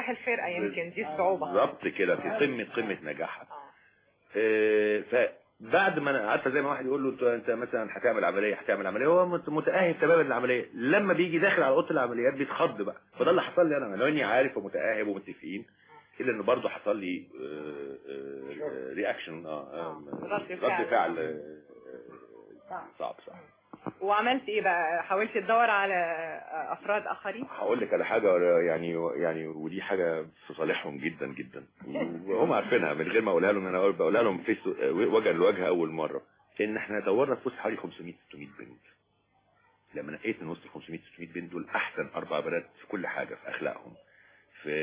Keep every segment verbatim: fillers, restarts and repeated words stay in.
الفرقة يمكن دي الصعوبة بالظبط كده، في قمة قمة نجاحها. اه فبعد ما انا عارفه زي ما واحد يقول له انت مثلا هتعمل عمليه هتعمل عمليه هو متاهب تماما للعمليه، لما بيجي داخل على اوضه العمليات بيتخض بقى. فده اللي حصل لي انا، لو اني عارف ومتاهب ومتفقين، الا انه برضه حصل لي رياكشن اه رد فعل صعب صح. وعملت ايه بقى؟ حاولت تدور على افراد اخرين؟ هقول لك على حاجه يعني يعني ودي حاجه في صالحهم جدا جدا وهم عارفينها من غير ما اقولها لهم. انا بقولها لهم في وجها لوجه اول مره، ان احنا دورنا في وسط حوالي خمسمية ستمية بنت. لما نقيت من وسط خمسمية ستمية بنت دول احسن اربع بنات في كل حاجه، في اخلاقهم، في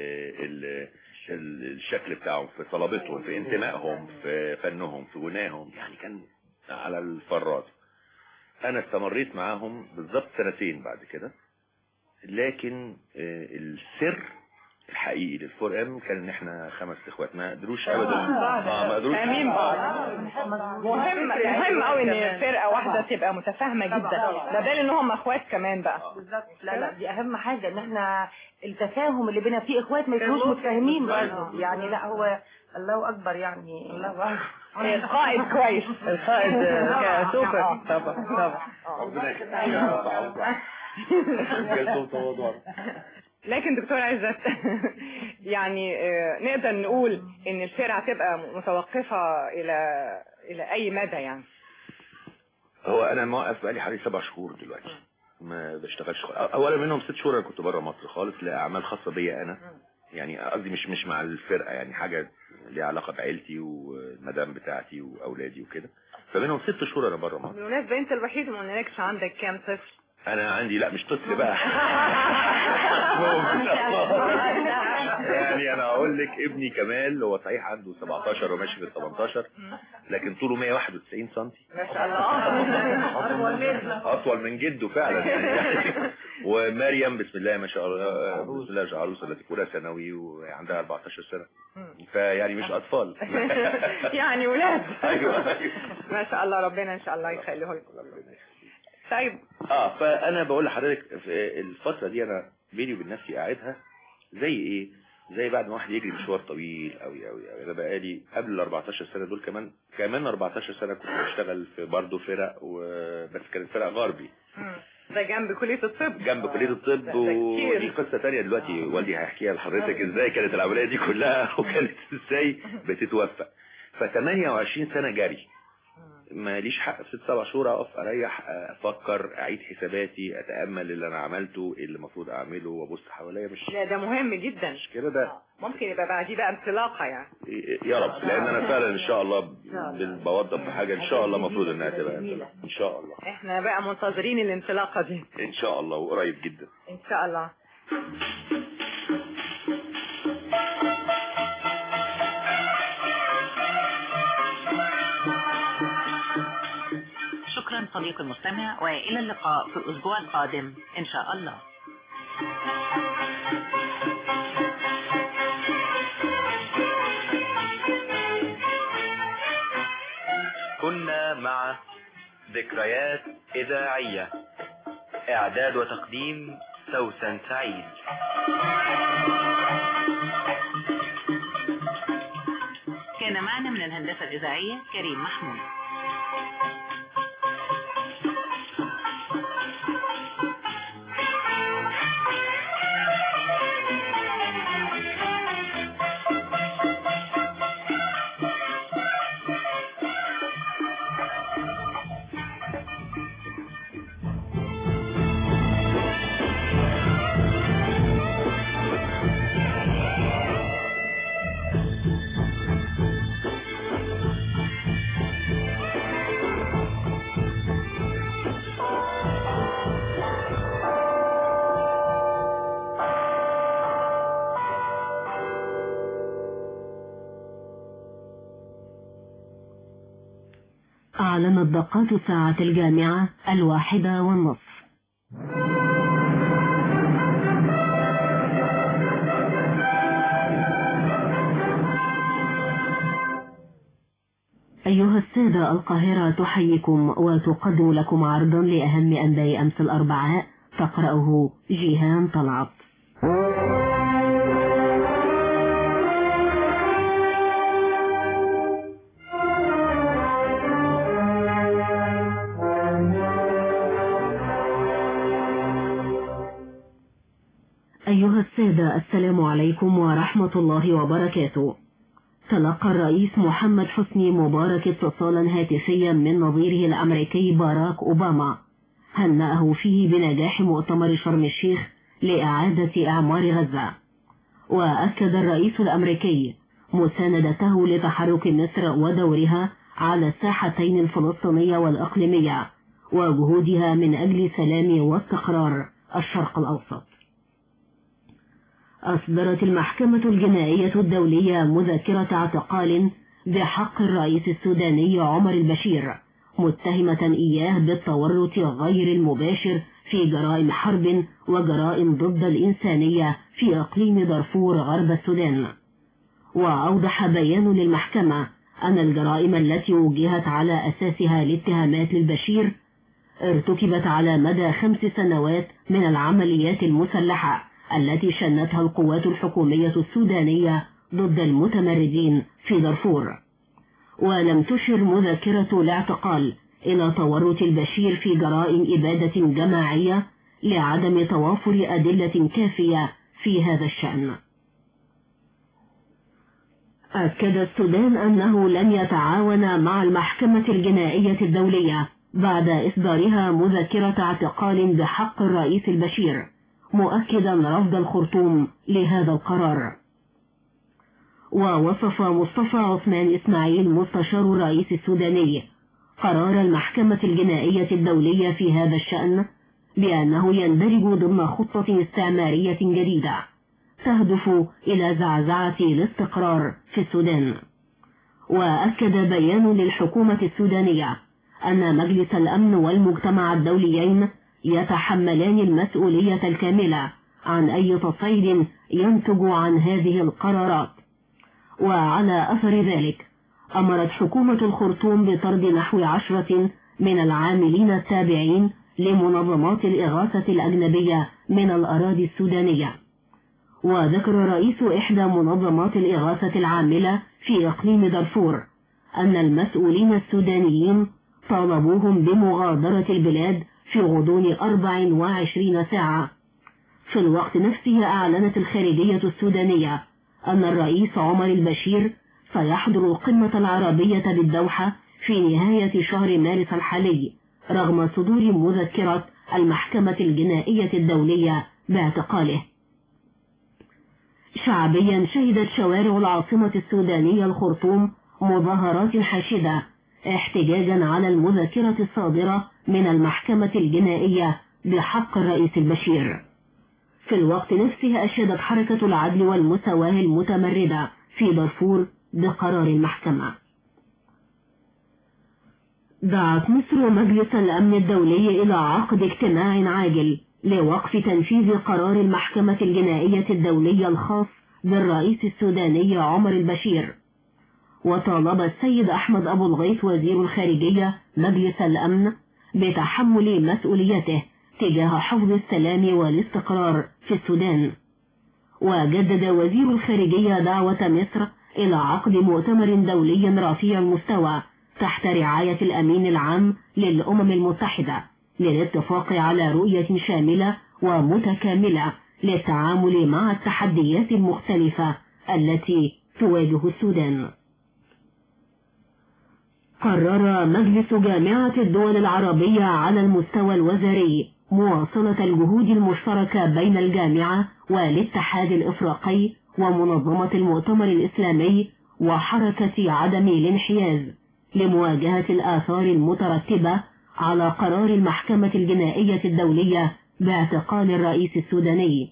الشكل بتاعهم، في صلابتهم، في انتمائهم، في فنهم، في غناهم، يعني كان على الفراد. انا استمريت معاهم بالظبط سنتين بعد كده، لكن السر الحقيقي للفور ام كان ان احنا خمس اخوات ما قدروش ابدا اه ما قدروش فاهمين بعض. مهم مهم قوي ان فرقه واحده تبقى متفاهمه جدا، ده دليل ان هم اخوات كمان بقى. بالظبط. لا لا دي اهم حاجه، ان احنا التفاهم اللي بينا في اخوات ما يكونوش متفاهمين برضه يعني. لا هو الله اكبر يعني، الله اكبر. القائد كويس، القائد سوبر طبعا طبعا. لكن دكتور عزت يعني نقدر نقول ان الفرقه هتبقى متوقفه الى الى اي مدى يعني؟ هو انا موقف بقالي حوالي سبع شهور دلوقتي ما بشتغلش. اولا منهم ست شهور انا كنت بره مصر خالص لاعمال خاصه بيا انا، يعني قصدي مش مش مع الفرقه، يعني حاجه ليها علاقه بعيلتي والمدام بتاعتي واولادي وكده. فمنهم ست شهور انا بره مصر. بالمناسبه انت الوحيد ما قلنالكش عندك كام طفل؟ انا عندي لا مش طفل بقى يعني انا اقول لك ابني كمال هو صحيح عنده سبعتاشر وماشي في تمنتاشر، لكن طوله مية وواحد وتسعين سنتي ما شاء الله، اطول من جده فعلا يعني. ومريم بسم الله ما شاء الله بسم الله عروسه التي اولى ثانوي وعندها اربعتاشر سنه، فيعني مش اطفال يعني ولاد. ايوه ما شاء الله، ربنا ان شاء الله يخليه لكم. طيب اه فانا بقول لحضرتك في الفتره دي انا بيني وبين نفسي قاعدها زي ايه، زي بعد ما واحد يجري مشوار طويل قوي قوي قوي. انا بقالي قبل ال اربعتاشر سنه دول كمان كمان اربعتاشر سنه كنت بشتغل في برضه فرق وبس كانت فرق غربي. ده جنب كليه الطب. جنب كليه الطب، ودي قصه ثانيه دلوقتي والدي هيحكيها لحضرتك ازاي كانت العمليه دي كلها وكانت ازاي بتتوفق. ف ثمانية وعشرين سنه جري، ماليش حق في ست سبع شهور اقف اريح افكر اعيد حساباتي اتامل اللي انا عملته اللي المفروض اعمله وابص حواليا. مش لا ده مهم جدا، مش كده ده ممكن يبقى بعديه بقى انطلاقه يعني. يا رب، لان انا فعلا ان شاء الله بوظف في حاجه ان شاء الله المفروض انها تبقى ان شاء الله. احنا بقى منتظرين الانطلاقه دي ان شاء الله وقريب جدا ان شاء الله. شكرا صديقي المستمع، والى اللقاء في الاسبوع القادم ان شاء الله. كنا مع ذكريات إذاعية، إعداد وتقديم سوسن سعيد. كان معنا من الهندسة الإذاعية كريم محمود. أعلنت دقات ساعة الجامعة الواحدة والنصف. أيها السادة، القاهرة تحييكم وتقدم لكم عرضا لأهم أنباء أمس الأربعاء، تقرأه جيهان طلعت. السلام عليكم ورحمة الله وبركاته. تلقى الرئيس محمد حسني مبارك اتصالا هاتفيا من نظيره الأمريكي باراك أوباما هنأه فيه بنجاح مؤتمر شرم الشيخ لإعادة إعمار غزة. وأكد الرئيس الأمريكي مساندته لتحرك مصر ودورها على الساحتين الفلسطينية والإقليمية وجهودها من أجل سلام واستقرار الشرق الأوسط. أصدرت المحكمة الجنائية الدولية مذكرة اعتقال بحق الرئيس السوداني عمر البشير متهمة إياه بالتورط غير المباشر في جرائم حرب وجرائم ضد الإنسانية في إقليم دارفور غرب السودان. وأوضح بيان للمحكمة أن الجرائم التي وجهت على أساسها الاتهامات للبشير ارتكبت على مدى خمس سنوات من العمليات المسلحة التي شنتها القوات الحكومية السودانية ضد المتمردين في دارفور. ولم تشر مذكرة الاعتقال إلى تورط البشير في جرائم إبادة جماعية لعدم توافر أدلة كافية في هذا الشأن. أكد السودان أنه لن يتعاون مع المحكمة الجنائية الدولية بعد إصدارها مذكرة اعتقال بحق الرئيس البشير، مؤكدا رفض الخرطوم لهذا القرار. ووصف مصطفى عثمان إسماعيل مستشار الرئيس السوداني قرار المحكمة الجنائية الدولية في هذا الشأن بأنه يندرج ضمن خطة استعمارية جديدة تهدف إلى زعزعة الاستقرار في السودان. وأكد بيان للحكومة السودانية أن مجلس الأمن والمجتمع الدوليين يتحملان المسؤولية الكاملة عن أي تصعيد ينتج عن هذه القرارات. وعلى أثر ذلك أمرت حكومة الخرطوم بطرد نحو عشرة من العاملين التابعين لمنظمات الإغاثة الأجنبية من الأراضي السودانية. وذكر رئيس إحدى منظمات الإغاثة العاملة في إقليم دارفور أن المسؤولين السودانيين طالبوهم بمغادرة البلاد في غضون أربع وعشرين ساعة. في الوقت نفسه أعلنت الخارجية السودانية أن الرئيس عمر البشير سيحضر القمة العربية بالدوحة في نهاية شهر مارس الحالي رغم صدور مذكرة المحكمة الجنائية الدولية باعتقاله. شعبيا شهدت شوارع العاصمة السودانية الخرطوم مظاهرات حاشدة احتجاجا على المذكرة الصادرة من المحكمة الجنائية بحق الرئيس البشير. في الوقت نفسه أشادت حركة العدل والمساواة المتمردة في دارفور بقرار المحكمة. دعت مصر مجلس الأمن الدولي إلى عقد اجتماع عاجل لوقف تنفيذ قرار المحكمة الجنائية الدولية الخاص بالرئيس السوداني عمر البشير. وطالب السيد أحمد أبو الغيث وزير الخارجية مجلس الأمن بتحمل مسؤوليته تجاه حفظ السلام والاستقرار في السودان. وجدد وزير الخارجية دعوة مصر إلى عقد مؤتمر دولي رفيع المستوى تحت رعاية الأمين العام للأمم المتحدة للاتفاق على رؤية شاملة ومتكاملة للتعامل مع التحديات المختلفة التي تواجه السودان. قرر مجلس جامعة الدول العربية على المستوى الوزاري مواصلة الجهود المشتركة بين الجامعة والاتحاد الإفريقي ومنظمة المؤتمر الإسلامي وحركة عدم الانحياز لمواجهة الآثار المترتبة على قرار المحكمة الجنائية الدولية باعتقال الرئيس السوداني.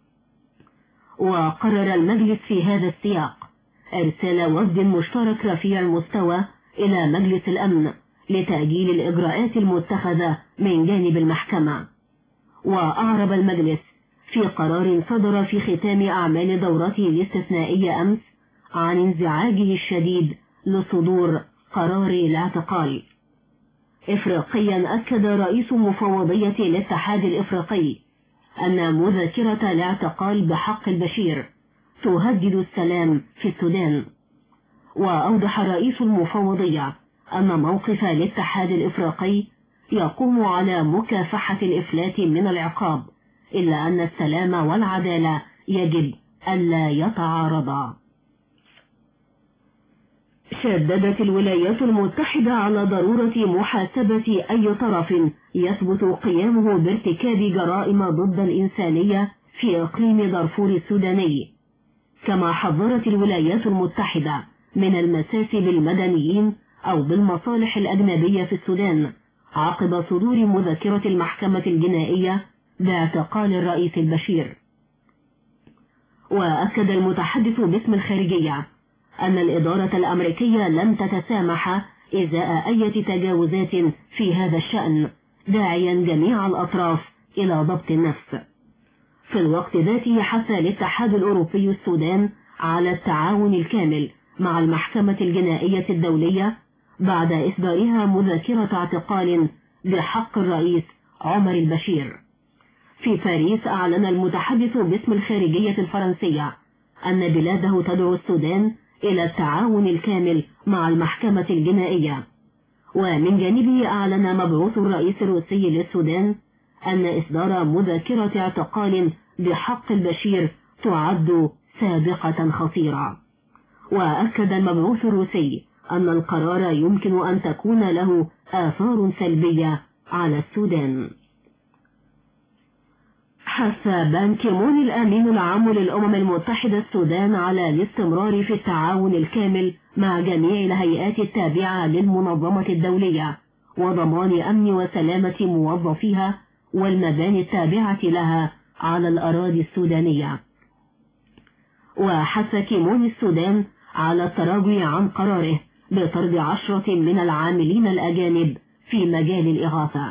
وقرر المجلس في هذا السياق إرسال وفد مشترك رفيع المستوى إلى مجلس الأمن لتأجيل الإجراءات المتخذة من جانب المحكمة. وأعرب المجلس في قرار صدر في ختام أعمال دورته الاستثنائية أمس عن انزعاجه الشديد لصدور قرار الاعتقال. إفريقيا أكد رئيس مفوضية الاتحاد الإفريقي أن مذكرة الاعتقال بحق البشير تهدد السلام في السودان. وأوضح رئيس المفوضية أن موقف الاتحاد الإفريقي يقوم على مكافحة الإفلات من العقاب، إلا أن السلام والعدالة يجب ألا يتعارضا. شددت الولايات المتحدة على ضرورة محاسبة أي طرف يثبت قيامه بارتكاب جرائم ضد الإنسانية في إقليم دارفور السوداني، كما حذرت الولايات المتحدة من المساس بالمدنيين أو بالمصالح الأجنبية في السودان عقب صدور مذكرة المحكمة الجنائية باعتقال الرئيس البشير. وأكد المتحدث باسم الخارجية أن الإدارة الأمريكية لن تتسامح إزاء أي تجاوزات في هذا الشأن، داعيا جميع الأطراف إلى ضبط النفس. في الوقت ذاته حث الاتحاد الأوروبي السودان على التعاون الكامل مع المحكمة الجنائية الدولية بعد إصدارها مذكرة اعتقال بحق الرئيس عمر البشير. في باريس أعلن المتحدث باسم الخارجية الفرنسية أن بلاده تدعو السودان إلى التعاون الكامل مع المحكمة الجنائية. ومن جانبه أعلن مبعوث الرئيس الروسي للسودان أن إصدار مذكرة اعتقال بحق البشير تعد سابقة خطيرة. وأكد المبعوث الروسي أن القرار يمكن أن تكون له آثار سلبية على السودان. حث بان كيمون الأمين العام للأمم المتحدة السودان على الاستمرار في التعاون الكامل مع جميع الهيئات التابعة للمنظمة الدولية وضمان أمن وسلامة موظفيها والمباني التابعة لها على الأراضي السودانية. وحث كيمون السودان على التراجع عن قراره بطرد عشرة من العاملين الأجانب في مجال الإغاثة.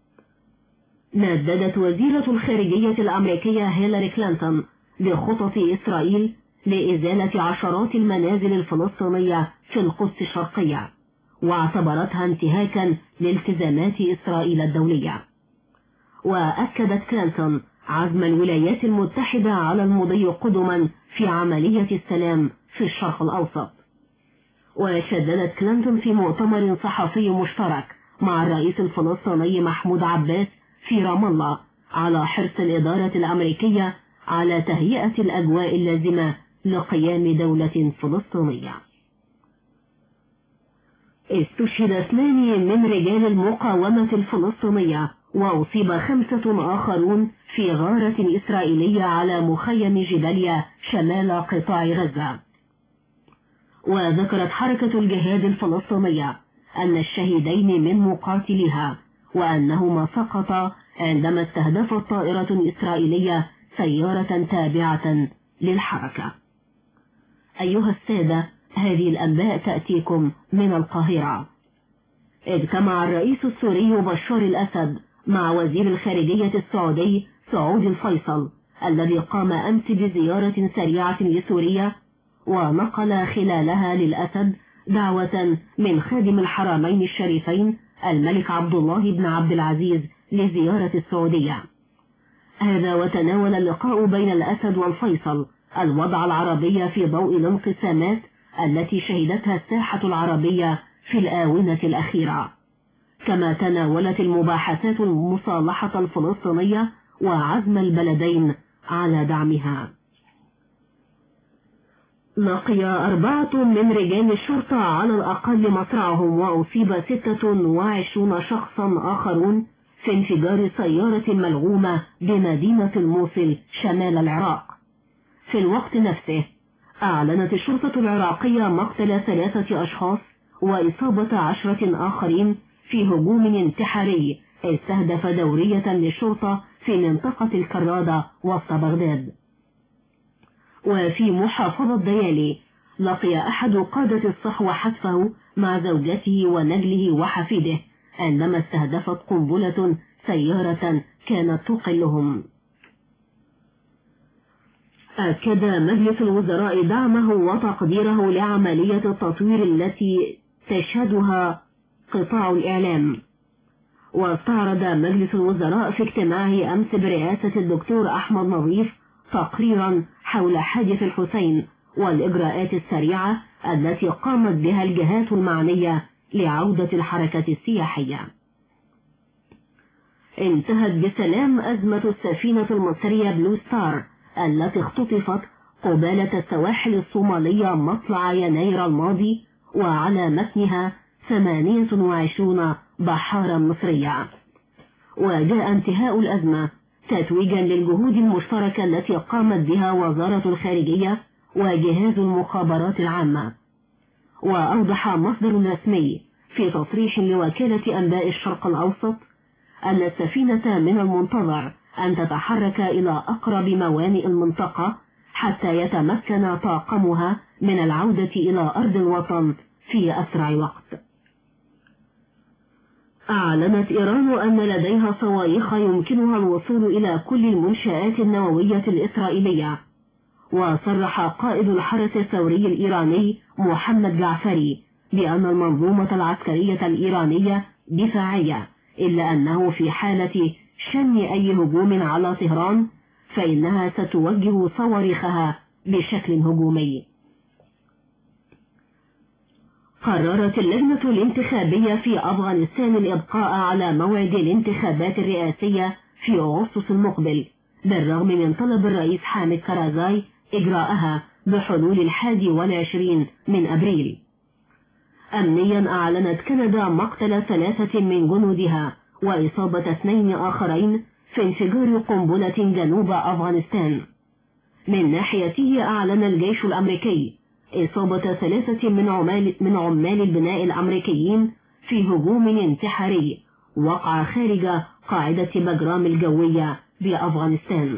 نددت وزيرة الخارجية الأمريكية هيلاري كلينتون بخطط إسرائيل لإزالة عشرات المنازل الفلسطينية في القدس الشرقية، واعتبرتها انتهاكا لالتزامات إسرائيل الدولية. وأكدت كلينتون عزم الولايات المتحدة على المضي قدما في عملية السلام في الشرق الأوسط. وشددت كلينتون في مؤتمر صحفي مشترك مع الرئيس الفلسطيني محمود عباس في رام الله على حرص الإدارة الأمريكية على تهيئة الأجواء اللازمة لقيام دولة فلسطينية. استشهد اثنان من رجال المقاومة الفلسطينية وأصيب خمسة آخرون في غارة إسرائيلية على مخيم جباليا شمال قطاع غزة. وذكرت حركة الجهاد الفلسطينية أن الشهيدين من مقاتليها وأنهما سقطا عندما استهدفت طائرة إسرائيلية سيارة تابعة للحركة. أيها السادة، هذه الأنباء تأتيكم من القاهرة. اجتمع الرئيس السوري بشار الأسد مع وزير الخارجية السعودي سعود الفيصل الذي قام أمس بزيارة سريعة لسوريا، ونقل خلالها للأسد دعوة من خادم الحرمين الشريفين الملك عبد الله بن عبد العزيز لزيارة السعودية. هذا وتناول اللقاء بين الأسد والفيصل الوضع العربي في ضوء الانقسامات التي شهدتها الساحة العربية في الآونة الأخيرة، كما تناولت المباحثات المصالحة الفلسطينية وعزم البلدين على دعمها. لقي أربعة من رجال الشرطة على الأقل مصرعهم، وأصيب ستة وعشرون شخصا آخرون في انفجار سيارة ملغومة بمدينة الموصل شمال العراق. في الوقت نفسه أعلنت الشرطة العراقية مقتل ثلاثة أشخاص وإصابة عشرة آخرين في هجوم انتحاري استهدف دورية للشرطة في منطقة الكرادة وسط بغداد. وفي محافظة ديالي لقي أحد قادة الصحوة حتفه مع زوجته ونجله وحفيده عندما استهدفت قنبلة سيارة كانت تقلهم. أكد مجلس الوزراء دعمه وتقديره لعملية التطوير التي تشهدها قطاع الإعلام. واستعرض مجلس الوزراء في اجتماعه أمس برئاسة الدكتور أحمد نظيف تقريرا حول حادث الحسين والإجراءات السريعة التي قامت بها الجهات المعنية لعودة الحركة السياحية. انتهت بسلام أزمة السفينة المصرية بلو ستار التي اختطفت قبالة السواحل الصومالية مطلع يناير الماضي، وعلى متنها ثمانية وعشرين بحارا مصرية. وجاء انتهاء الأزمة تتويجا للجهود المشتركة التي قامت بها وزارة الخارجية وجهاز المخابرات العامة. وأوضح مصدر رسمي في تصريح لوكالة أنباء الشرق الأوسط أن السفينة من المنتظر أن تتحرك إلى أقرب موانئ المنطقة حتى يتمكن طاقمها من العودة إلى أرض الوطن في أسرع وقت. أعلنت إيران أن لديها صواريخ يمكنها الوصول إلى كل المنشآت النووية الإسرائيلية. وصرح قائد الحرس الثوري الإيراني محمد جعفري بأن المنظومة العسكرية الإيرانية دفاعية، إلا أنه في حالة شن أي هجوم على طهران فإنها ستوجه صواريخها بشكل هجومي. قررت اللجنة الانتخابية في أفغانستان الإبقاء على موعد الانتخابات الرئاسية في أغسطس المقبل، بالرغم من طلب الرئيس حامد كرزاي إجراءها بحلول الحادي والعشرين من أبريل. أمنيا أعلنت كندا مقتل ثلاثة من جنودها وإصابة اثنين آخرين في انفجار قنبلة جنوب أفغانستان. من ناحيته أعلن الجيش الأمريكي إصابة ثلاثة من عمال, من عمال البناء الأمريكيين في هجوم انتحاري وقع خارج قاعدة بجرام الجوية بأفغانستان.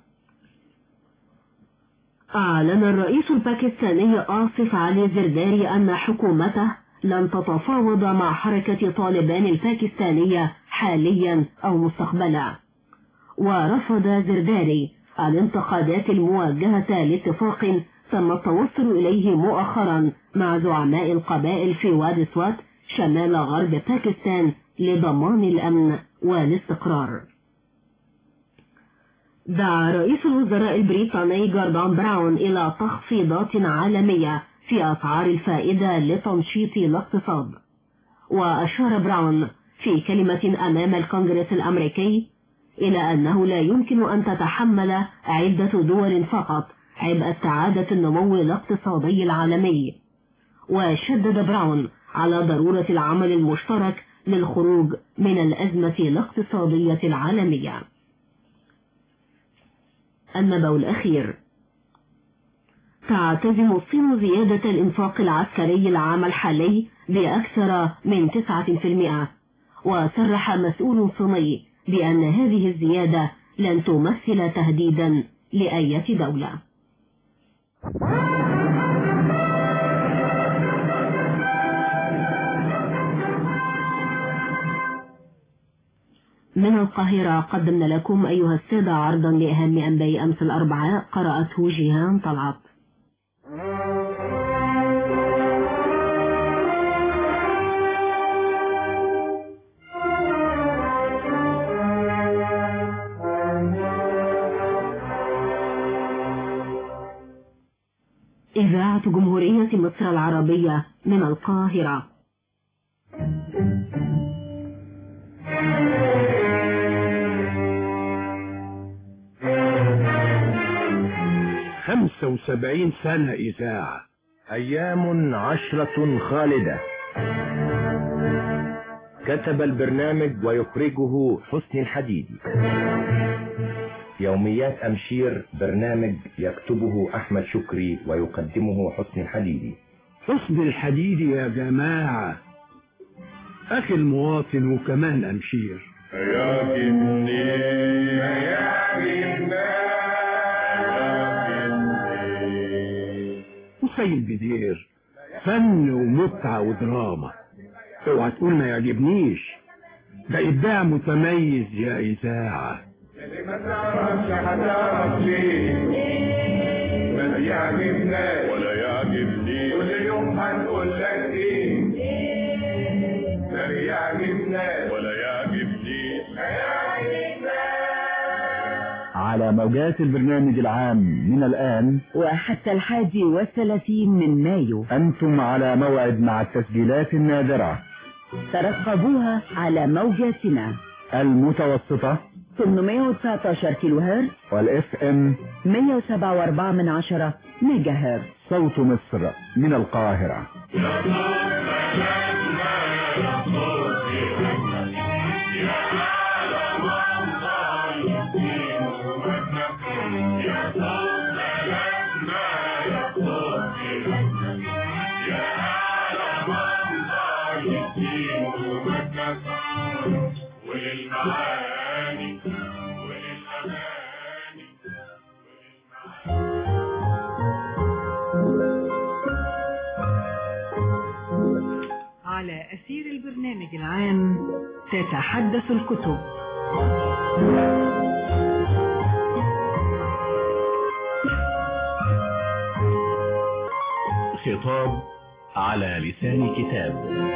أعلن الرئيس الباكستاني آصف علي زرداري أن حكومته لن تتفاوض مع حركة طالبان الباكستانية حاليا أو مستقبلا. ورفض زرداري الانتقادات الموجهة لاتفاق تم التوصل إليه مؤخرا مع زعماء القبائل في وادي سوات شمال غرب باكستان لضمان الأمن والاستقرار. دعا رئيس الوزراء البريطاني جوردون براون إلى تخفيضات عالمية في أسعار الفائدة لتنشيط الاقتصاد. وأشار براون في كلمة أمام الكونغرس الأمريكي إلى أنه لا يمكن أن تتحمل عدة دول فقط عبء استعادة النمو الاقتصادي العالمي. وشدد براون على ضرورة العمل المشترك للخروج من الأزمة الاقتصادية العالمية. النبأ الأخير: تعتزم الصين زيادة الإنفاق العسكري العام الحالي بأكثر من تسعة في المئة. وصرح مسؤول صيني بأن هذه الزيادة لن تمثل تهديدا لأي دولة. من القاهرة قدمنا لكم أيها السادة عرضا لأهم أنباء أمس الأربعاء، قرأته جيهان طلعت. إذاعة جمهورية مصر العربية من القاهرة. خمسة وسبعين سنة إذاعة، أيام عشرة خالدة. كتب البرنامج ويخرجه حسني الحديدي. يوميات أمشير، برنامج يكتبه أحمد شكري ويقدمه حسني الحديدي. حسني الحديدي يا جماعة، أخي المواطن وكمان أمشير. يعجبني يعجبني وسيد بدير، فن ومتعة ودراما. اوعى تقول ما يعجبنيش، ده إبداع متميز يا إذاعة. اللي ما تعرفش هتعرف ليه، ما يعجبناش ولا يعجبني، كل يوم هنقول لك ايه، ما يعجبناش ولا يعجبني، ما يعجبناش. على موجات البرنامج العام من الآن وحتى الحادي والثلاثين من مايو، أنتم على موعد مع التسجيلات النادرة. ترقبوها على موجاتنا المتوسطة ثمانمائة وتسعة عشر كيلو هرتز، والاف ام مئة وسبعة فاصلة أربعة من عشرة ميجا هرتز. صوت مصر من القاهرة. على أثير البرنامج العام تتحدث الكتب. خطاب على لسان كتاب.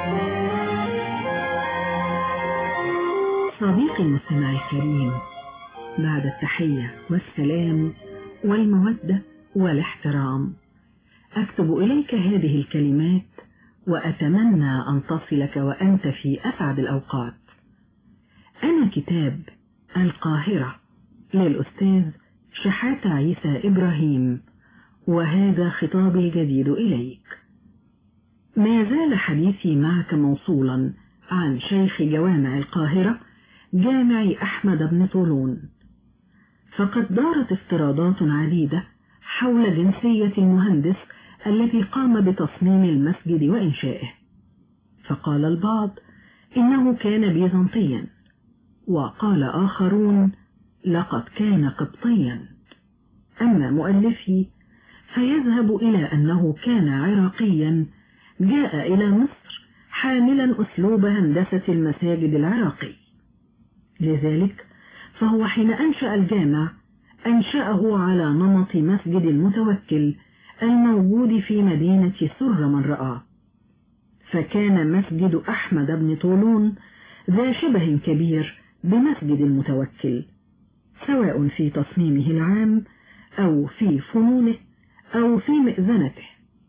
صديقي المستمع الكريم، بعد التحية والسلام والمودة والاحترام، أكتب إليك هذه الكلمات وأتمنى أن تصلك وأنت في أسعد الأوقات. أنا كتاب القاهرة للأستاذ شحاتة عيسى إبراهيم، وهذا خطابي الجديد إليك. ما زال حديثي معك موصولا عن شيخ جوامع القاهرة جامع أحمد بن طولون، فقد دارت افتراضات عديدة حول جنسية المهندس الذي قام بتصميم المسجد وإنشائه. فقال البعض إنه كان بيزنطيا، وقال آخرون لقد كان قبطيا. أما مؤلفي فيذهب إلى أنه كان عراقيا جاء إلى مصر حاملا أسلوب هندسة المساجد العراقي، لذلك فهو حين أنشأ الجامع أنشأه على نمط مسجد المتوكل الموجود في مدينة سر من رآه. فكان مسجد أحمد بن طولون ذا شبه كبير بمسجد المتوكل، سواء في تصميمه العام أو في فنونه أو في مئذنته.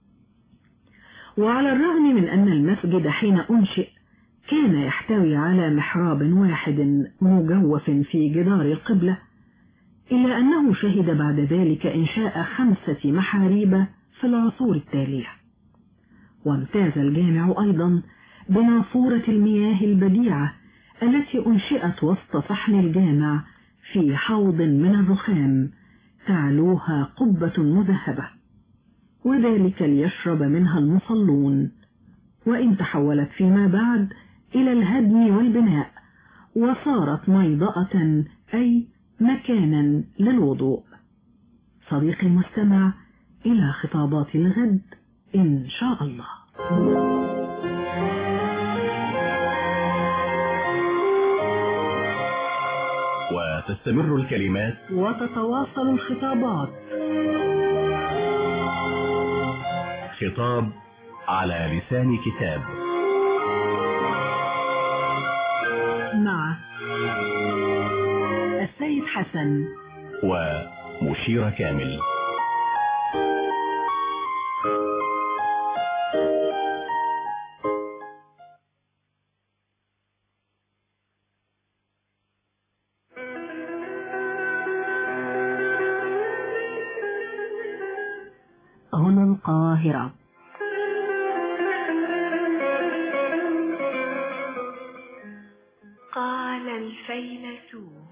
وعلى الرغم من أن المسجد حين أنشئ كان يحتوي على محراب واحد مجوف في جدار القبلة، إلا أنه شهد بعد ذلك إنشاء خمسة محاريب في العصور التالية. وامتاز الجامع أيضا بنافورة المياه البديعة التي أنشئت وسط صحن الجامع في حوض من الرخام تعلوها قبة مذهبة، وذلك ليشرب منها المصلون، وإن تحولت فيما بعد إلى الهدم والبناء وصارت ميضأة أي مكانا للوضوء. صديقي المستمع، إلى خطابات الغد إن شاء الله. وتستمر الكلمات وتتواصل الخطابات. خطاب على لسان كتاب مع السيد حسن ومشيرة كامل. هنا القاهرة. قال الفيلسوف: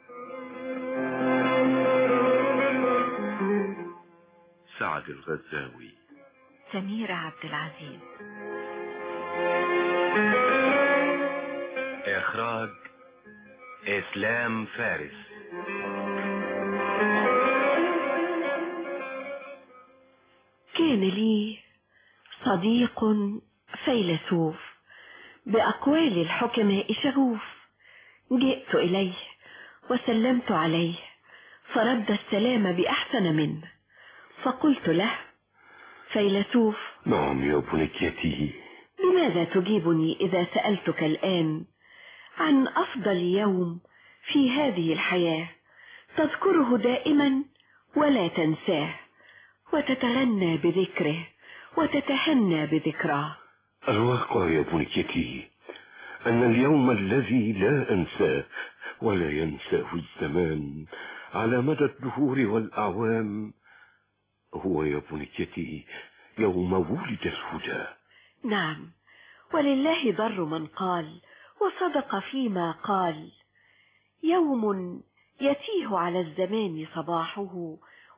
سعد الغزاوي. سميرة عبد العزيز. إخراج إسلام فارس. كان لي صديق فيلسوف بأقوال الحكماء شغوف. جئت إليه وسلمت عليه فرد السلام بأحسن منه، فقلت له: فيلسوف. نعم يا بنيتي. لماذا تجيبني إذا سألتك الآن عن أفضل يوم في هذه الحياة تذكره دائما ولا تنساه، وتتغنى بذكره وتتهنى بذكراه؟ الواقع يا بنيتي أن اليوم الذي لا أنساه ولا ينساه الزمان على مدى الدهور والأعوام. هو يا بنيتي يوم ولد الهدى. نعم، ولله ضر من قال وصدق فيما قال. يوم يتيه على الزمان صباحه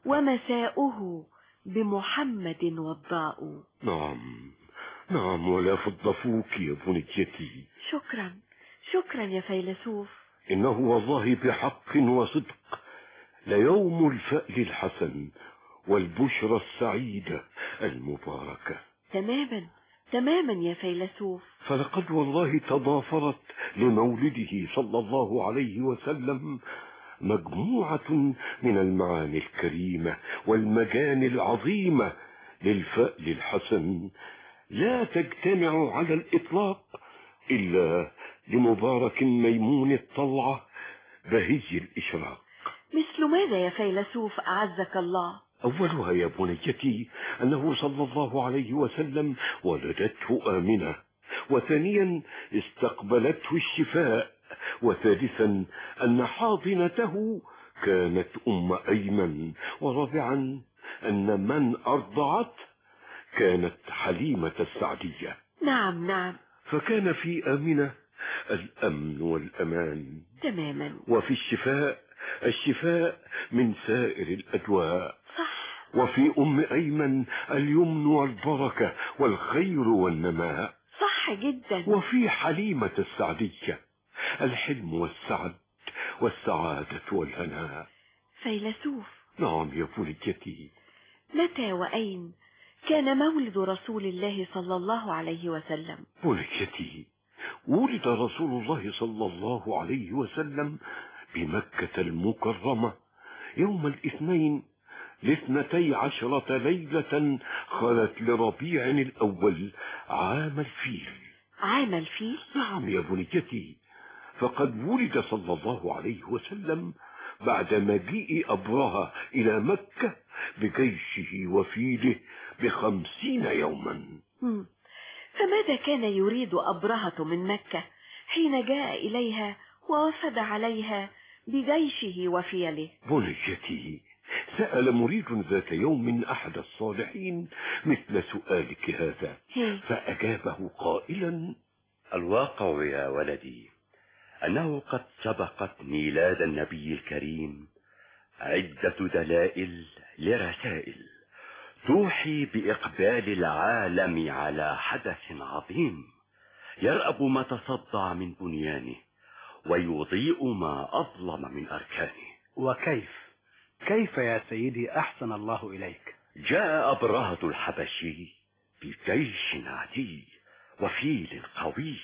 ومساؤه بمحمد وضاء. نعم نعم، ولا فضفوك يا بنيتي. شكرا شكرا يا فيلسوف. إنه والله بحق وصدق ليوم الفأل الحسن والبشرى السعيدة المباركة. تماما تماما يا فيلسوف. فلقد والله تضافرت لمولده صلى الله عليه وسلم مجموعة من المعاني الكريمة والمجاني العظيمة للفأل الحسن لا تجتمع على الإطلاق إلا لمبارك ميمون الطلعة بهي الإشراق. مثل ماذا يا فيلسوف أعزك الله؟ أولها يا بنيتي أنه صلى الله عليه وسلم ولدته آمنة، وثانيا استقبلته الشفاء، وثالثا أن حاضنته كانت أم أيمن، ورابعا أن من أرضعت كانت حليمة السعدية. نعم نعم. فكان في آمنة الأمن والأمان تماما، وفي الشفاء الشفاء من سائر الأدواء. صح. وفي أم أيمن اليمن والبركة والخير والنماء. صح جدا. وفي حليمة السعدية الحلم والسعد والسعادة والهناء. فيلسوف. نعم يا بنيتي. متى وأين كان مولد رسول الله صلى الله عليه وسلم؟ بنيتي، ولد رسول الله صلى الله عليه وسلم بمكة المكرمة يوم الاثنين لاثنتي عشرة ليلة خلت لربيع الأول عام الفيل. عام الفيل؟ نعم يا بنيتي، فقد ولد صلى الله عليه وسلم بعد مجيء أبرهة إلى مكة بجيشه وفيله بخمسين يوما. مم. فماذا كان يريد أبرهة من مكة حين جاء إليها ووفد عليها بجيشه وفيله؟ بنيتي، سأل مريد ذات يوم أحد الصالحين مثل سؤالك هذا، فأجابه قائلا: الواقع يا ولدي أنه قد سبقت ميلاد النبي الكريم عدة دلائل لرسائل توحي بإقبال العالم على حدث عظيم يرأب ما تصدع من بنيانه ويضيء ما أظلم من أركانه. وكيف كيف يا سيدي أحسن الله إليك؟ جاء أبرهة الحبشي بجيش عدي وفيل قوي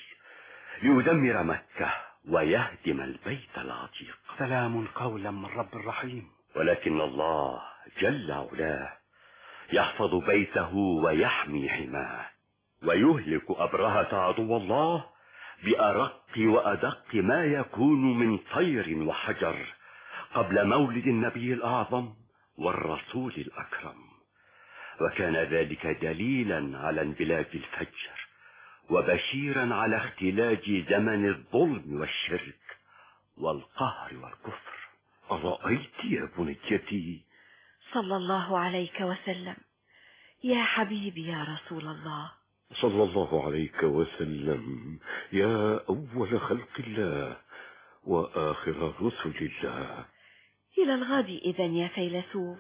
ليدمر مكة ويهدم البيت العتيق. سلام قولا من رب رحيم. ولكن الله جل علاه يحفظ بيته ويحمي حماه ويهلك أبرهة عدو الله بأرق وأدق ما يكون من طير وحجر قبل مولد النبي الأعظم والرسول الأكرم. وكان ذلك دليلا على انبلاج الفجر وبشيرا على اختلاج زمن الظلم والشرك والقهر والكفر. أرأيت يا بنيتي؟ صلى الله عليك وسلم. يا حبيبي يا رسول الله. صلى الله عليك وسلم يا أول خلق الله وآخر رسل الله. إلى الغد إذن يا فيلسوف.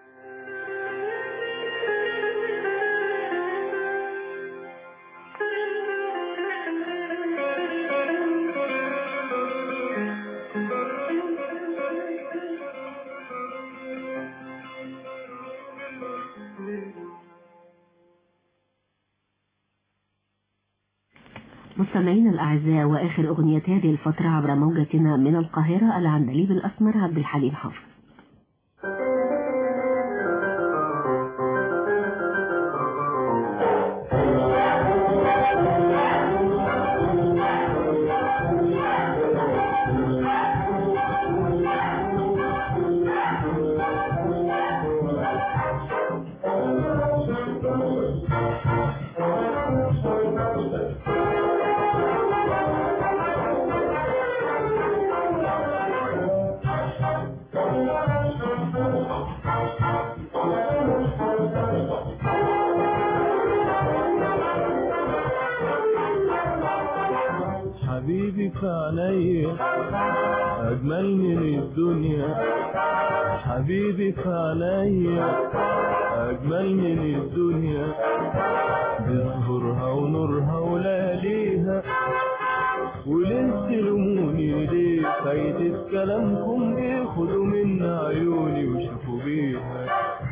مستمعينا الأعزاء، وآخر أغنية هذه الفترة عبر موجتنا من القاهرة العندليب الأسمر عبد الحليم حافظ. حبيبي في عينيا أجمل من الدنيا، حبيبي في عينيا أجمل من الدنيا، بظهورها ونورها ولياليها، وليه تلوموني ليه؟ فايدة كلامكم ايه؟ خدوا من عيوني وشوفوا بيها.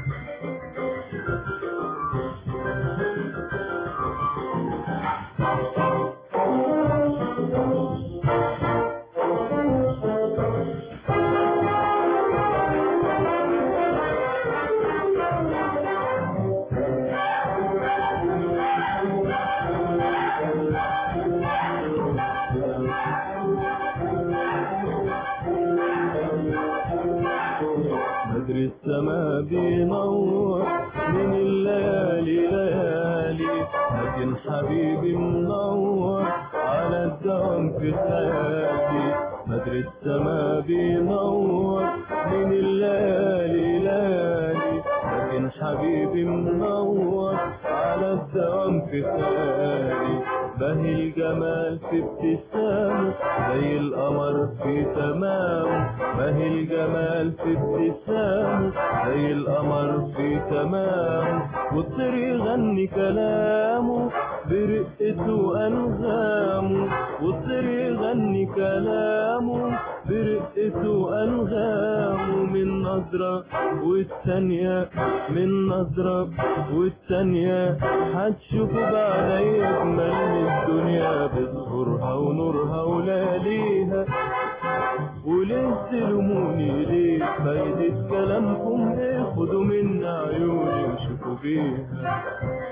بدر السما بينور من الليالي ليالي، لكن حبيبي منور على الدوام في خيالي. بدر السما بينور من الليالي ليالي، لكن حبيبي منور على الدوام في خيالي. بهي الجمال في ابتسامه زي القمر في تمامه، بهي الجمال في ابتسامه زي القمر في تمامه، والطير يغني كلامه برقته وأنغامه، والطير يغني كلامه برقته وأنغامه، من نظرة والثانية من نظرة والثانية هتشوفوا بعدي أجمل من الدنيا، بظهورها ونورها ولياليها، وليه تلوموني ليه؟ فايدة كلامكم ايه؟ خدوا من عيوني وشوفوا بيها.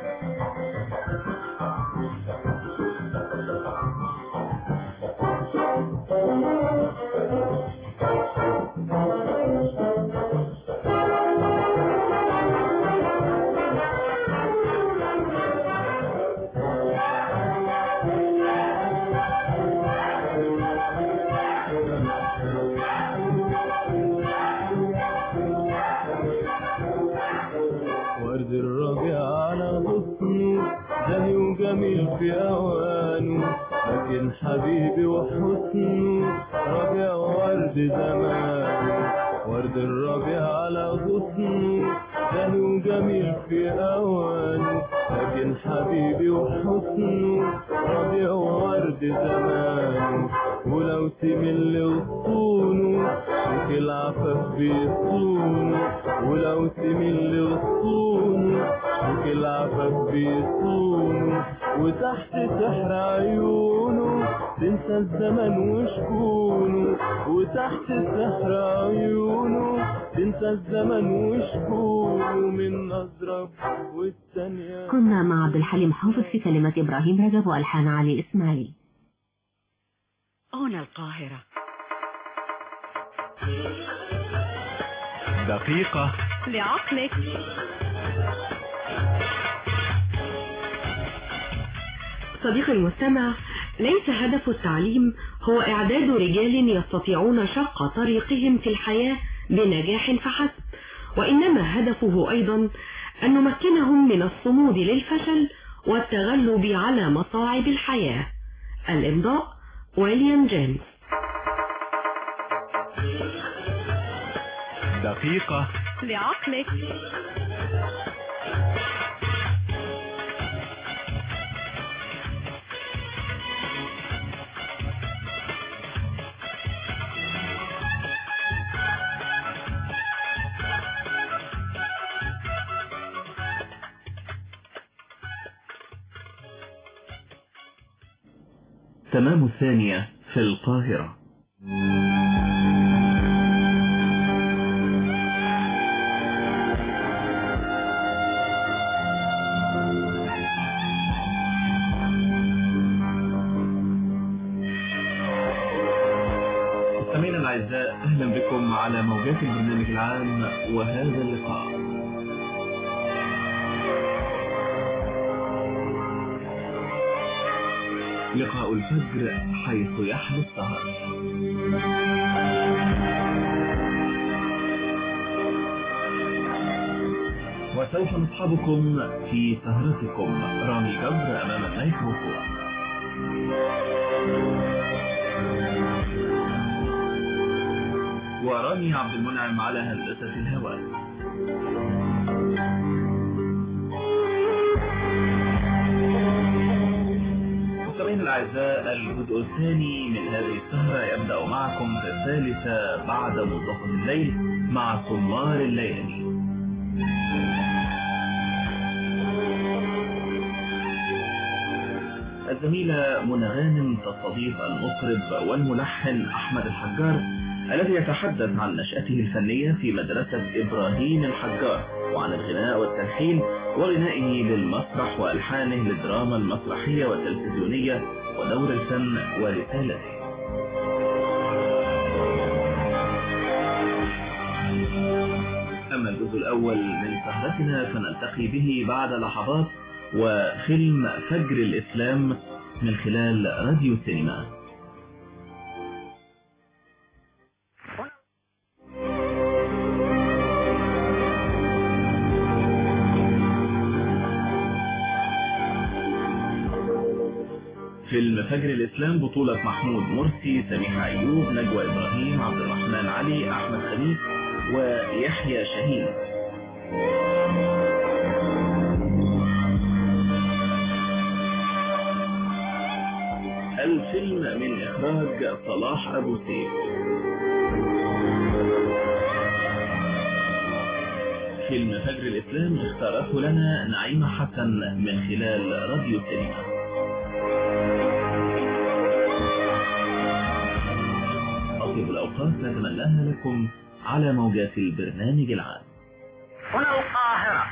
ورد الربيع على غصنه زاهي وجميل في أوانه، لكن حبيبي وحسنه ربيع ورد زمانه. ورد الربيع على غصنه زاهي وجميل في أوانه، لكن حبيبي وحسنه ربيع ورد زمانه. ولو تمل وصونه شوف العفاف بيصونه، ولو تمل وصونه شوف العفاف بيصونه، وتحت سحر عيونه تنسى الزمن وشكونه، وتحت سحر عيونه تنسى الزمن وشكونه، من نظرة والثانية. كنا مع عبد الحليم حافظ في كلمة إبراهيم رجب وألحان علي إسماعيل. هنا القاهرة. دقيقة لعقلك. صديقي المستمع، ليس هدف التعليم هو إعداد رجال يستطيعون شق طريقهم في الحياة بنجاح فحسب، وإنما هدفه أيضا أن نمكنهم من الصمود للفشل والتغلب على مصاعب الحياة. الإمضاء ويليام جيمس. دقيقة لعقلك. تمام الثانية في القاهرة. مستمعينا الأعزاء، أهلا بكم على موجات البرنامج العام وهذا اللقاء. لقاء الفجر حيث يحلو السهر. وسوف نصحبكم في سهرتكم. رامي جبر أمام الميكروفون. ورامي عبد المنعم على هندسة الهواء. مستمعينا الأعزاء، الجزء الثاني من هذه السهرة يبدأ معكم في الثالثة بعد منتصف الليل مع سمار الليالي. الزميلة منى غانم تستضيف المطرب والملحن أحمد الحجار الذي يتحدث عن نشأته الفنية في مدرسة إبراهيم الحجار، وعن الغناء والتلحين وغنائه للمسرح وألحانه للدراما المسرحية والتلفزيونية ودور الفن ورسالته. أما الجزء الأول من سهرتنا فنلتقي به بعد لحظات وفيلم فجر الإسلام من خلال راديو السينما. فيلم فجر الإسلام بطولة محمود مرسي، سميحة أيوب، نجوى إبراهيم، عبد الرحمن علي، أحمد خميس ويحيى شاهين. الفيلم من إخراج صلاح أبو سيف. فيلم فجر الإسلام اختارته لنا نعيمة حسن من خلال راديو السينما. أطيب الأوقات نتمناها لكم على موجات البرنامج العام. هنا القاهرة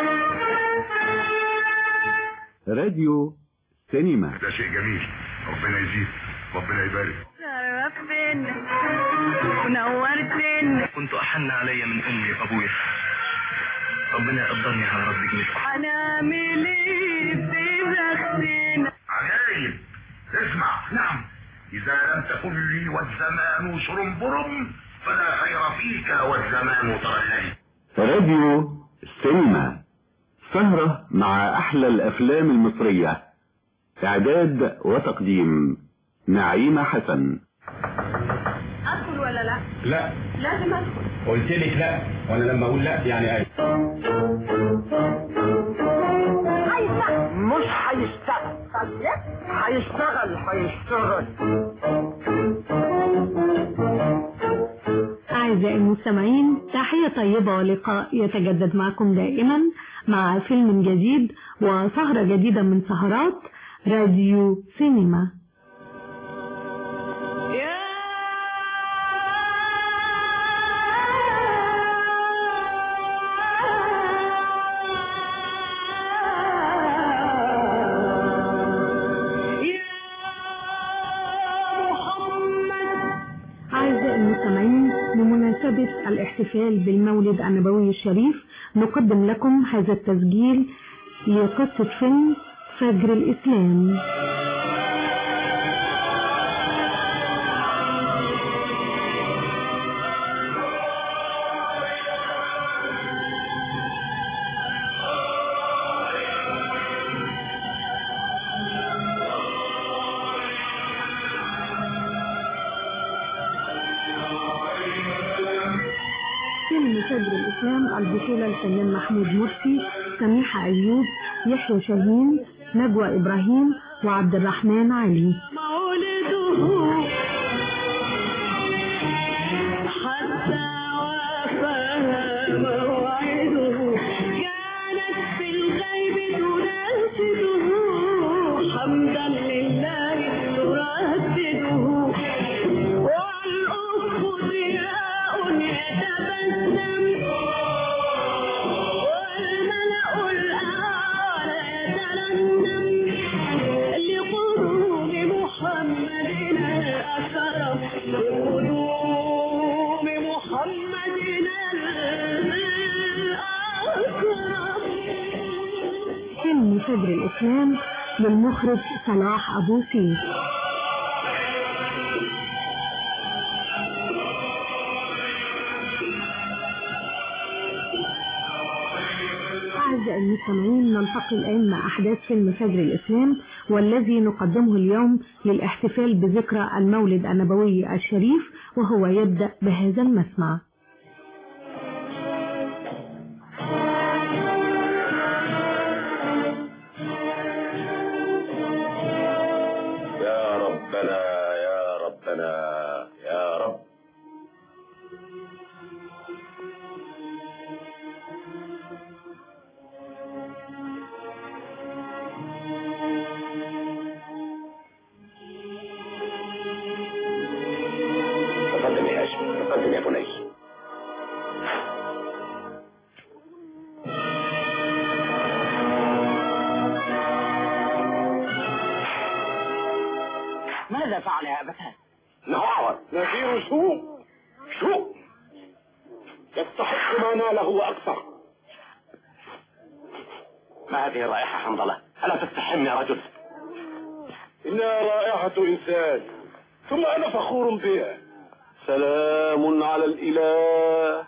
راديو سينما. ده شيء جميل، ربنا يزيد، ربنا يبارك. شرفتنا ونورتنا. كنت أحن علي من أمي وأبويا، ربنا يقدرني على رب جميل. هنعمل ايه في نفسنا؟ عجايب، اسمع. نعم، إذا لم تكن لي والزمان شرنبرم فلا خير فيك والزمان ترللي. راديو سينما، سهرة مع أحلى الأفلام المصرية. إعداد وتقديم نعيمة حسن. أدخل ولا لا؟ لا. لازم أدخل. قلت لك لا، وأنا لما أقول لا يعني أي. هيشتغل. مش هيشتغل. هيشتغل هيشتغل. أعزائي المستمعين، تحية طيبة ولقاء يتجدد معكم دائما مع فيلم جديد وسهرة جديدة من سهرات راديو سينما. بمناسبة الاحتفال بالمولد النبوي الشريف نقدم لكم هذا التسجيل لقصة فيلم فجر الإسلام. فجر الإسلام البطولة الفنان محمود مرسي، سميحة أيوب، يحيى شاهين، نجوى إبراهيم وعبد الرحمن علي. فيلم فجر الإسلام للمخرج صلاح أبو سيف. أعزائي المستمعين، نلتقي الآن مع أحداث فيلم فجر الإسلام والذي نقدمه اليوم للاحتفال بذكرى المولد النبوي الشريف، وهو يبدأ بهذا المسمع. يا ربنا يا ربنا يا رب. تقدم يا هاشم، تقدم يا بني. ماذا فعل يا أبتاه؟ نعم نذير سوء سوء يستحق ما ناله وأكثر. ما هذه الرائحة حنظلة؟ ألا تستحم يا رجل؟ إنها رائحة إنسان، ثم أنا فخور بها. سلام على الإله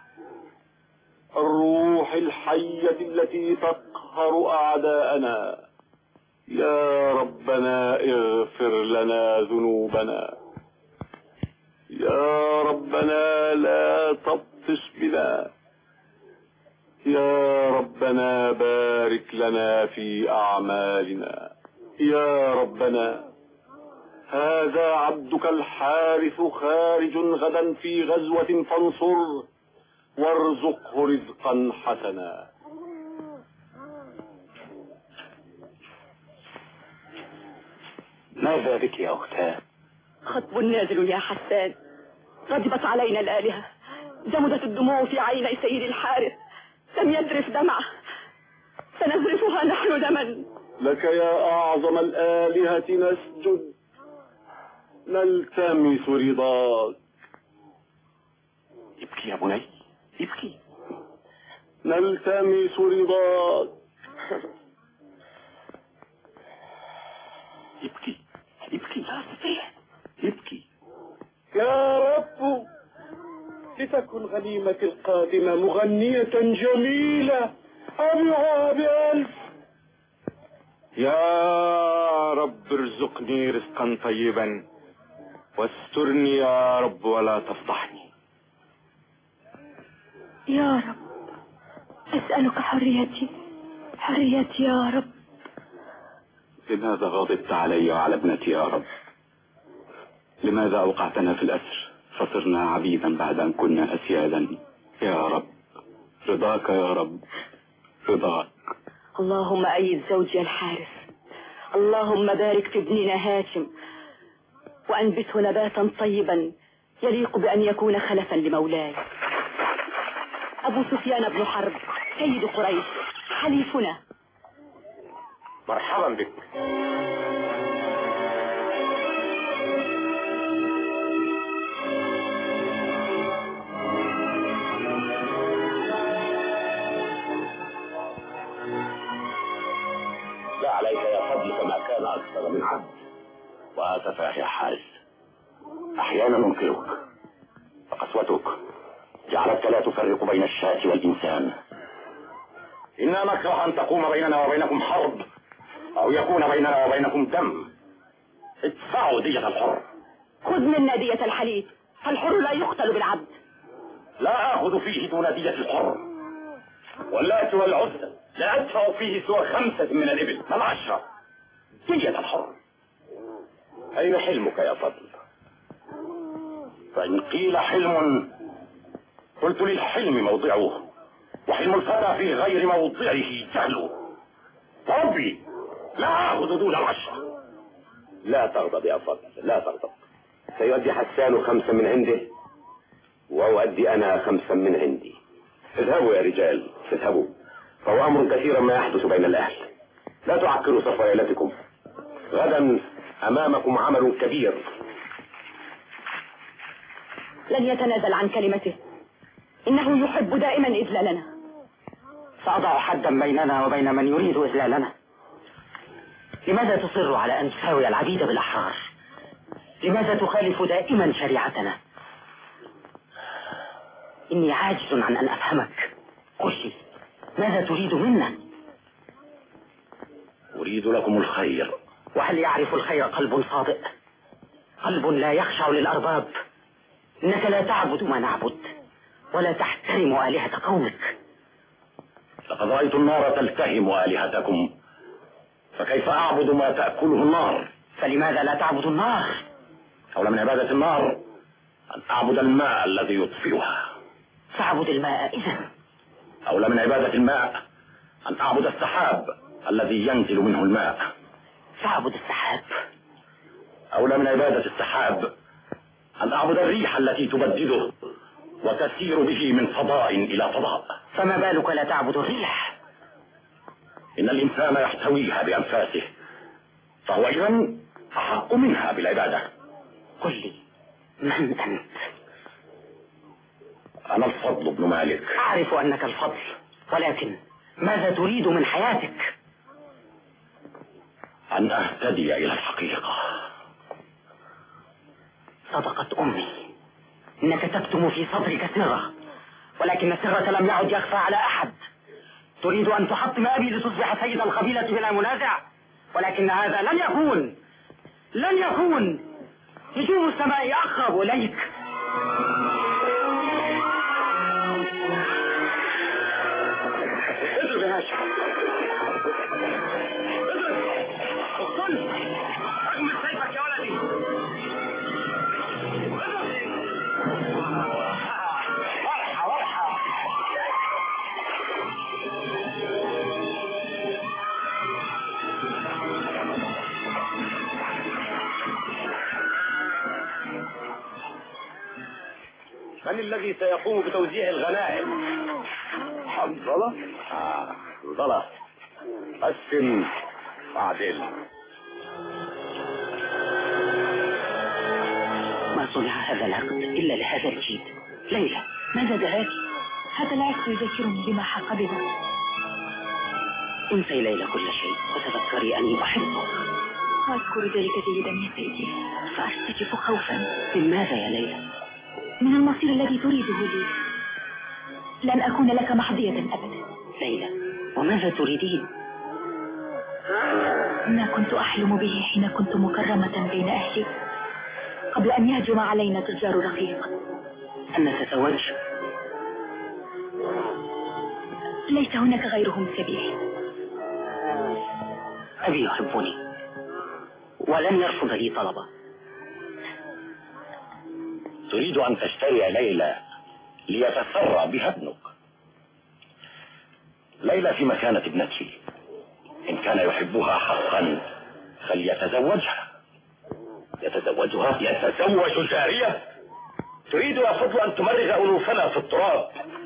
الروح الحية التي تقهر أعداءنا. يا ربنا اغفر لنا ذنوبنا، يا ربنا لا تبطش بنا، يا ربنا بارك لنا في أعمالنا. يا ربنا هذا عبدك الحارث خارج غدا في غزوة فانصر وارزقه رزقا حسنا. ماذا بك يا أختاه؟ خطب نازل يا حسان، غضبت علينا الآلهة، جمدت الدموع في عيني سيد الحارث، لم يذرف دمعه، سنذرفها نحن دما. لك يا أعظم الآلهة نسجد، نلتمس رضاك. ابكي يا بني، ابكي. نلتمس رضاك. ابكي ابكي لا أستطيع، ابكي. يا رب لتكن غنيمتي القادمة مغنية جميلة أبيعها بألف. يا رب ارزقني رزقا طيبا واسترني يا رب ولا تفضحني. يا رب أسألك حريتي، حريتي يا رب. لماذا غضبت علي وعلى ابنتي يا رب؟ لماذا أوقعتنا في الأسر فصرنا عبيدا بعد أن كنا أسيادا؟ يا رب رضاك يا رب رضاك. اللهم أيد زوجي الحارث، اللهم بارك في ابننا هاشم وأنبته نباتا طيبا يليق بأن يكون خلفا لمولاي. أبو سفيان بن حرب سيد قريش حليفنا. مرحبا بك. لا عليك يا فضلك ما كان أكثر من عبد. وآسف يا أخي حارس، أحيانا ننكرك فقسوتك جعلتك لا تفرق بين الشاة والإنسان. إنا نكره أن تقوم بيننا وبينكم حرب أو يكون بيننا وبينكم دم. ادفعوا دية الحر. خذ منا دية الحليف، فالحر لا يقتل بالعبد. لا آخذ فيه دون دية الحر. واللات والعزى لا أدفع فيه سوى خمسة من الإبل بل عشرة. دية الحر. أين حلمك يا فضل؟ فإن قيل حلم قلت للحلم موضعه، وحلم الفتى في غير موضعه جهله. ربي لا أخذ دون العشرة. لا تغضب يا فضل، لا تغضب. سيؤدي حسان خمسا من عنده وأؤدي أنا خمسا من عندي. اذهبوا يا رجال اذهبوا، فهو أمر كثيرا ما يحدث بين الأهل. لا تعكروا صف ليلتكم، غدا أمامكم عمل كبير. لن يتنازل عن كلمته، إنه يحب دائما إذلالنا. سأضع حدا بيننا وبين من يريد إذلالنا. لماذا تصر على أن تساوي العبيد بالأحرار؟ لماذا تخالف دائما شريعتنا؟ إني عاجز عن أن أفهمك. قل لي ماذا تريد منا؟ أريد لكم الخير. وهل يعرف الخير قلب صادق؟ قلب لا يخشع للأرباب. إنك لا تعبد ما نعبد ولا تحترم آلهة قومك. لقد رأيت النار تلتهم آلهتكم، فكيف أعبد ما تأكله النار؟ فلماذا لا تعبد النار؟ أولى من عبادة النار أن أعبد الماء الذي يطفئها. فاعبد الماء إذن. أولى من عبادة الماء أن أعبد السحاب الذي ينزل منه الماء. فاعبد السحاب. أولى من عبادة السحاب أن أعبد الريح التي تبدده وتسير به من فضاء إلى فضاء. فما بالك لا تعبد الريح؟ إن الإنسان يحتويها بأنفاسه، فهو إذن أحق منها بالعبادة. قل لي من أنت؟ أنا الفضل بن مالك. أعرف أنك الفضل، ولكن ماذا تريد من حياتك؟ أن أهتدي إلى الحقيقة. صدقت أمي، إنك تكتم في صدرك سرا، ولكن سرك لم يعد يخفى على أحد. تريد أن تحطم أبي لتصبح سيد القبيلة بلا منازع، ولكن هذا لن يكون، لن يكون. نجوم السماء أقرب إليك. اضرب يا هاشم، اضرب، اقتل، اغمد سيفك يا ولدي. ورحة ورحة. من الذي سيقوم بتوزيع الغنائم؟ حنظلة؟ آه حنظلة. قسم وعدل. ما صنع هذا العقد إلا لهذا الجيد. ليلى، ماذا دهاك؟ هذا العقد يذكرني بما حق بنا. انسي ليلى كل شيء وتذكري أني أحبك. أذكر ذلك جيدا يا سيدي، فأرتجف خوفا. من ماذا يا ليلى؟ من المصير الذي تريده لي. لن أكون لك محظية أبدا. ليلى، وماذا تريدين؟ ما كنت أحلم به حين كنت مكرمة بين أهلي قبل أن يهجم علينا تجار رقيق. أن نتزوج؟ ليس هناك غيرهم سبيل. أبي يحبني ولن يرفض لي طلبه. تريد أن تشتري ليلى ليتسرى بها ابنك. ليلى في مكانة ابنتي، إن كان يحبها حقا فليتزوجها. يتزوجها؟ يتزوج جارية؟ تريد يا فضل أن تمرغ أنوفنا في التراب.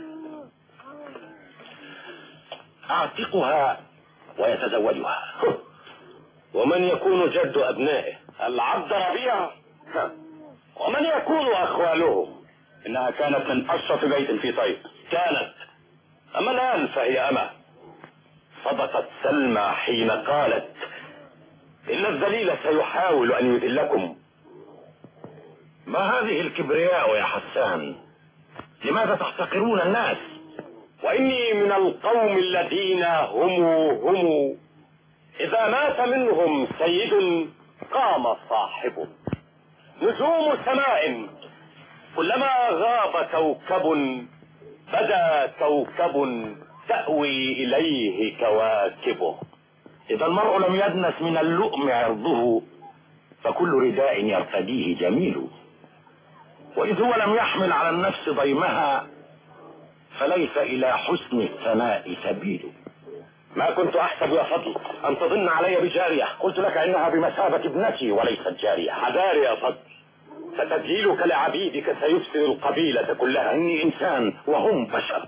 أعتقها ويتزوجها. ومن يكون جد أبنائه؟ العبد ربيع. ومن يكون أخواله؟ إنها كانت من أشرف بيت في طيب. كانت، أما الآن فهي أمة. صدقت سلمى حين قالت إن الذليل سيحاول أن يذلكم. ما هذه الكبرياء يا حسان؟ لماذا تحتقرون الناس؟ وإني من القوم الذين هم هم إذا مات منهم سيد قام صاحبه. نجوم سماء كلما غاب كوكب بدا كوكب تأوي إليه كواكبه. إذا المرء لم يدنس من اللؤم عرضه فكل رداء يرتديه جميل. وإذ هو لم يحمل على النفس ضيمها فليس إلى حسن الثناء سبيل. ما كنت أحسب يا فضل أن تظن علي بجارية، قلت لك إنها بمثابة ابنتي وليست جارية. حذاري يا فضل، فتدليلك لعبيدك سيفسد القبيلة كلها. إني إنسان وهم بشر.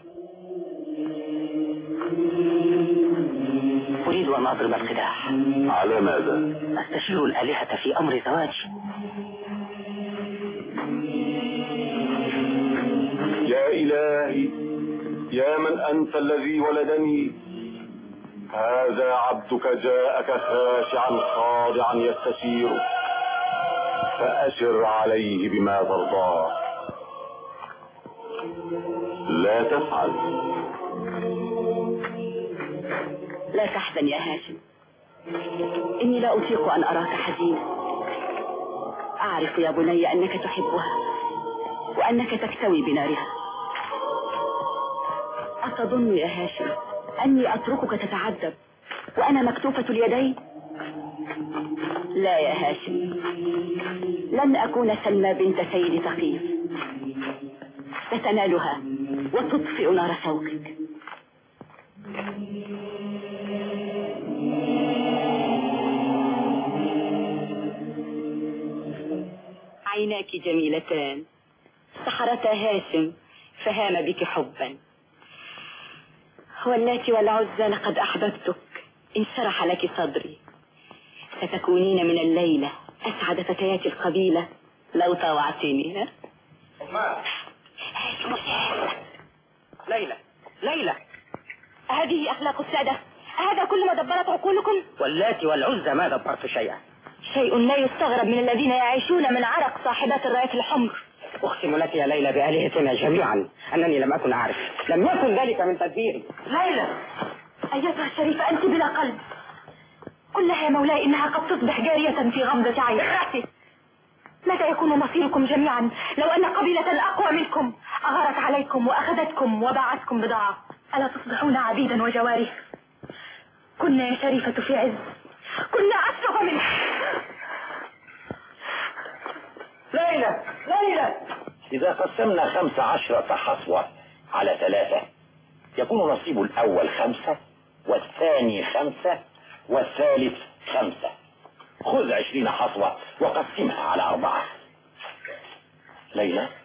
أريد أن أضرب القداح. على ماذا؟ أستشير الآلهة في أمر زواجي. يا إلهي، يا من أنت الذي ولدني، هذا عبدك جاءك خاشعا خاضعا يستشير، فأشر عليه بما ترضاه. لا تفعل. لا تحزن يا هاشم، إني لا أطيق أن أراك حزينا. أعرف يا بني أنك تحبها وأنك تكتوي بنارها. أتظن يا هاشم أني أتركك تتعذب وأنا مكتوفة اليدين؟ لا يا هاشم، لن أكون سلمى بنت سيد ثقيف. ستنالها وتطفئ نار شوقك. عيناك جميلتان سحرتا هاشم فهام بك حبا. واللاتي والعزى لقد أحببتك انشرح لك صدري. ستكونين من الليلة أسعد فتيات القبيلة لو طوعتني. ها؟ ليلى ليلى، هذه أخلاق السادة؟ هذا كل ما دبرت عقولكم؟ واللاتي والعزى ما دبرت شيئا. شيء لا يستغرب من الذين يعيشون من عرق صاحبات الرايات الحمر. أقسم لك يا ليلى بآلهتنا جميعا أنني لم أكن أعرف، لم يكن ذلك من تدبيري. ليلى أيتها الشريفة، أنت بلا قلب. قل لها يا مولاي إنها قد تصبح جارية في غمضة عين. متى يكون مصيركم جميعا لو أن قبيلة أقوى منكم أغارت عليكم وأخذتكم وباعتكم بضاعة؟ ألا تصبحون عبيدا وجوارح؟ كنا يا شريفة في عز، كنا أشرف منه. ليلى ليلى، إذا قسمنا خمس عشرة حصوة على ثلاثة يكون نصيب الأول خمسة والثاني خمسة والثالث خمسة. خذ عشرين حصوة وقسمها على أربعة. ليلى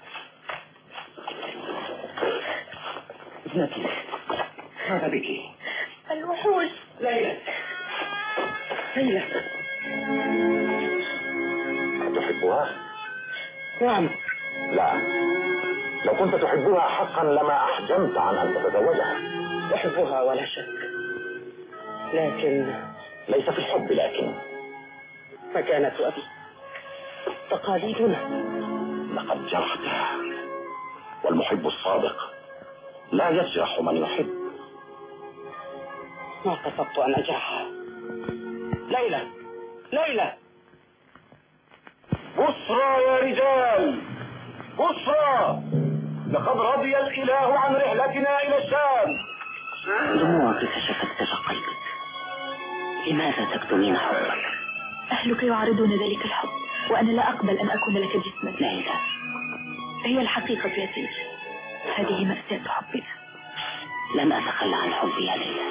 ابنتي، ماذا بك؟ الوحوش. ليلى ليلى، تحبها؟ نعم. لا، لو كنت تحبها حقا لما أحجمت عن أن تتزوجها. أحبها ولا شك، لكن ليس في الحب لكن مكانة أبي، تقاليدنا. لقد جرحتها، والمحب الصادق لا يجرح من يحب. ما قصدت أن أجرحها. ليلى ليلى، بصرى يا رجال، بصرى، لقد رضي الإله عن رحلتنا إلى الشام. دموعك كشفت سر قلبك، لماذا تكتمين حبك؟ أهلك يعرضون ذلك الحب وأنا لا أقبل أن أكون لك جسما. ليلى، هي الحقيقة يا سيدي، هذه مأساة حبنا. لن أتخلى عن حبي يا ليلى.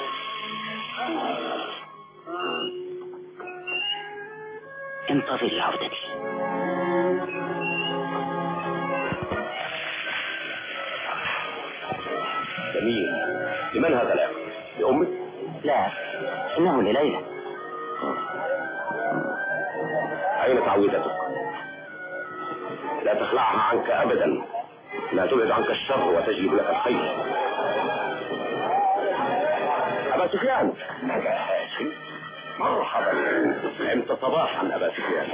انتظري عودتي. جميل. لمن هذا العقد؟ لأمك؟ لا، إنه لليلى. أين تعويذتك؟ لا تخلعها عنك أبدا، لا تبعد عنك الشر وتجلب لك الخير. أبا سفيان. أبا هاشم، مرحبا. نمت صباحا أبا سفيان.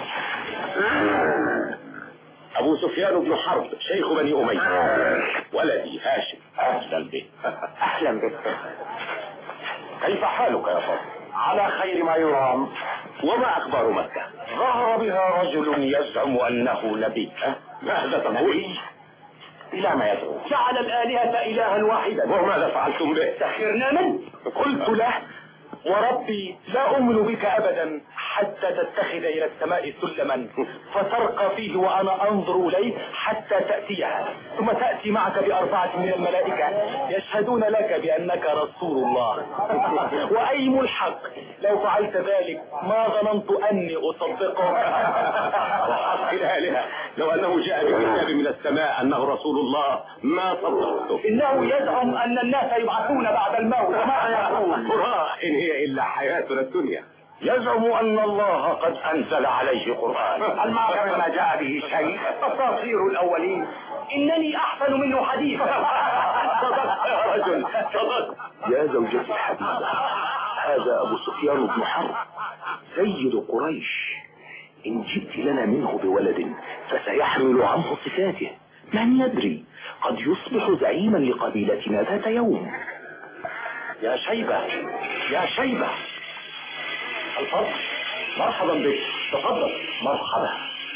أبو سفيان بن حرب شيخ بني أمية، ولدي هاشم. أهلا به. أهلا بك. كيف حالك يا فضل؟ على خير ما يرام. وما أخبار مكة؟ ظهر بها رجل يزعم أنه نبي. ماذا تقول؟ إلى ما يدعو؟ جعل الآلهة إلها واحدا. وماذا فعلتم به؟ سخرنا منه. قلت له وربي لا أؤمن بك أبدا حتى تتخذ إلى السماء سلما فترقى فيه وأنا أنظر إليه حتى تأتيها، ثم تأتي معك بأربعة من الملائكة يشهدون لك بأنك رسول الله. وأيم الحق لو فعلت ذلك ما ظننت أني أصدقه. وحق الآلهة لو أنه جاء بكتاب من السماء أنه رسول الله ما صدقته. إنه يزعم أن الناس يبعثون بعد الموت. وماذا يقول؟ قراء إن هي إلا حياتنا الدنيا. يزعم أن الله قد أنزل عليه قرآن. هل معك مما جاء به شيء؟ أساطير الأولين. إنني أحسن منه حديثا. صدقت يا رجل، صدقت. يا زوجتي الحبيبة، هذا أبو سفيان بن حرب سيد قريش. إن جئت لنا منه بولد فسيحمل عنه صفاته، من يدري قد يصبح زعيما لقبيلتنا ذات يوم. يا شيبة، يا شيبة، الفضل. مرحبا بك، تفضل. مرحبا،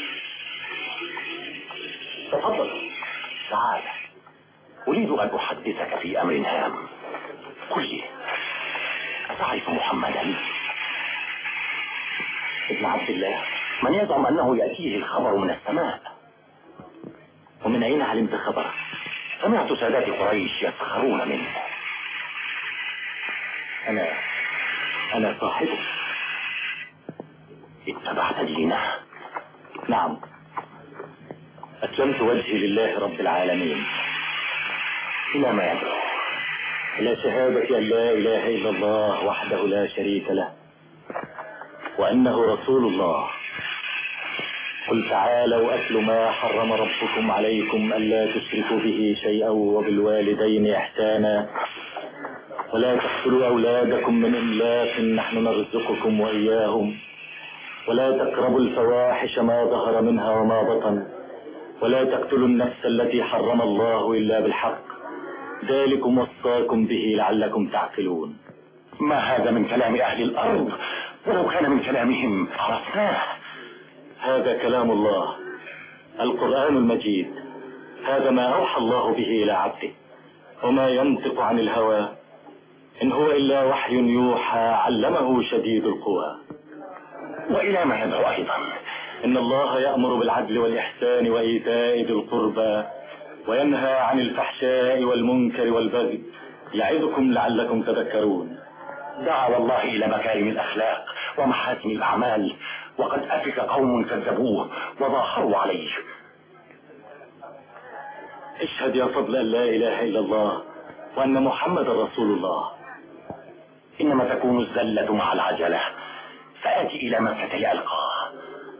تفضل. تعال، أريد أن أحدثك في أمر هام. قل لي، أتعرف محمدا ابن عبد الله، من يزعم أنه يأتيه الخبر من السماء؟ ومن أين علمت خبره؟ سمعت سادات قريش يسخرون منه. أنا أنا صاحبه. اتبعت دينه؟ نعم، أسلمت وجهي لله رب العالمين. إلى ما يدعو؟ إلى شهادة أن لا إله إلا الله وحده لا شريك له، وأنه رسول الله. قل تعالوا أتل ما حرم ربكم عليكم ألا تشركوا به شيئا وبالوالدين إحسانا ولا تقتلوا أولادكم من إملاق نحن نرزقكم وإياهم ولا تقربوا الفواحش ما ظهر منها وما بطن ولا تقتلوا النفس التي حرم الله إلا بالحق ذلكم وصاكم به لعلكم تعقلون. ما هذا من كلام أهل الأرض؟ ولو كان من كلامهم عرفناه. هذا كلام الله، القرآن المجيد. هذا ما أوحى الله به إلى عبده، وما ينطق عن الهوى، إن هو إلا وحي يوحى علمه شديد القوى. وإلى ما يدعو أيضا؟ إن الله يأمر بالعدل والإحسان وإيتاء ذي القربى وينهى عن الفحشاء والمنكر والبغي يعظكم لعلكم تذكرون. دعا والله إلى مكارم الأخلاق ومحاسن الأعمال، وقد أفك قوم كذبوه وظاهروا عليه. اشهد يا فضل أن لا إله إلا الله وأن محمد رسول الله. إنما تكون الزلة مع العجلة، فآتي إلى مكة لألقاه.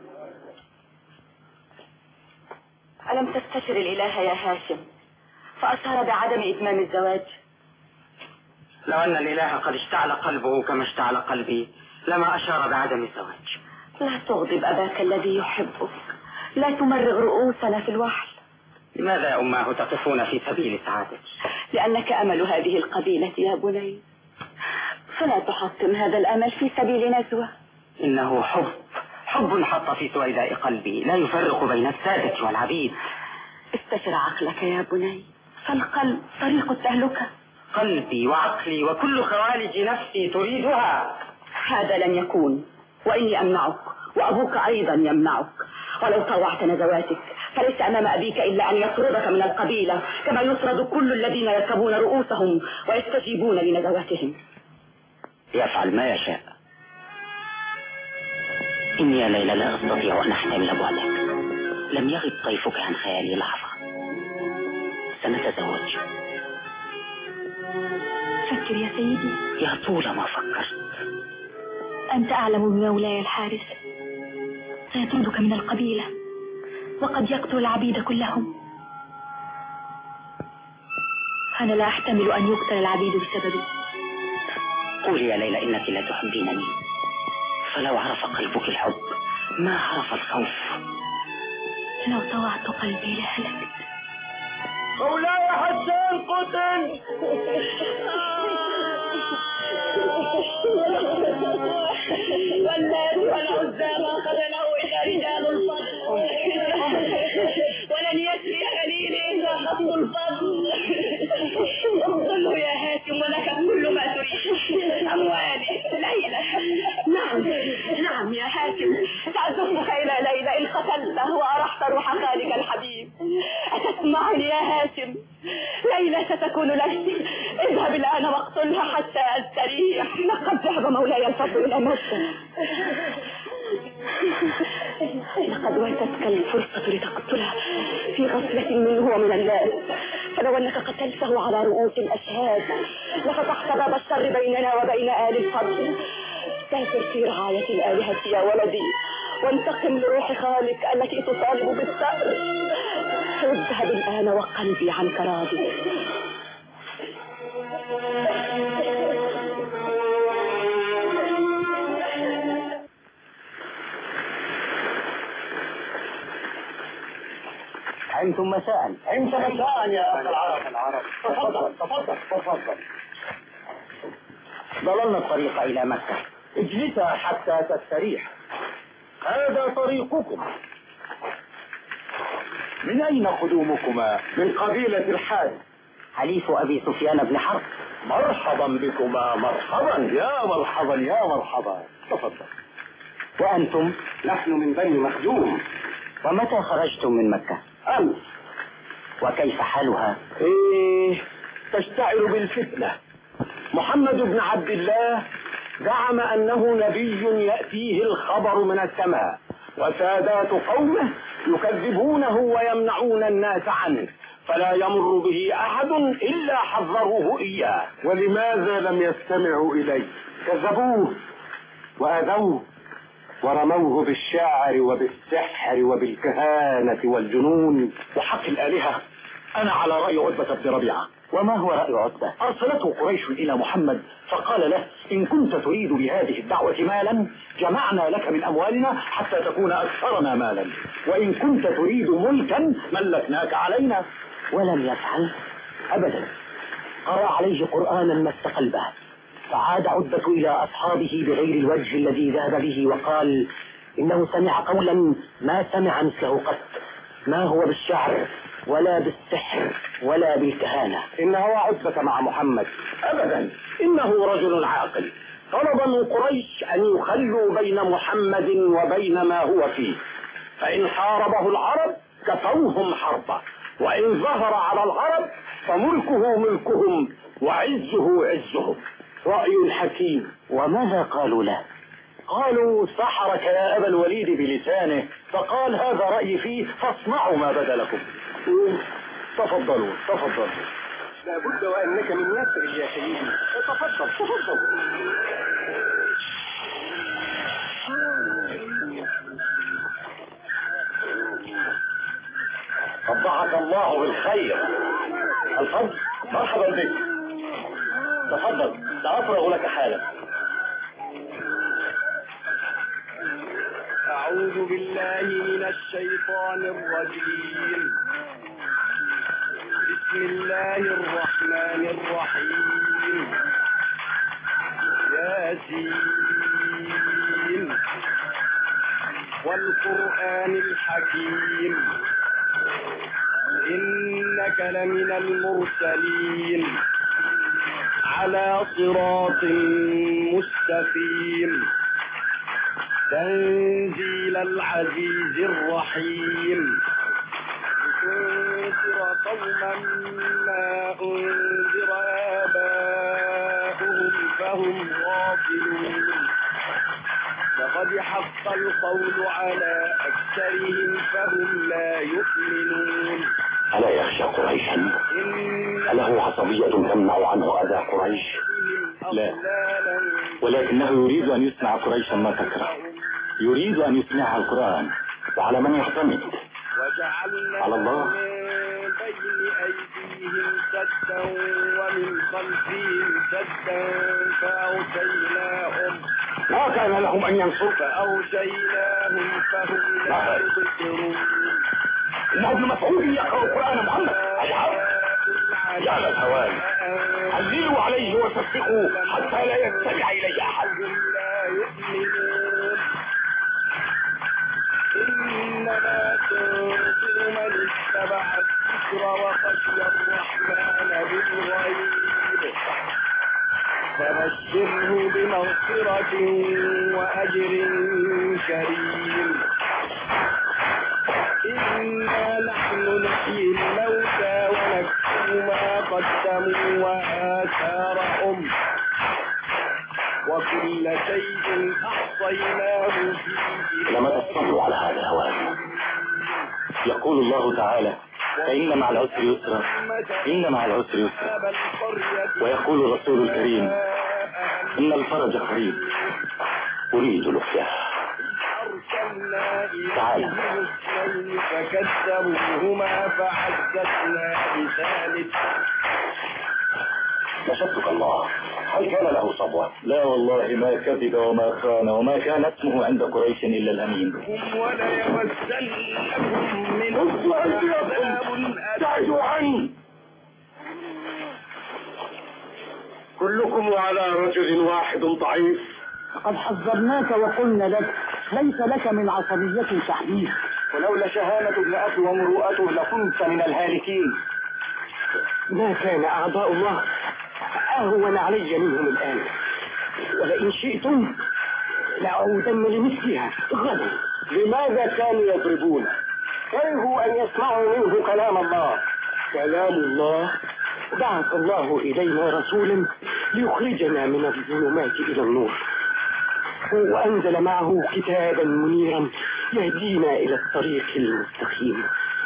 ألم تستشر الإله يا هاشم فأشار بعدم إتمام الزواج؟ لو أن الإله قد اشتعل قلبه كما اشتعل قلبي لما أشار بعدم الزواج. لا تغضب أباك الذي يحبك، لا تمرغ رؤوسنا في الوحل. لماذا يا أماه تقفون في سبيل سعادتي؟ لأنك أمل هذه القبيلة يا بني، فلا تحطم هذا الأمل في سبيل نزوة. إنه حب، حب حط في سويداء قلبي لا يفرق بين السادة والعبيد. استشر عقلك يا بني، فالقلب طريق التهلكة. قلبي وعقلي وكل خوالج نفسي تريدها. هذا لن يكون، وإني أمنعك وأبوك أيضا يمنعك. ولو طوعت نزواتك فليس أمام أبيك إلا أن يطردك من القبيلة كما يطرد كل الذين يركبون رؤوسهم ويستجيبون لنزواتهم. يفعل ما يشاء. إني يا ليلى لا أستطيع أن أحتمل بعدك. لم يغب طيفك عن خيالي لحظة. سنتزوج. فكر يا سيدي. يا طول ما فكرت. أنت أعلم بمولاي الحارس، سيطردك من القبيلة وقد يقتل العبيد كلهم. أنا لا أحتمل أن يقتل العبيد بسببي. قولي يا ليلى إنك لا تحبينني، فلو عرف قلبك الحب ما عرف الخوف. لو طوعت قلبي لهلكت. مولاي حسان قتل. والناس والعزى ما قتله إلا رجال الفضل، ولن يسري خليلي إلا خصم الفضل. انظره يا هاشم ولك كل ما تريد. أموالي ليلى. نعم نعم يا هاشم، تعزفك إلى ليلى إن قتلته وأرحت روح خالك الحبيب. أتسمعني يا هاشم؟ ليلى ستكون لك. اذهب الآن واقتلها حتى أستريح. لقد ذهب مولاي الفضل إلى مكة. لقد واتتك الفرصة لتقتلها في غفلة منه ومن الناس، فلو أنك قتلته على رؤوس الأشهاد لفتحت باب الشر بيننا وبين آل الفضل. استهتر في رعاية الآلهة يا ولدي، وانتقم لروح خالك التي تطالب بالثأر. اذهب الآن وقلبي عنك راضي. عمتم مساء. عمت مساء يا أخي العرب. العرب. تفضل تفضل تفضل. ضللنا الطريق إلى مكة اجلسا حتى تستريح. هذا طريقكم. من أين قدومكما؟ من قبيلة الحارث، حليف أبي سفيان بن حرب. مرحبا بكما، مرحبا يا مرحبا يا مرحبا. تفضل. وأنتم؟ نحن من بني مخزوم. ومتى خرجتم من مكة؟ أمس. وكيف حالها؟ إيه، تشتعل بالفتنة. محمد بن عبد الله زعم أنه نبي يأتيه الخبر من السماء، وسادات قومه يكذبونه ويمنعون الناس عنه، فلا يمر به أحد إلا حذروه إياه. ولماذا لم يستمعوا إليه؟ كذبوه وأذوه ورموه بالشعر وبالسحر وبالكهانة والجنون. وحق الآلهة أنا على رأي عتبة بن ربيعة. وما هو رأي عتبة؟ أرسلته قريش إلى محمد فقال له: إن كنت تريد بهذه الدعوة مالا جمعنا لك من أموالنا حتى تكون أكثرنا مالا، وإن كنت تريد ملكا ملكناك علينا. ولم يفعل أبدا. قرأ عليه قرآنا مس قلبه، فعاد عتبة إلى أصحابه بغير الوجه الذي ذهب به وقال: إنه سمع قولا ما سمع مثله قط، ما هو بالشعر ولا بالسحر ولا بالكهانة. إن هو عتبة مع محمد أبدا، إنه رجل عاقل. طلب من قريش أن يخلوا بين محمد وبين ما هو فيه، فإن حاربه العرب كفوهم حربه، وإن ظهر على العرب فملكه ملكهم وعزه عزهم. رأي حكيم. وماذا قالوا له؟ قالوا: سحرك يا أبا الوليد بلسانه، فقال: هذا رأيي فيه فاصنعوا ما بدا لكم. تفضلوا تفضلوا. لابد وأنك من يسر يا سيدي. تفضل تفضل. صبحك الله بالخير. الفضل مرحبا بك. تفضل سأفرغ لك حالا. أعوذ بالله من الشيطان الرجيم. بسم الله الرحمن الرحيم. ياسين والقرآن الحكيم إنك لمن المرسلين على صراط مستقيم تنزيل العزيز الرحيم لتنذر قوما ما أنذر آباؤهم فهم غافلون لقد حق القول على أكثرهم فهم لا يؤمنون. ألا يخشى قريشا؟ أله عصبية تمنع عنه أذى قريش؟ لا، ولكنه يريد أن يسمع قريشا ما تكره، يريد أن يسمعها القرآن. وعلى من يعتمد؟ على الله. من بين أيديهم سدا ومن خلفهم سدا فأغشيناهم ما كان لهم أن ينصروا فأغشيناهم فهم لا يبصرون. إنه ابن مسعود يقرأ القرآن محمد. يا للهوان، هللوا عليه وسبحوا حتى لا يستمع إليه أحد. لا يؤمنون. إنما تنذر من اتبع الذكر وخشي الرحمن بالغيب فبشره بمغفرة وأجر كريم. إنا نحن نحيي الموتى ونكتب ما قدموا وآثارهم وكل شيء أحصيناه في لما تصبروا على هذا الهوان. يقول الله تعالى: فإن مع العسر يسرا إن مع العسر يسرا. ويقول الرسول الكريم: إن الفرج قريب. أريد لقياه. تعالى. فكذبوهما فعززنا بثالث. نشدك الله، هل كان له صبوة؟ لا والله ما كذب وما خان، وما كان اسمه عند قريش إلا الأمين. ولا يمسنكم منهم عذاب تعجوا عني. كلكم على رجل واحد ضعيف قد حذرناك وقلنا لك ليس لك من عصبية تحديث، ولولا شهامة ابن أخي ومروءته لكنت من الهالكين. ما كان أعضاء الله أهون علي منهم الآن، ولئن شئتم لأعودن لمثلها غدا. لماذا كانوا يضربون؟ كرهوا أن يسمعوا منه كلام الله. كلام الله؟ بعث الله إلينا رسولا ليخرجنا من الظلمات إلى النور، وأنزل معه كتابا منيرا يهدينا إلى الطريق المستقيم.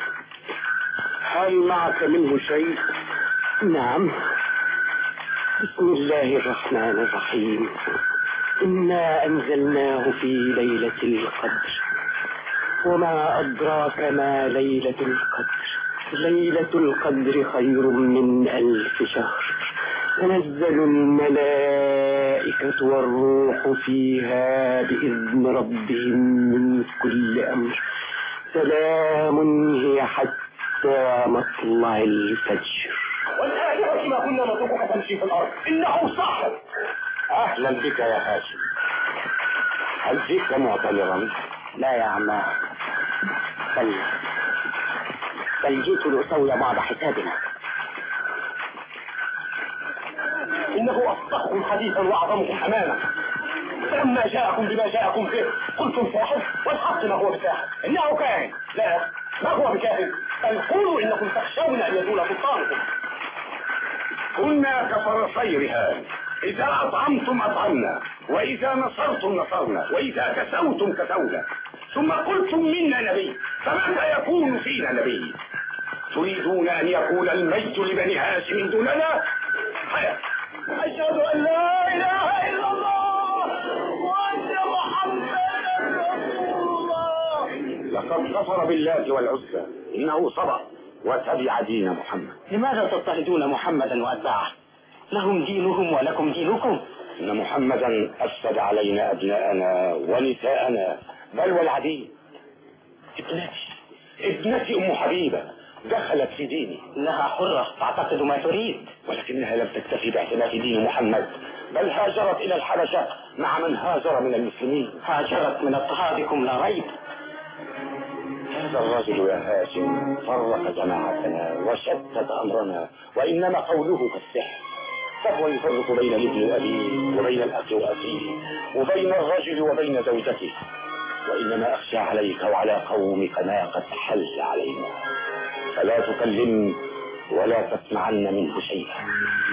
هل معك منه شيء؟ نعم. بسم الله الرحمن الرحيم. إنا أنزلناه في ليلة القدر، وما أدراك ما ليلة القدر. ليلة القدر خير من ألف شهر، تنزل الملائكة والروح فيها بإذن ربهم من كل أمر، سلام هي حتى مطلع الفجر. والآخرة ما كنا نطلقك تمشي في الأرض، إنه صاحب. أهلا بك يا هاشم. هل جئت معتذرا؟ لا يا عماه، بل بل جئت لأسوي بعض حسابنا. إنه أصدقكم حديثا وأعظمكم أمانة. فلما جاءكم بما جاءكم به قلتم ساحر، والحق ما هو بساحر، إنه كاهن. لا، ما هو بكاهن، بل قولوا إنكم تخشون أن يزول سلطانكم. كنا كفرسي رهان، إذا أطعمتم أطعمنا، وإذا نصرتم نصرنا، وإذا كسوتم كسونا، ثم قلتم منا نبي، فمتى يكون فينا نبي؟ تريدون أن يكون المجد لبني هاشم دوننا؟ أشهد أن لا إله إلا الله وأن محمدا رسول الله. لقد كفر بالله والعزى، إنه صبر وتبع دين محمد. لماذا تضطهدون محمدا وأتباعه؟ لهم دينهم ولكم دينكم. إن محمدا أفسد علينا أبناءنا ونساءنا، بل والعديد. ابنتي ابنتي أم حبيبة دخلت في ديني. إنها حرة تعتقد ما تريد، ولكنها لم تكتفي باعتناق دين محمد، بل هاجرت إلى الحبشة مع من هاجر من المسلمين. هاجرت من اضطهادكم لا ريب. هذا الرجل يا هاشم فرق جماعتنا وشتت أمرنا، وإنما قوله كالسحر، فهو يفرق بين الابن وأبيه، وبين الأخ وأخيه، وبين الرجل وبين زوجته. وإنما أخشى عليك وعلى قومك ما قد حل علينا، فلا تكلم ولا تسمعن منه شيئا.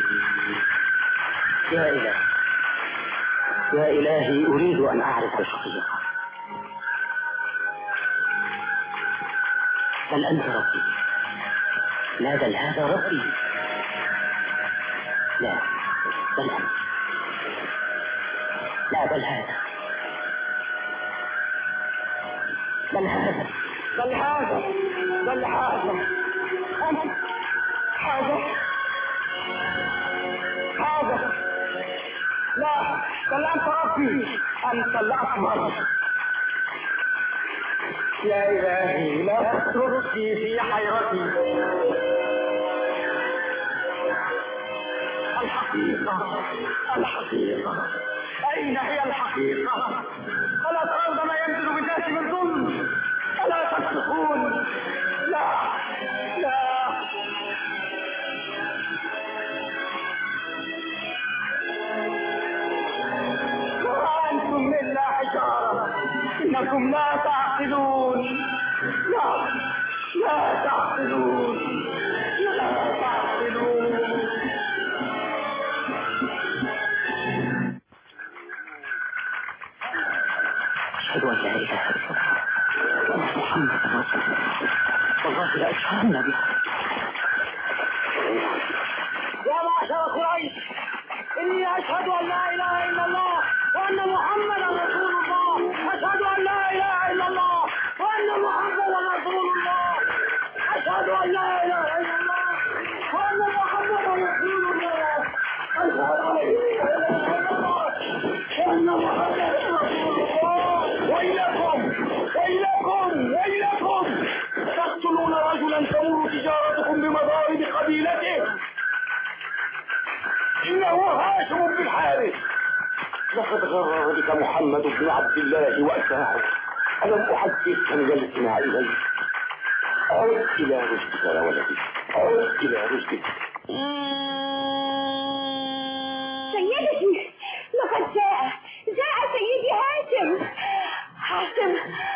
يا إلهي يا إلهي أريد أن أعرف الحقيقة، بل أنت ربي، لا بل هذا ربي، لا بل أنت، لا بل هذا، بل هذا بل هذا بل هذا أنت، هذا هذا لا بل أنت ربي، أنت الأكبر. يا إلهي لا تتركني في حيرتي. الحقيقة الحقيقة أين هي الحقيقة؟ ألا ترون ما ينزل بالناس من ظلم؟ ألا تفسقون؟ لا لا وأنتم إلا حجارة، إنكم لا تعقلون. لا لا تعقلون لا تعقلون. أشهد أن لا إله إلا الله وأن محمدا رسول الله، والله لا أشهدن بها. يا معشر قريش، إني أشهد أن لا إله إلا الله وأن محمدا رسول الله. أشهد أن لا إله إلا الله وأن محمدا رسول الله. أشهد أن لا إله إلا الله وأن محمدا رسول الله. أشهد أن لا إله إلا الله وأن محمدا رسول الله. وإليكم وإليكم وإليكم تقتلون رجلا تمر تجارتكم بمضارب قبيلته، إنه هاشم بن الحارث. لقد غر بك محمد بن عبد الله وأتباعه. ألم أحدثك من الاستماع إليه؟ عد إلى رشدك يا ولدي، عد إلى رشدك. سيدتي لقد جاء جاء سيدي هاشم. هاشم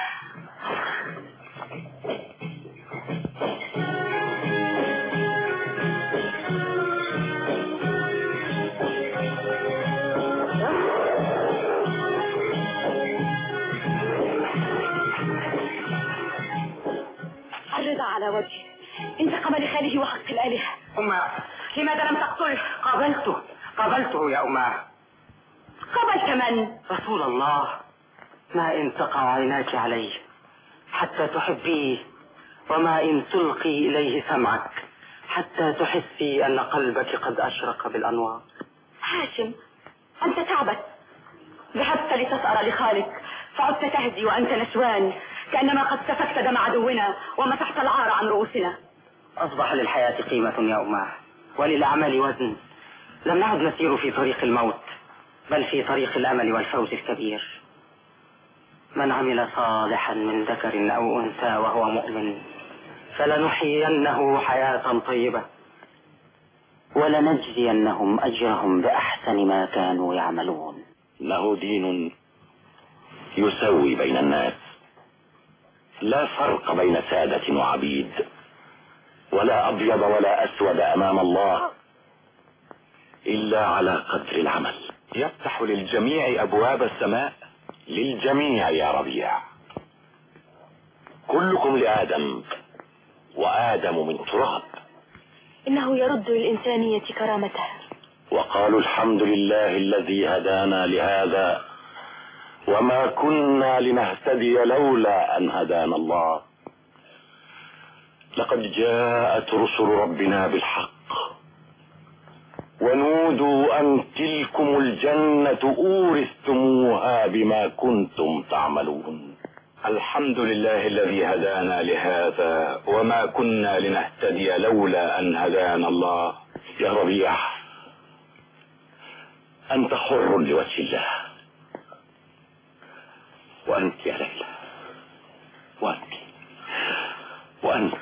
الرضا على وجهه، انتقم لخاله وحق الآلهة. أمه، لماذا لم تقتله؟ قابلته قابلته يا أمه. قبلت من؟ رسول الله. ما إن تقع عيناك عليه حتى تحبيه، وما إن تلقي إليه سمعك حتى تحسي أن قلبك قد أشرق بالأنوار. هاشم، أنت تعبت، ذهبت لتسأر لخالك فعدت تهدي وأنت نشوان، كأنما قد سفكت دم عدونا ومسحت العار عن رؤوسنا. أصبح للحياة قيمة يا أمه، وللأعمال وزن. لم نعد نسير في طريق الموت، بل في طريق الأمل والفوز الكبير. من عمل صالحا من ذكر أو أنثى وهو مؤمن فلنحيينه حياة طيبة ولنجزينهم أجرهم بأحسن ما كانوا يعملون. له دين يسوي بين الناس، لا فرق بين سادة وعبيد، ولا أبيض ولا أسود أمام الله إلا على قدر العمل. يفتح للجميع أبواب السماء، للجميع يا ربيع. كلكم لآدم وآدم من تراب. إنه يرد للإنسانية كرامته. وقالوا الحمد لله الذي هدانا لهذا وما كنا لنهتدي لولا أن هدانا الله. لقد جاءت رسل ربنا بالحق ونودوا أن تلكم الجنة أورثتموها بما كنتم تعملون. الحمد لله الذي هدانا لهذا وما كنا لنهتدي لولا أن هدانا الله. يا ربيع، أنت حر لوجه الله، وأنت يا ليلى، وأنت وأنت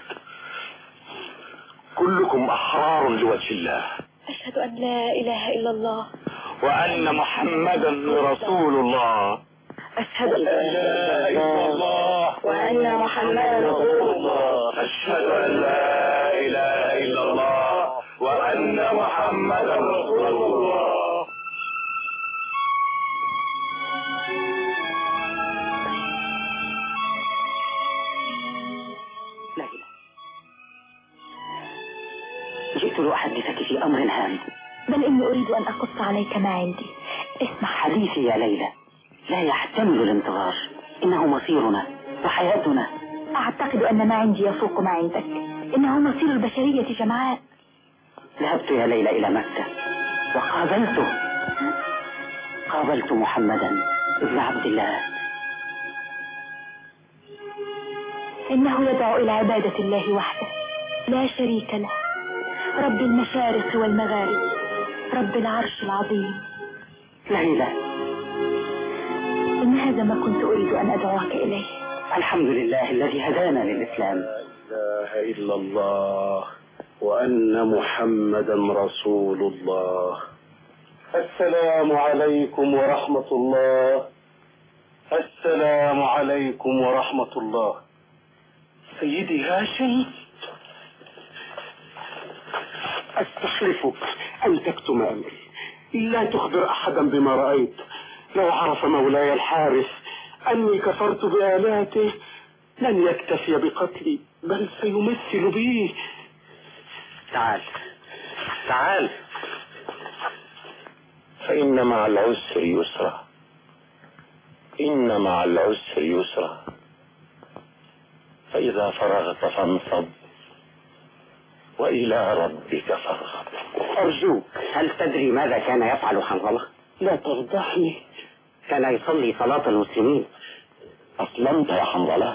كلكم أحرار لوجه الله. أشهد أن لا إله إلا الله وأن محمدا رسول الله. أشهد أن لا إله إلا الله وأن محمدا رسول الله. أشهد أن لا إله إلا الله وأن محمدا رسول الله. ليلى، جئت لأحدثك في أمر هام. بل إني أريد أن أقص عليك ما عندي. اسمع حديثي يا ليلى لا يحتمل الانتظار، إنه مصيرنا وحياتنا. أعتقد أن ما عندي يفوق ما عندك، إنه مصير البشرية جمعاء. ذهبت يا ليلى إلى مكة وقابلته، قابلت محمدا ابن عبد الله. إنه يدعو إلى عبادة الله وحده لا شريك له، رب المشارق والمغارب، رب العرش العظيم. ليلى، إن هذا ما كنت أريد أن أدعوك إليه. الحمد لله الذي هدانا للإسلام. لا إله إلا الله وأن محمدا رسول الله. السلام عليكم ورحمة الله. السلام عليكم ورحمة الله. سيدي هاشم، أستحلفك أن تكتم أمري، لا تخبر أحدا بما رأيت. لو عرف مولاي الحارس أني كفرت بآلاته لن يكتفي بقتلي بل سيمثل بي. تعال تعال، فإن مع العسر يسرا، إن مع العسر يسرا، فإذا فرغت فانصب وإلى ربك فارغب. أرجوك، هل تدري ماذا كان يفعل حنظلة؟ لا تفضحني. كان يصلي صلاة المسلمين. أسلمت يا حنظلة؟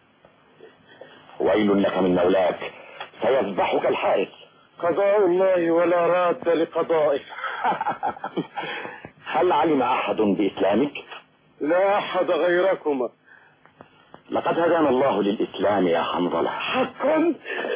ويل لك من مولاك سيذبحك الحارس. قضاء الله ولا راد لقضائه. هل علم أحد بإسلامك؟ لا أحد غيركما. لقد هدانا الله للإسلام يا حنظلة. حقا؟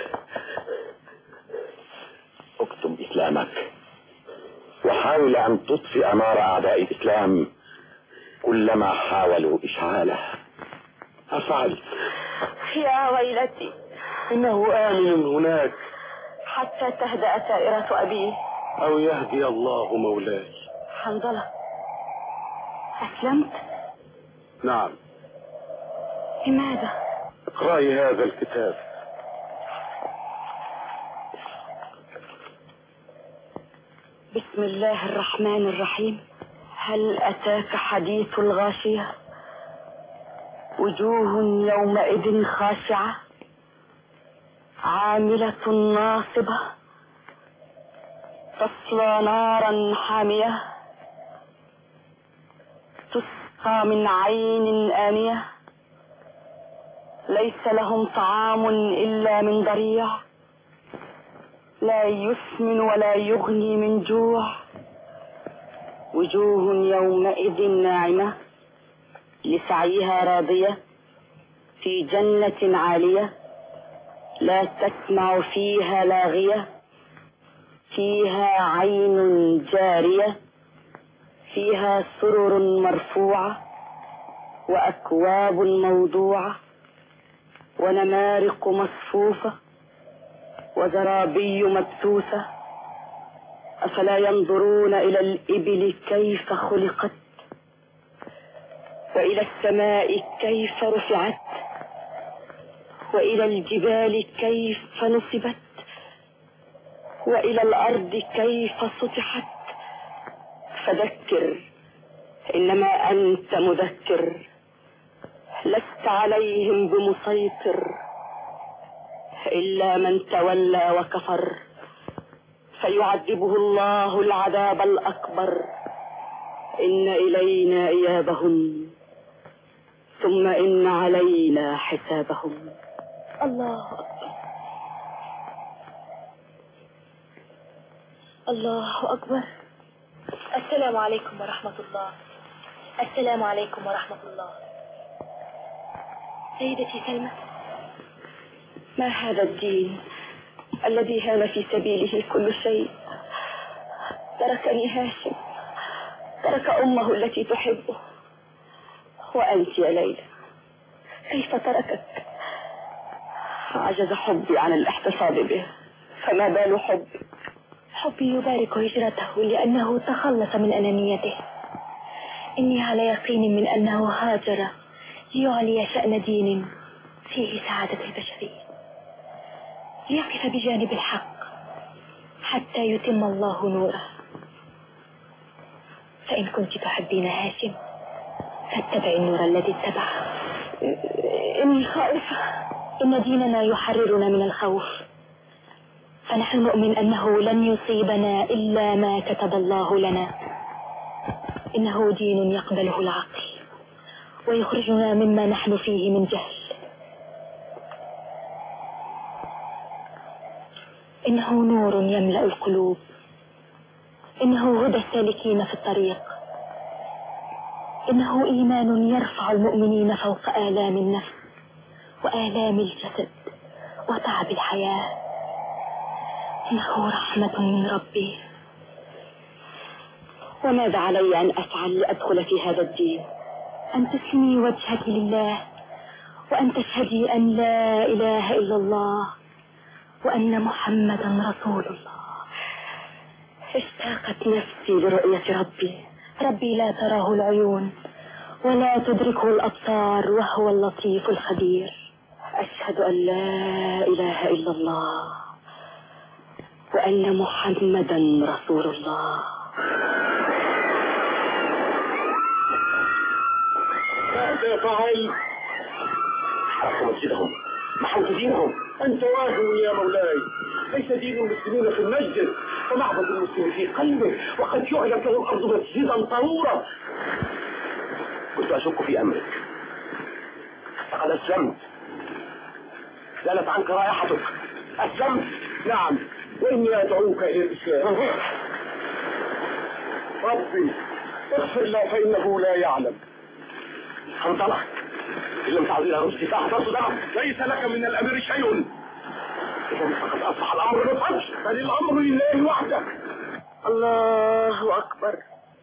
اكتم إسلامك وحاول أن تطفئ نار أعداء الإسلام كلما حاولوا إشعاله. أفعل. يا ويلتي، إنه آمن هناك حتى تهدأ سائرة أبيه أو يهدي الله مولاي. حنظلة، أسلمت؟ نعم. لماذا؟ اقرأي هذا الكتاب. بسم الله الرحمن الرحيم. هل أتاك حديث الغاشية؟ وجوه يومئذ خاشعة عاملة ناصبة تصلى نارا حامية تسقى من عين آنية ليس لهم طعام إلا من ضريع لا يسمن ولا يغني من جوع. وجوه يومئذ ناعمة لسعيها راضية في جنة عالية لا تسمع فيها لاغية فيها عين جارية فيها سرر مرفوعة وأكواب موضوعة ونمارق مصفوفة وزرابي مبثوثة. أفلا ينظرون إلى الإبل كيف خلقت وإلى السماء كيف رفعت وإلى الجبال كيف نصبت وإلى الأرض كيف سطحت. فذكر إنما أنت مذكر لست عليهم بمسيطر إلا من تولى وكفر فيعذبه الله العذاب الأكبر. إن إلينا إيابهم ثم إن علينا حسابهم. الله أكبر الله أكبر. السلام عليكم ورحمة الله. السلام عليكم ورحمة الله. سيدتي سلمى، ما هذا الدين الذي هان في سبيله كل شيء؟ تركني هاشم، ترك أمه التي تحبه. وأنت يا ليلى كيف تركك؟ عجز حبي عن الاحتفاظ به، فما بال حبي؟ حبي يبارك هجرته لأنه تخلص من أنانيته. إني على يقين من أنه هاجر ليعلي شأن دين فيه سعادة البشرية، ليقف بجانب الحق حتى يتم الله نوره. فإن كنت تحبين هاشم فاتبعي النور الذي اتبعه. إني خائفة. إن ديننا يحررنا من الخوف، فنحن نؤمن أنه لن يصيبنا إلا ما كتب الله لنا. إنه دين يقبله العقل ويخرجنا مما نحن فيه من جهل. إنه نور يملأ القلوب. إنه هدى السالكين في الطريق. إنه إيمان يرفع المؤمنين فوق آلام النفس وآلام الجسد وتعب الحياة. إنه رحمة من ربي. وماذا علي أن أفعل لأدخل في هذا الدين؟ أن تسلمي وجهك لله، وأن تشهدي أن لا إله إلا الله وأن محمدا رسول الله. اشتاقت نفسي لرؤية ربي. ربي لا تراه العيون ولا تدركه الأبصار وهو اللطيف الخبير. أشهد أن لا إله إلا الله وأن محمدا رسول الله. ماذا فعلت؟ حرقوا مسجدهم، محوت دينهم. أنت واهم يا مولاي. ليس دين المسلمين في المسجد ومعبد المسلم في قلبه، وقد جعلت له الأرض مسجدا طهورا. كنت أشك في أمرك، فقد أسلمت. زالت عنك رائحتك. أسلمت. نعم، وإني أدعوك إلى الإسلام. ربي اغفر له فإنه لا يعلم. حنظلة إن لم تعد إلى رشدي فأحفظ دمك. ليس لك من الأمر شيء. إذا فقد أصبح الأمر للفضل، بل الأمر لله وحده. الله أكبر.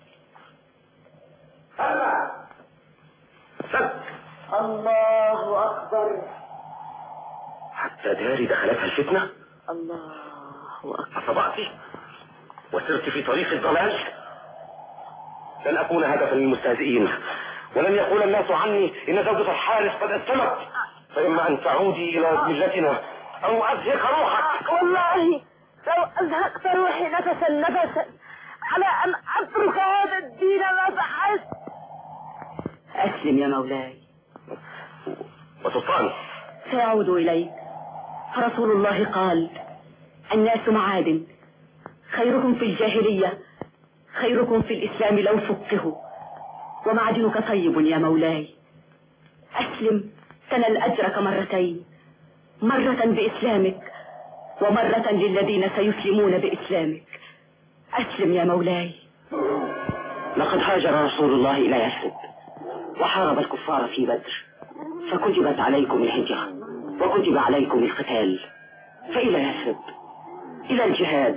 هلا سد. الله أكبر. حتى داري دخلتها الفتنة. الله أكبر. أصبعت وسرت في طريق الضلال. لن أكون هدفا للمستهزئين، ولن يقول الناس عني إن زوجة الحارس قد أسلمت، فإما أن تعودي إلى ملتنا أو أزهق روحك. والله لو أزهقت روحي نفسا نفسا على أن أترك هذا الدين ما بحثت. أسلم يا مولاي. وسلطان سأعود إليك، فرسول الله قال: الناس معادن، خيركم في الجاهلية خيركم في الإسلام لو فقهوا، ومعدنك طيب يا مولاي. أسلم تنل أجرك مرتين، مرة بإسلامك ومرة للذين سيسلمون بإسلامك. أسلم يا مولاي. لقد هاجر رسول الله إلى يثرب وحارب الكفار في بدر، فكتبت عليكم الهجرة وكتب عليكم القتال، فإلى يثرب، إلى الجهاد.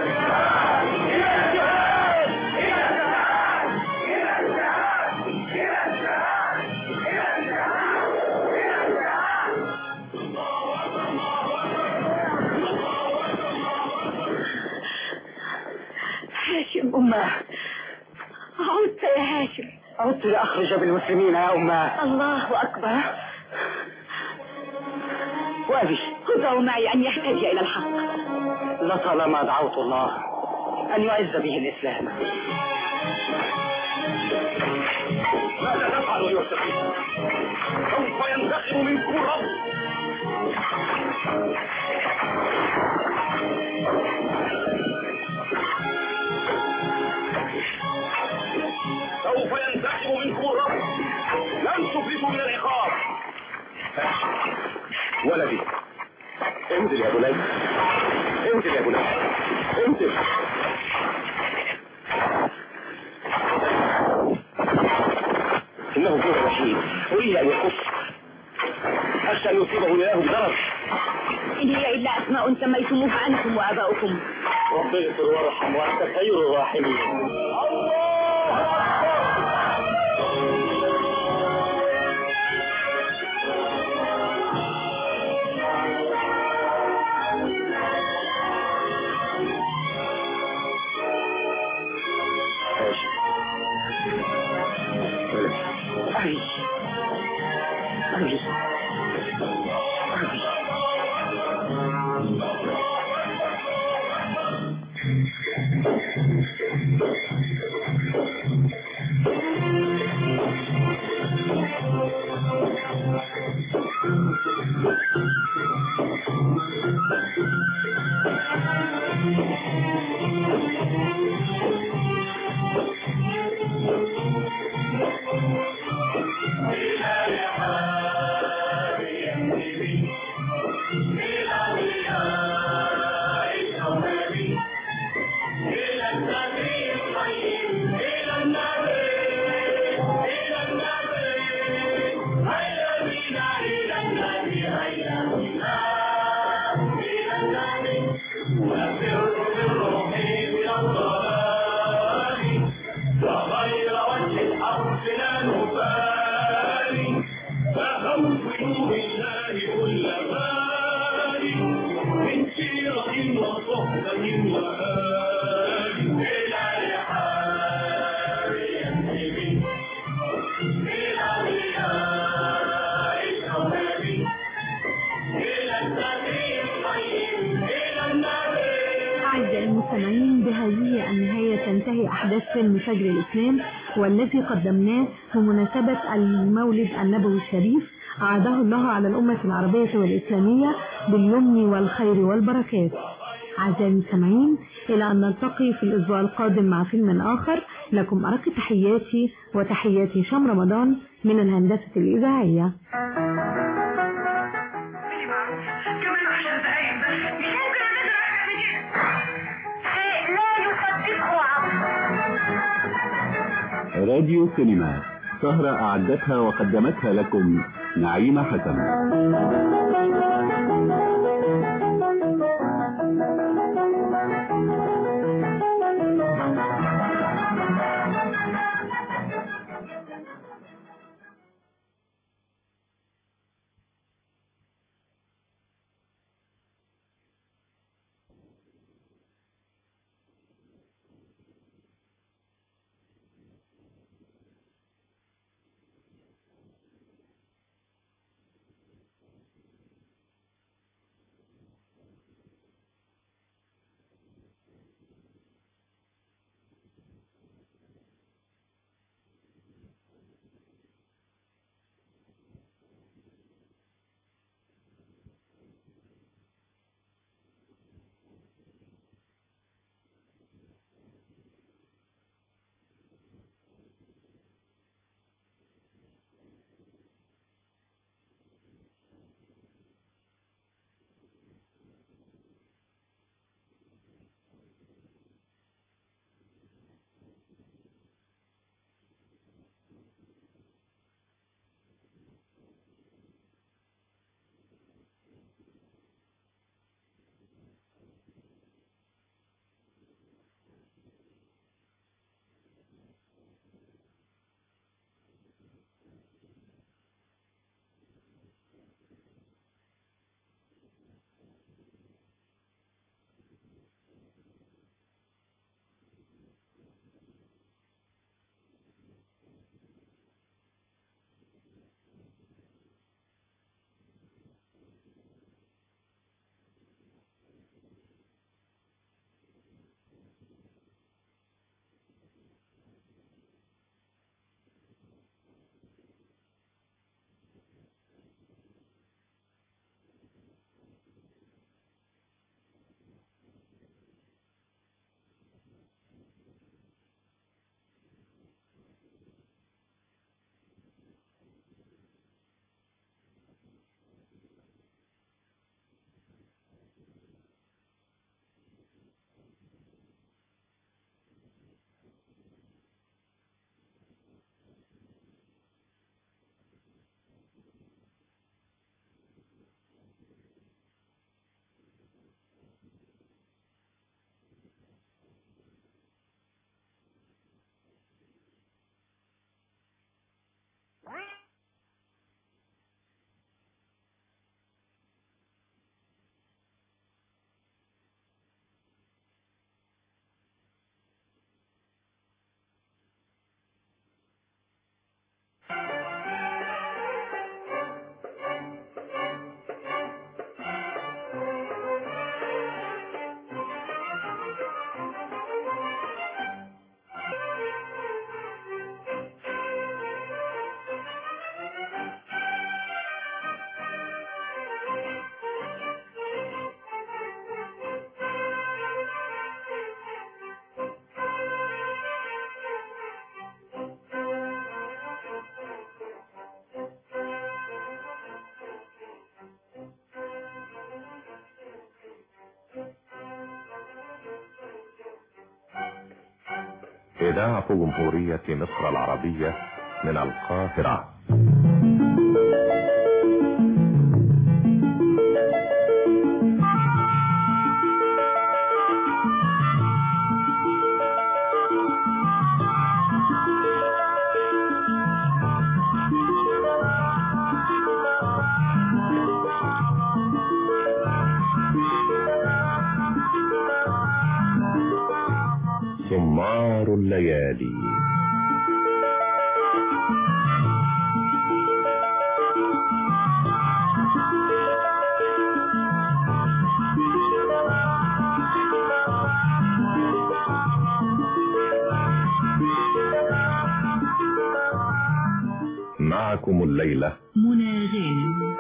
هاشم أمه، عدت يا هاشم. عدت لأخرج بالمسلمين يا أمه. الله أكبر. وأبي خذوا معي أن يحتاج إلى الحق. لطالما دعوت الله أن يعز به الإسلام. ماذا تفعل أيها السفير؟ سوف ينتقم منكم الرب. سوف ينتقم منكم الرب، لن تفلتوا من العقاب. ولدي انزل يا بني، انزل يا بني، انزل. انه فيه وحيد، اريد ان يخف، اخشى ان يصيبه اله بضرر. إن هي إلا أسماء سميتموها أنتم وآباؤكم. رب اغفر وارحم وأنت خير الراحمين. أبي أبي أبي المستمعين، بهذه النهاية تنتهي أحداث فيلم فجر الإسلام والذي قدمناه بمناسبة المولد النبوي الشريف، أعاده الله على الأمة العربية والإسلامية باليمن والخير والبركات. أعزائي المستمعين، إلى أن نلتقي في الأسبوع القادم مع فيلم آخر، لكم أرق تحياتي وتحياتي هشام رمضان من الهندسة الإذاعية. راديو سينما، سهرة أعدتها وقدمتها لكم نعيمة حسن. إذاعة جمهورية مصر العربية من القاهرة. سمار الليالي. معكم الليلة منى غانم.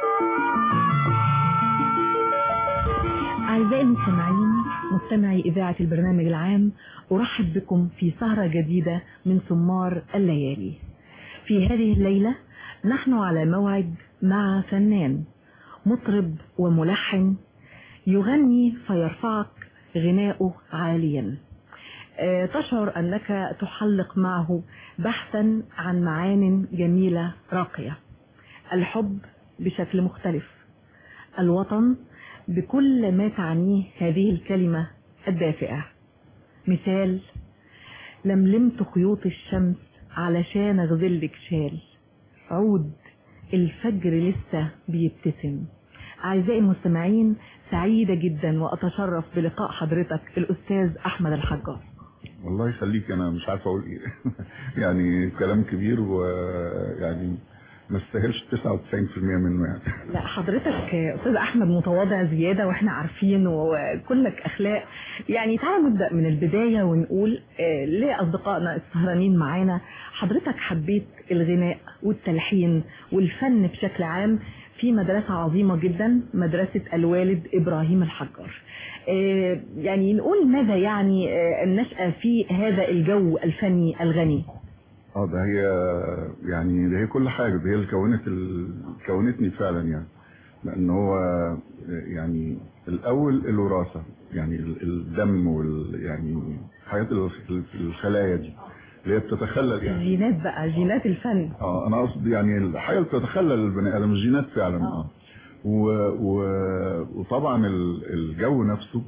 أعزائي المستمعين، مستمعي إذاعة البرنامج العام، أرحب بكم في سهرة جديدة من سمار الليالي. في هذه الليلة نحن على موعد مع فنان مطرب وملحن يغني فيرفعك غناؤه عاليا. تشعر أنك تحلق معه بحثا عن معان جميلة راقية. الحب بشكل مختلف، الوطن بكل ما تعنيه هذه الكلمة الدافئة. مثال: لملمت خيوط الشمس علشان اغزلك شال، عود الفجر لسه بيبتسم. أعزائي المستمعين، سعيدة جدا وأتشرف بلقاء حضرتك الأستاذ أحمد الحجار. والله يخليك، أنا مش عارف أقول إيه. يعني كلام كبير ويعني ما استاهلش تسعة وتسعين بالمية منه يعني. لا حضرتك أستاذ أحمد متواضع زيادة وإحنا عارفين وكلك أخلاق. يعني تعالوا نبدأ من البداية ونقول لأصدقائنا السهرانين معانا، حضرتك حبيت الغناء والتلحين والفن بشكل عام في مدرسة عظيمة جدا، مدرسة الوالد إبراهيم الحجار. يعني نقول ماذا يعني النشأة في هذا الجو الفني الغني؟ اه ده هي يعني ده هي كل حاجة، ده هي اللي كونت ال... كونتني فعلا يعني. لأن هو يعني الأول الوراثة، يعني الدم وال يعني حياة الخلايا دي اللي هي بتتخلل يعني الجينات بقى، جينات الفن. اه انا اقصد يعني الحاجة اللي بتتخلل البني آدم، الجينات فعلا. اه و... و... وطبعا الجو نفسه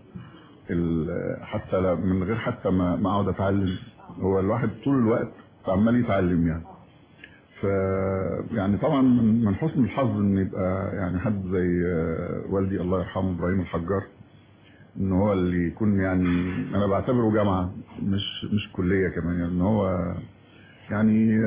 حتى من غير حتى ما ما اقعد اتعلم، هو الواحد طول الوقت عمال يتعلم يعني. ف يعني طبعا من حسن الحظ ان يبقى يعني حد زي والدي الله يرحمه ابراهيم الحجار، ان هو اللي يكون يعني انا بعتبره جامعه مش مش كليه كمان، يعني ان هو يعني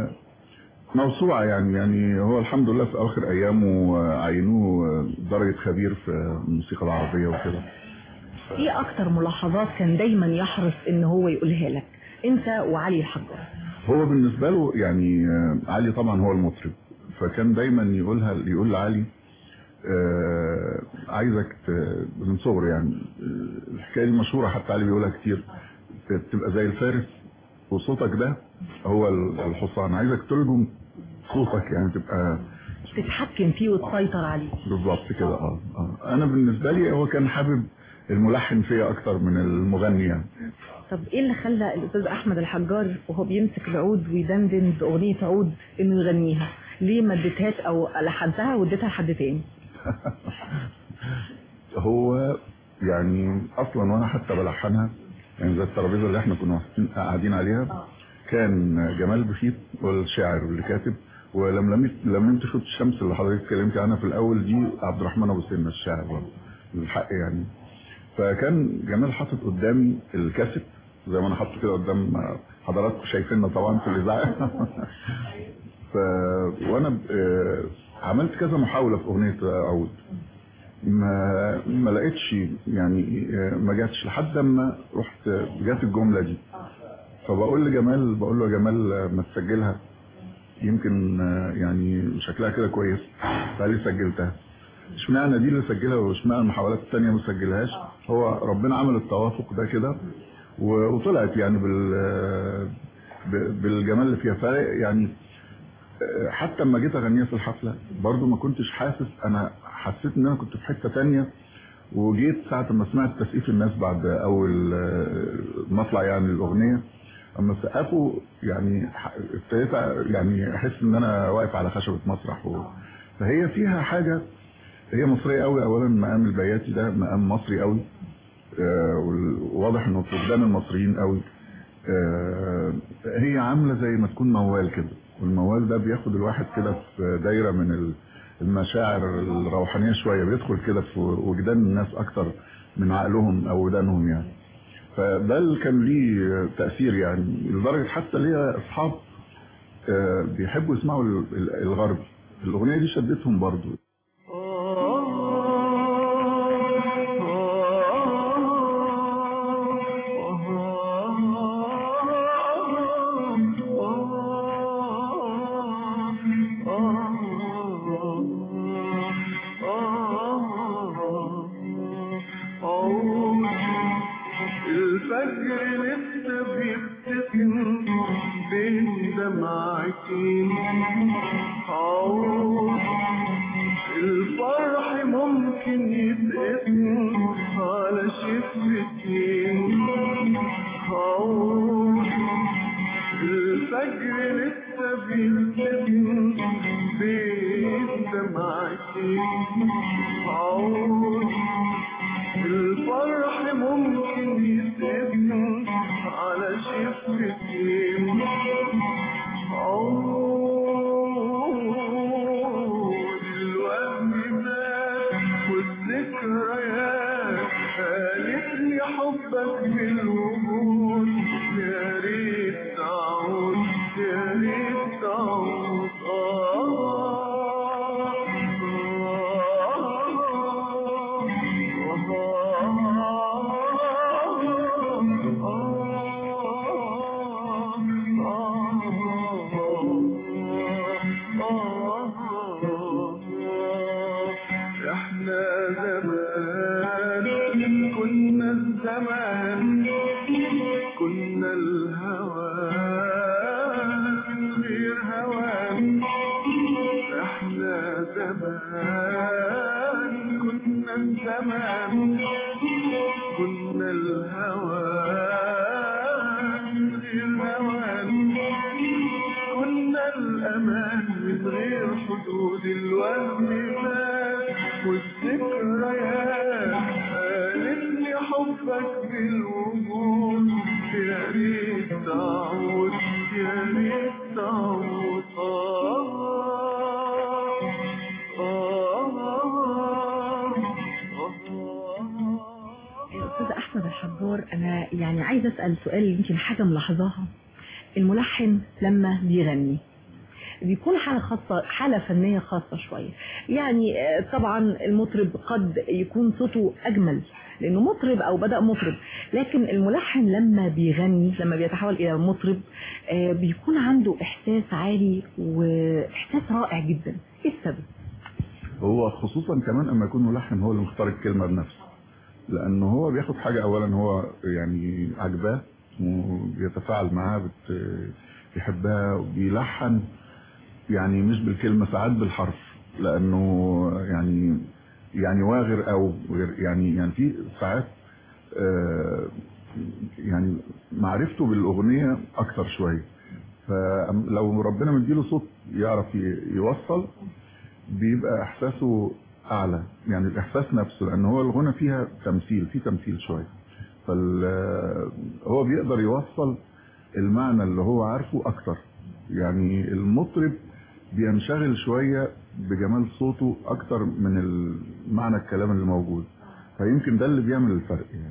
موسوعه يعني. يعني هو الحمد لله في اخر ايامه عينوه درجه خبير في الموسيقى العربيه وكده. ايه اكتر ملاحظات كان دايما يحرص ان هو يقولها لك انت وعلي الحجار؟ هو بالنسبه له يعني علي طبعا هو المطرب، فكان دايما يقولها يقول لعلي آه عايزك من صغر يعني. الحكايه دي مشهوره، حتى علي بيقولها كتير، تبقى زي الفارس وصوتك ده هو الحصان، عايزك تلجم صوتك يعني، تبقى تتحكم فيه وتسيطر عليه. بالظبط كده. اه اه انا بالنسبه لي هو كان حابب الملحن فيا اكتر من المغني يعني. طب ايه اللي خلى الاستاذ احمد الحجار وهو بيمسك العود ويدندن باغنيه عود انه يغنيها؟ ليه ما اديتهاش او لحنتها واديتها لحد تاني؟ هو يعني اصلا وانا حتى بلحنها يعني زي الترابيزه اللي احنا كنا قاعدين عليها، كان جمال بخيت والشاعر اللي كاتب، ولما لملمت خيوط الشمس اللي حضرتك اتكلمت عنها في الاول دي عبد الرحمن ابو سنه الشاعر برضه الحق يعني. فكان جمال حاطط قدامي الكاسيت زي ما انا حاطه كده قدام حضراتكم شايفيننا طبعا في الاذاعه. ف وانا عملت كذا محاوله في اغنيه عود، ما ما لقيتش يعني، ما جاتش لحد اما رحت جات الجمله دي. فبقول لجمال بقول له يا جمال ما تسجلها، يمكن يعني شكلها كده كويس. فقال لي سجلتها. اشمعنى دي اللي سجلها واشمعنى المحاولات الثانيه ما سجلهاش؟ هو ربنا عمل التوافق ده كده وطلعت يعني بال بالجمال اللي فيها. يعني حتى لما جيت اغنيها في الحفله برضو ما كنتش حاسس، انا حسيت ان انا كنت في حته ثانيه. وجيت ساعه ما سمعت تسقيف الناس بعد اول مطلع يعني الاغنيه، اما سقفوا يعني ابتديت يعني احس ان انا واقف على خشبه مسرح. و... فهي فيها حاجه هي مصريه قوي. اولا مقام البياتي ده مقام مصري قوي، وواضح انه في وجدان المصريين قوي. هي عامله زي ما تكون موال كده، والموال ده بياخد الواحد كده في دايره من المشاعر الروحانيه شويه، بيدخل كده في وجدان الناس اكتر من عقلهم او ودانهم يعني. فده اللي كان ليه تاثير يعني، لدرجه حتى ليا اصحاب بيحبوا يسمعوا الغرب. الاغنيه دي شدتهم برضو. عود الفرح ممكن يسيبني على شفتين عود الوهم مات والذكريات قالتلي حبك بالوجود يا ريت تعود يا ريت تعود احنا زمان كنا الزمان كنا الهوان غير هوان احنا زمان كنا الزمان كنا الهوان غير هوان كنا الأمان من غير حدود الوهم مات والذكريات قالتلي حبك بالوجود يا ريت تعود يا ريت تعود أستاذ أحمد الحجار، أنا يعني عايزة أسأل سؤال يمكن حاجة ملاحظاها. الملحن لما بيغني بيكون حالة خاصة، حالة فنية خاصة شوية. يعني طبعا المطرب قد يكون صوته أجمل لأنه مطرب أو بدأ مطرب، لكن الملحن لما بيغني لما بيتحول إلى مطرب بيكون عنده إحساس عالي وإحساس رائع جدا. إيه السبب؟ هو خصوصا كمان أما يكون ملحن هو اللي مختار الكلمة بنفسه، لأنه هو بياخد حاجة أولا هو يعني عجباه وبيتفاعل معاها بيحبها وبيلحن يعني مش بالكلمة ساعات بالحرف، لأنه يعني يعني واغر أو يعني يعني في ساعات آه يعني معرفته بالأغنية أكثر شوية، فلو ربنا مديله صوت يعرف يوصل بيبقى إحساسه أعلى، يعني الإحساس نفسه، لأن هو الغنى فيها تمثيل، في تمثيل شوية، فهو بيقدر يوصل المعنى اللي هو عارفه أكتر. يعني المطرب بينشغل شوية بجمال صوته أكتر من معنى الكلام اللي موجود، فيمكن ده اللي بيعمل الفرق يعني.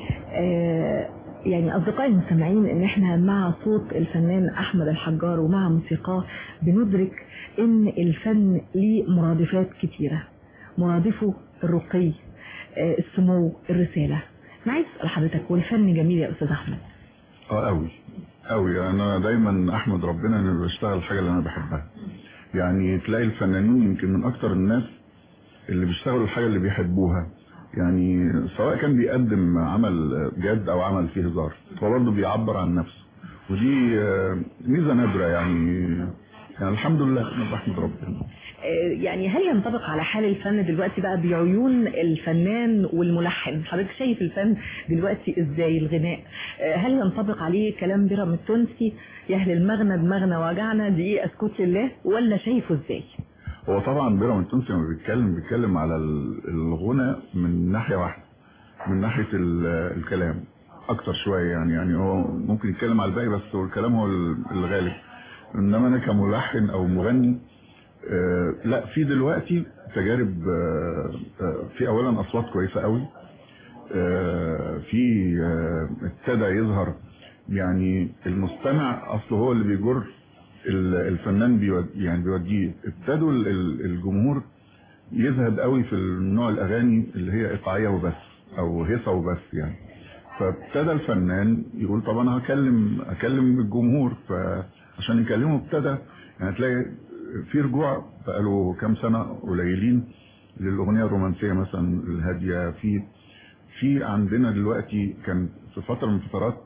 آه يعني أصدقائي المستمعين إن إحنا مع صوت الفنان أحمد الحجار ومع موسيقاه بندرك إن الفن ليه مرادفات كتيرة، مرادفه الرقي، آه السمو، الرسالة. أنا عايز أسأل حضرتك، والفن جميل يا أستاذ أحمد؟ اه قوي قوي. انا دايما احمد ربنا اني بشتغل الحاجه اللي انا بحبها. يعني تلاقي الفنانين يمكن من اكتر الناس اللي بيشتغلوا الحاجه اللي بيحبوها، يعني سواء كان بيقدم عمل جاد او عمل فيه هزار، هو برضه بيعبر عن نفسه، ودي ميزه نادره يعني. يعني الحمد لله انا بحمد ربنا. يعني هل ينطبق على حال الفن دلوقتي بقى بعيون الفنان والملحن؟ حضرتك شايف الفن دلوقتي ازاي؟ الغناء هل ينطبق عليه كلام بيرام التونسي يا اهل المغنى دماغنا وجعنا دي اسكت لله، ولا شايفه ازاي؟ هو طبعا بيرام التونسي لما بيتكلم بيتكلم على الغنى من ناحيه واحده، من ناحيه الكلام اكتر شويه يعني. يعني هو ممكن يتكلم على الباقي بس هو الكلام هو الغالب. انما انا كملحن او مغني آه لا، في دلوقتي تجارب آه آه في اولا اصوات كويسه قوي، آه في آه ابتدى يظهر يعني المستمع اصله هو اللي بيجر الفنان بيود يعني بيوديه. ابتدوا الجمهور يزهد قوي في النوع الاغاني اللي هي ايقاعيه وبس او هيصه وبس يعني. فابتدى الفنان يقول طب انا هكلم اكلم الجمهور، فعشان يكلمه ابتدى يعني تلاقي في رجوع بقاله كام سنه قليلين للاغنيه الرومانسيه مثلا الهاديه. في في عندنا دلوقتي كان في فتره من فترات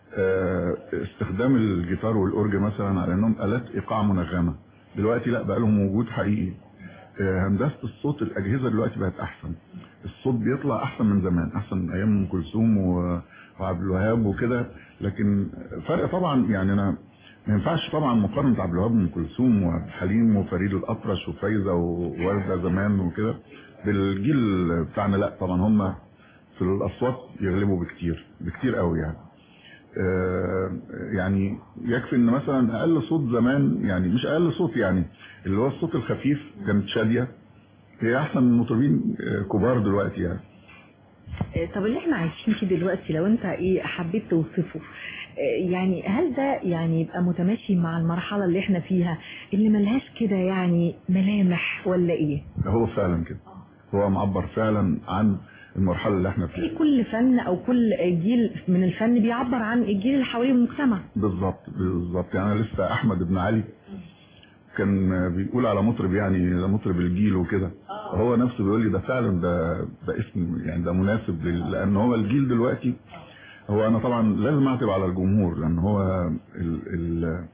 استخدام الجيتار والاورج مثلا على انهم الات ايقاع منغمه، دلوقتي لا بقى لهم وجود حقيقي. هندسه الصوت الاجهزه دلوقتي بقت احسن، الصوت بيطلع احسن من زمان، احسن من ايام ام كلثوم وعبد الوهاب وكده. لكن فرق طبعا يعني انا ما ينفعش طبعا مقارنة عبد الوهاب وام كلثوم وعبد الحليم وفريد الأطرش وفايزة ووردة زمان وكده بالجيل بتاعنا. لا طبعا هم في الأصوات يغلبوا بكتير بكتير قوي يعني. آه يعني يكفي ان مثلا اقل صوت زمان، يعني مش اقل صوت، يعني اللي هو الصوت الخفيف كانت شادية هي احسن من مطربين كبار دلوقتي يعني. طب اللي احنا عايشين فيه دلوقتي لو انت ايه حبيت توصفه، يعني هل ده يعني يبقى متماشي مع المرحلة اللي احنا فيها اللي ملهاش كده يعني ملامح ولا ايه؟ هو فعلا كده، هو معبر فعلا عن المرحلة اللي احنا فيها. في كل فن او كل جيل من الفن بيعبر عن الجيل اللي حواليه المجتمع. بالظبط بالظبط. يعني انا لسه احمد بن علي كان بيقول على مطرب يعني ده مطرب الجيل وكده، هو نفسه بيقول لي ده فعلا ده ده اسم يعني ده مناسب لان هو الجيل دلوقتي. هو انا طبعا لازم اعتب على الجمهور لان هو ال ال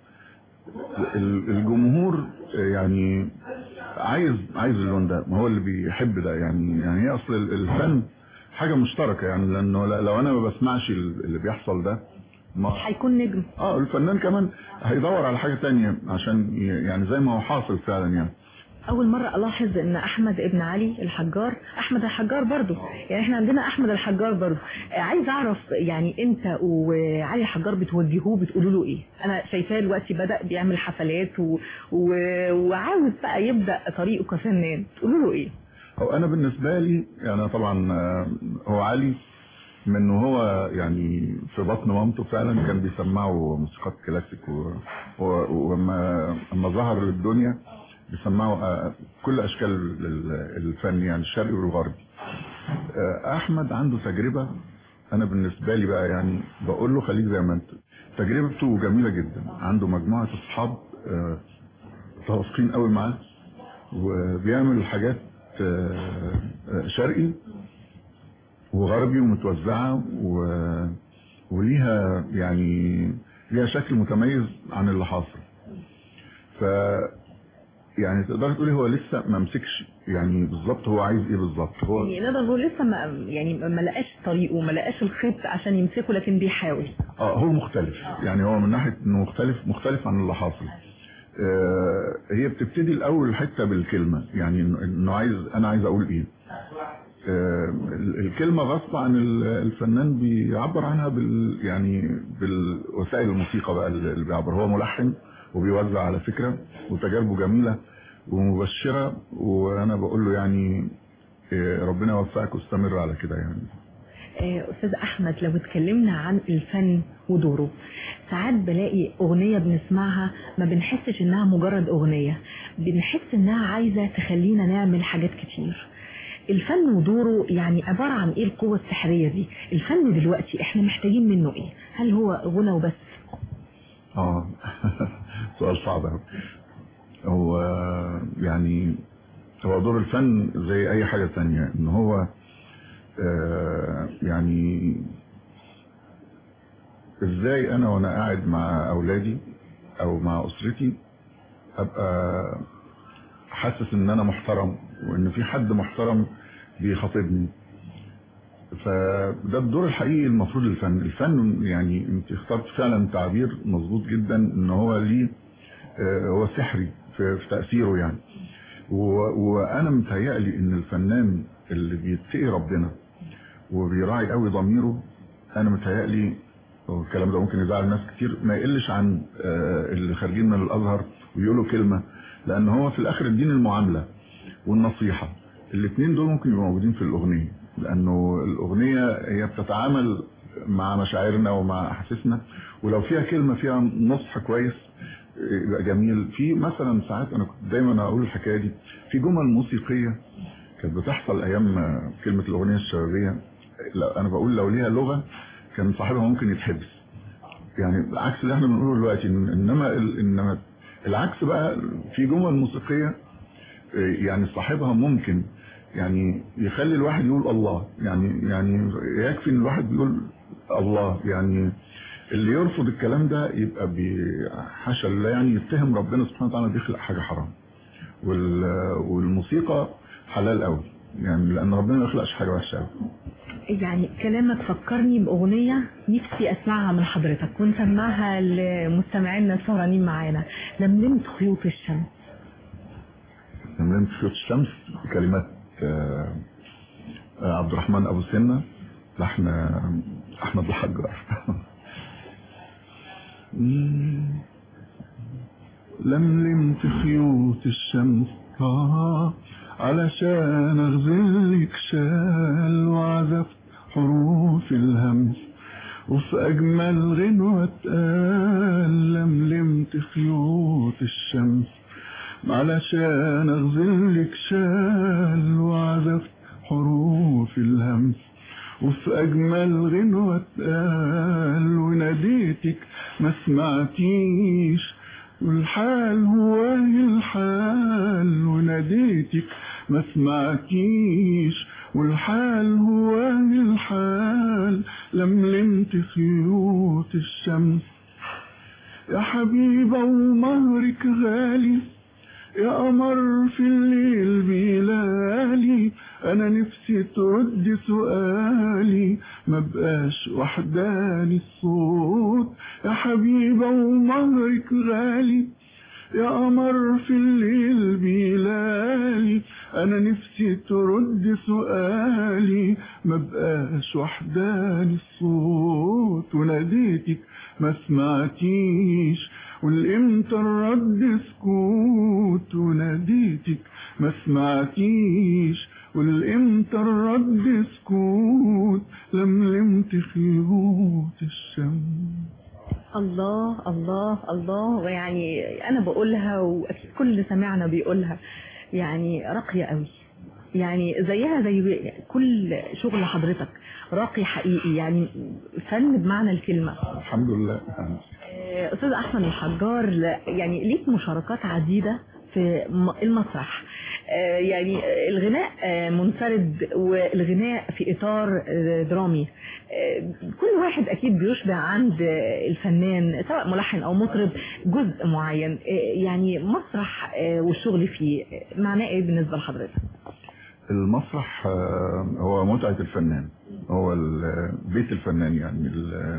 الجمهور يعني عايز عايز اللون ده، ما هو اللي بيحب ده يعني. يعني هي اصل الفن حاجه مشتركه يعني، لانه لو انا ما بسمعش اللي بيحصل ده ما هيكون نجم. اه الفنان كمان هيدور على حاجه تانية عشان يعني زي ما هو حاصل فعلا يعني. اول مرة الاحظ ان احمد ابن علي الحجار احمد الحجار برضو، يعني احنا عندنا احمد الحجار برضو. عايز اعرف يعني انت وعلي الحجار بتوجهوه بتقولوا له ايه؟ انا شايفاه دلوقتي بدأ بيعمل حفلات و... و... وعاوز بقى يبدأ طريقه كفنان، تقولوا له ايه؟ هو انا بالنسبة لي يعني طبعا هو علي من وهو يعني في بطن مامته فعلا كان بيسمعوا موسيقات كلاسيك و... وما اما ظهر للدنيا بيسمعوا كل اشكال الفن يعني الشرقي والغربي. احمد عنده تجربة، انا بالنسبة لي بقى يعني بقول له خليك زي ما انت. تجربته جميلة جدا، عنده مجموعة اصحاب متوافقين قوي معاه وبيعمل حاجات شرقي وغربي ومتوزعة و... وليها يعني ليها شكل متميز عن اللي حاصل. ف يعني تقدر تقولي هو لسه ما مسكش يعني بالظبط هو عايز ايه بالظبط. هو يعني نقدر نقول لسه ما يعني ما لقاش طريقه، ما لقاش الخيط عشان يمسكه، لكن بيحاول. اه هو مختلف يعني، هو من ناحيه انه مختلف مختلف عن اللي حاصل. آه هي بتبتدي الاول حته بالكلمه، يعني انه عايز انا عايز اقول ايه. آه الكلمه غصب عن الفنان بيعبر عنها بال يعني بالوسائل الموسيقى بقى اللي بيعبر. هو ملحن وبيوزع على فكرة وتجاربه جميلة ومبشرة، وانا بقول له يعني ربنا يوفقك واستمر على كده يعني. استاذ احمد لو اتكلمنا عن الفن ودوره، ساعات بلاقي اغنية بنسمعها ما بنحسش انها مجرد اغنية، بنحس انها عايزة تخلينا نعمل حاجات كتير. الفن ودوره يعني عبارة عن ايه القوة السحرية دي؟ الفن دلوقتي احنا محتاجين منه ايه؟ هل هو غنى وبس؟ اه سؤال صعب قوي. هو يعني هو دور الفن زي اي حاجة تانية، ان هو آه يعني ازاي انا وانا قاعد مع اولادي او مع اسرتي ابقى حاسس ان انا محترم وان في حد محترم بيخاطبني. فده الدور الحقيقي المفروض للفن. الفن يعني انت اخترت فعلا تعبير مظبوط جدا، ان هو ليه آه هو سحري في, في تأثيره يعني. وانا متهيألي ان الفنان اللي بيتقي ربنا وبيراعي قوي ضميره، انا متهيألي الكلام ده ممكن يزعل ناس كتير، ما يقلش عن آه اللي خارجين من الازهر ويقولوا كلمة، لان هو في الاخر الدين المعاملة والنصيحة، الاثنين دول ممكن يبقوا موجودين في الاغنية، لانه الاغنية هي بتتعامل مع مشاعرنا ومع احاسيسنا، ولو فيها كلمة فيها نصح كويس يبقى جميل. في مثلا ساعات انا كنت دايما اقول الحكاية دي، في جمل موسيقية كانت بتحصل ايام كلمة الاغنية الشبابية، انا بقول لو ليها لغة كان صاحبها ممكن يتحبس، يعني عكس اللي احنا بنقوله دلوقتي. انما انما العكس بقى، في جمل موسيقية يعني صاحبها ممكن يعني يخلي الواحد يقول الله، يعني يعني يكفي ان الواحد بيقول الله، يعني اللي يرفض الكلام ده يبقى بحاشا الله يعني يتهم ربنا سبحانه وتعالى بيخلق حاجة حرام. والموسيقى حلال قوي يعني، لان ربنا ما يخلقش حاجة وحشة قوي. يعني كلامك فكرني بأغنية نفسي أسمعها من حضرتك ونسمعها لمستمعينا السهرانين معانا. لملمت خيوط الشمس. لملمت خيوط الشمس كلمات عبد الرحمن أبو سنة، لحن أحمد الحجار. لملمت خيوط الشمس آه علشان اغزلك شال، وعزفت حروف الهمس وفي اجمل غنوة اتقال. لملمت خيوط الشمس علشان اغزلك شال، وعزفت حروف الهمس وفي اجمل غنوة اتقال. وناديتك ما سمعتيش والحال هو الحال، وناديتك ما سمعتيش والحال هو الحال. لملمت خيوط الشمس يا حبيبة ومهرك غالي، يا قمر في الليل بيلالي. انا نفسي ترد سؤالي ما بقاش وحداني الصوت. يا حبيبة ومهرك غالي، يا قمر في الليل بيلالي. انا نفسي ترد سؤالي ما بقاش وحداني الصوت. وناديتك ما سمعتيش والامتى الرد سكوت. وناديتك ما سمعتيش والامتى الرد سكوت. لملمت خيوط الشمس. الله الله الله. ويعني انا بقولها واكيد كل اللي سمعنا بيقولها، يعني راقية قوي، يعني زيها زي كل شغل حضرتك راقي حقيقي، يعني فن بمعنى الكلمة. الحمد لله. أستاذ أحمد الحجار، يعني ليك مشاركات عديدة في المسرح، يعني الغناء منفرد والغناء في إطار درامي. كل واحد أكيد بيشبع عند الفنان سواء ملحن أو مطرب جزء معين، يعني مسرح والشغل فيه معناه إيه بالنسبة لحضرتك؟ المسرح هو متعة الفنان، هو بيت الفنان، يعني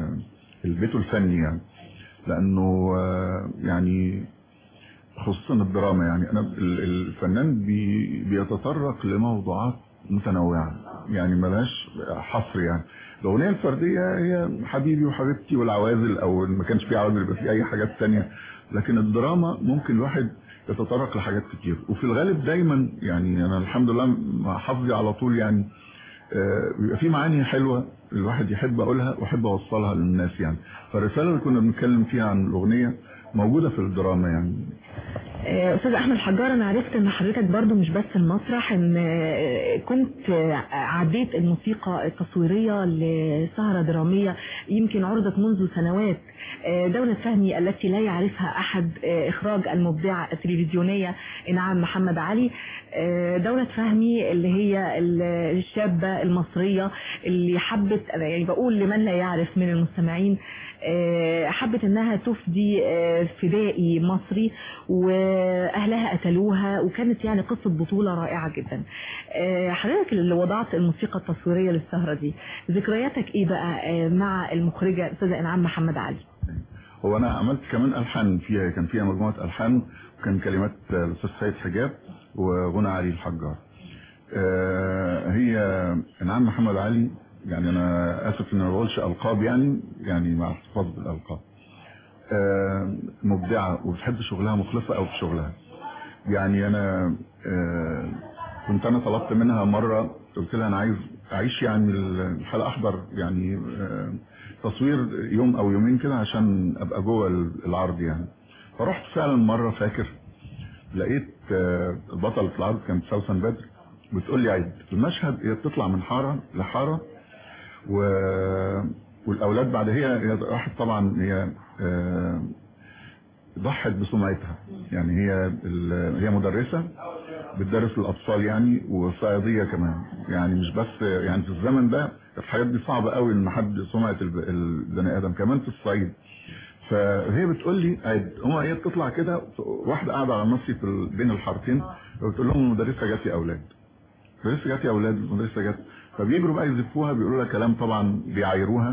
البيت الفني، يعني لأنه يعني خصوصا الدراما، يعني أنا الفنان بي بيتطرق لموضوعات متنوعة، يعني ملهاش حصر. يعني الأغنية الفردية هي حبيبي وحبيبتي والعوازل، أو ما كانش فيه عوازل يبقى فيه أي حاجات تانية، لكن الدراما ممكن الواحد يتطرق لحاجات كتير. وفي الغالب دايما يعني أنا الحمد لله مع حظي على طول يعني بيبقى في معاني حلوة الواحد يحب أقولها ويحب أوصلها للناس. يعني فالرسالة اللي كنا بنتكلم فيها عن الأغنية موجودة في الدراما. يعني أستاذ أحمد الحجار، أنا عرفت أن حضرتك برضو مش بس المسرح، أن كنت عديت الموسيقى التصويرية لسهرة درامية يمكن عرضت منذ سنوات، دولة فهمي التي لا يعرفها أحد، إخراج المبدعة التلفزيونية إنعام محمد علي. دولة فهمي اللي هي الشابة المصرية اللي حبت، يعني بقول لمن لا يعرف من المستمعين، حبت انها تفدي فدائي مصري واهلها قتلوها، وكانت يعني قصة بطولة رائعة جدا. حضرتك اللي وضعت الموسيقى التصويرية للسهرة دي، ذكرياتك ايه بقى مع المخرجة الاستاذة انعام محمد علي؟ هو انا عملت كمان الحان فيها، كان فيها مجموعة الحان، وكان كلمات الاستاذ سيد حجاب وغنى علي الحجار. هي انعام محمد علي، يعني انا اسف ان ما بقولش القاب، يعني يعني مع احتفاظ بالالقاب، آه مبدعه وبتحب شغلها، مخلصه قوي في شغلها. يعني انا آه كنت انا طلبت منها مره، قلت لها انا عايز اعيش يعني الحلقه، احضر يعني آه تصوير يوم او يومين كده عشان ابقى جوه العرض يعني. فرحت فعلا مره، فاكر لقيت آه بطله العرض كانت سوسن بدر بتقول لي عيد المشهد، هي بتطلع من حاره لحاره و... والاولاد بعد هي راحت طبعا، هي ضحت بسمعتها، يعني هي ال... هي مدرسه بتدرس الاطفال يعني، وصياديه كمان، يعني مش بس يعني في الزمن ده الحاجات دي صعبه قوي ان حد سمعه البني ادم كمان في الصعيد. فهي بتقول لي عيد، هما هي بتطلع كده، واحده قاعده على نصي في بين الحارتين، وبتقول لهم المدرسه جات يا اولاد، المدرسه جات يا اولاد، المدرسه جات. فبيجروا بقى يزفوها، بيقولوا لها كلام طبعا بيعايروها.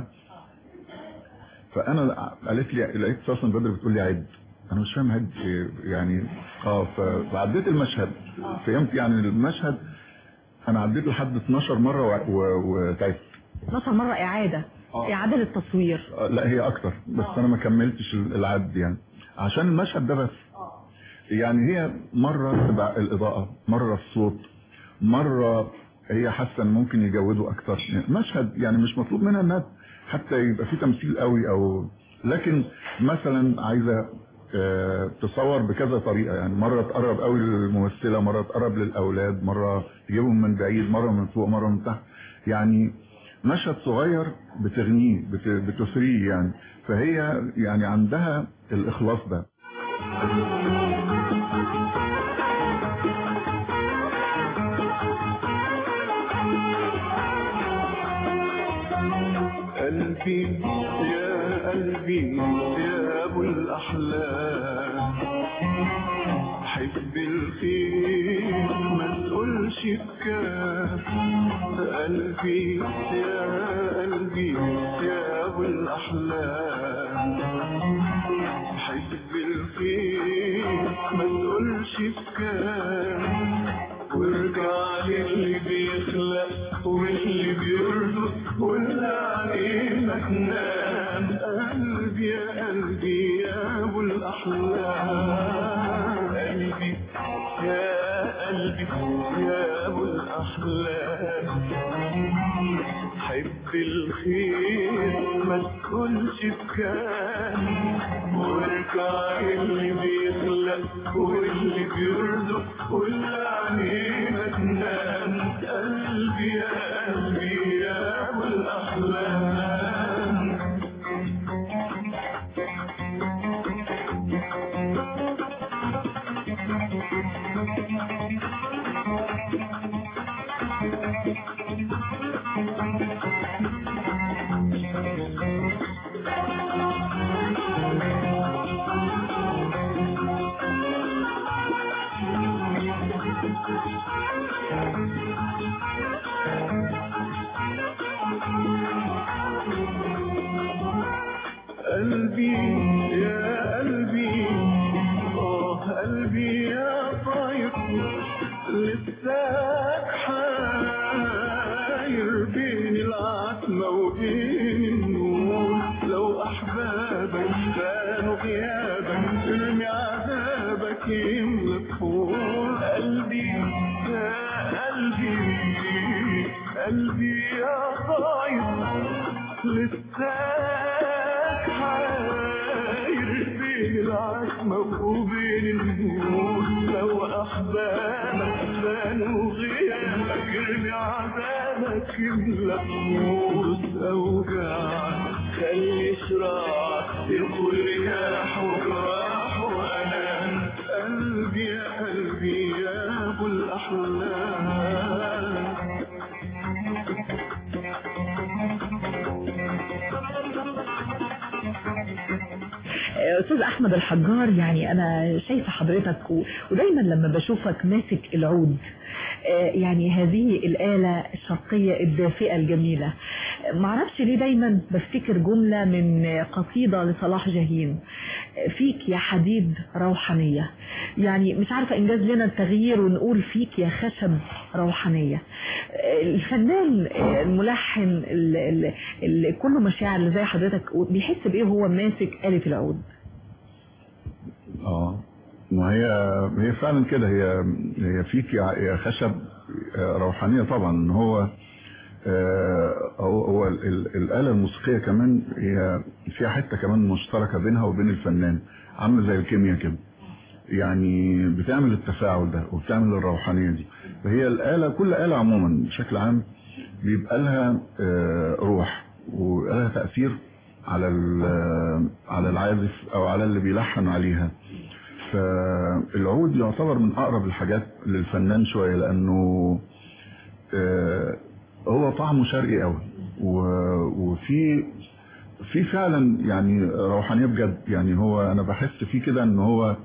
فانا قالت لي لقيت سوسن بدر بتقول لي عد، انا مش فاهم عد يعني. اه فعديت المشهد، فهمت يعني المشهد. انا عديت لحد اتناشر مره وتعبت. اتناشر مره اعاده آه. اعاده للتصوير؟ آه لا هي اكتر، بس آه. انا ما كملتش العد يعني عشان المشهد ده بس. يعني هي مره تبع الاضاءه، مره الصوت، مره هي حاسه ان ممكن يجودوا اكتر. مشهد يعني مش مطلوب منها انها حتى يبقى فيه تمثيل قوي، او لكن مثلا عايزه اه تصور بكذا طريقه. يعني مره تقرب قوي للممثله، مره تقرب للاولاد، مره تجيبهم من بعيد، مره من فوق، مره من تحت. يعني مشهد صغير بتغنيه، بتثريه يعني. فهي يعني عندها الاخلاص ده. قلبي يا قلبي يا ابو الاحلام، حب الخير ما تقولش بكام. قلبي يا قلبي يا ابو الاحلام، حب الخير ما تقولش بكام. وارجع للي بيخلق واللي بيرزق واللي عليه ما تنام. قلبي يا قلبي يا ابو الاحلام، قلبي يا قلبي يا ابو الاحلام، حب الخير ما تكونش بكام. وارجع اللي بيخلق واللي بيرزق واللي عليه ما تنام. قلبي يا قلبي يا ابو الاحلام. قلبي يا قلبي اه قلبي يا طاير، لساك حاير بين العتمة وبين النور. لو احبابك كانوا غيابك ارمي عذابك يملى الطول. قلبي يا قلبي قلبي يا طاير، لساك حاير بين العتمة وبين النور. لو أحبابك بانوا غيابك ارمي عذابك يملى الطول. أوجاعك خلي شراعك يدخل رياح وجراح وأنام. قلبي يا قلبي يا أبو الأحلام. أستاذ أحمد الحجار، يعني أنا شايفة حضرتك ودايما لما بشوفك ماسك العود، يعني هذه الآلة الشرقية الدافئة الجميلة، معرفش ليه دايما بفتكر جملة من قصيدة لصلاح جاهين: فيك يا حديد روحانية. يعني مش عارفة إنجاز لنا التغيير ونقول فيك يا خشب روحانية. الفنان الملحن اللي كله مشاعر اللي زي حضرتك بيحس بإيه هو ماسك آلة العود؟ اه ما هي هي فعلا كده. هي هي فيك يا خشب روحانية طبعا. ان هو هو, هو الآلة الموسيقية كمان هي فيها حتة كمان مشتركة بينها وبين الفنان، عامله زي الكيمياء كده. يعني بتعمل التفاعل ده وبتعمل الروحانية دي. فهي الآلة، كل آلة عموما بشكل عام بيبقى لها روح ولها تأثير على على العازف او على اللي بيلحن عليها. فالعود يعتبر من اقرب الحاجات للفنان شوية، لانه هو طعمه شرقي قوي، وفي في فعلا يعني روحانية بجد. يعني هو انا بحس فيه كده ان هو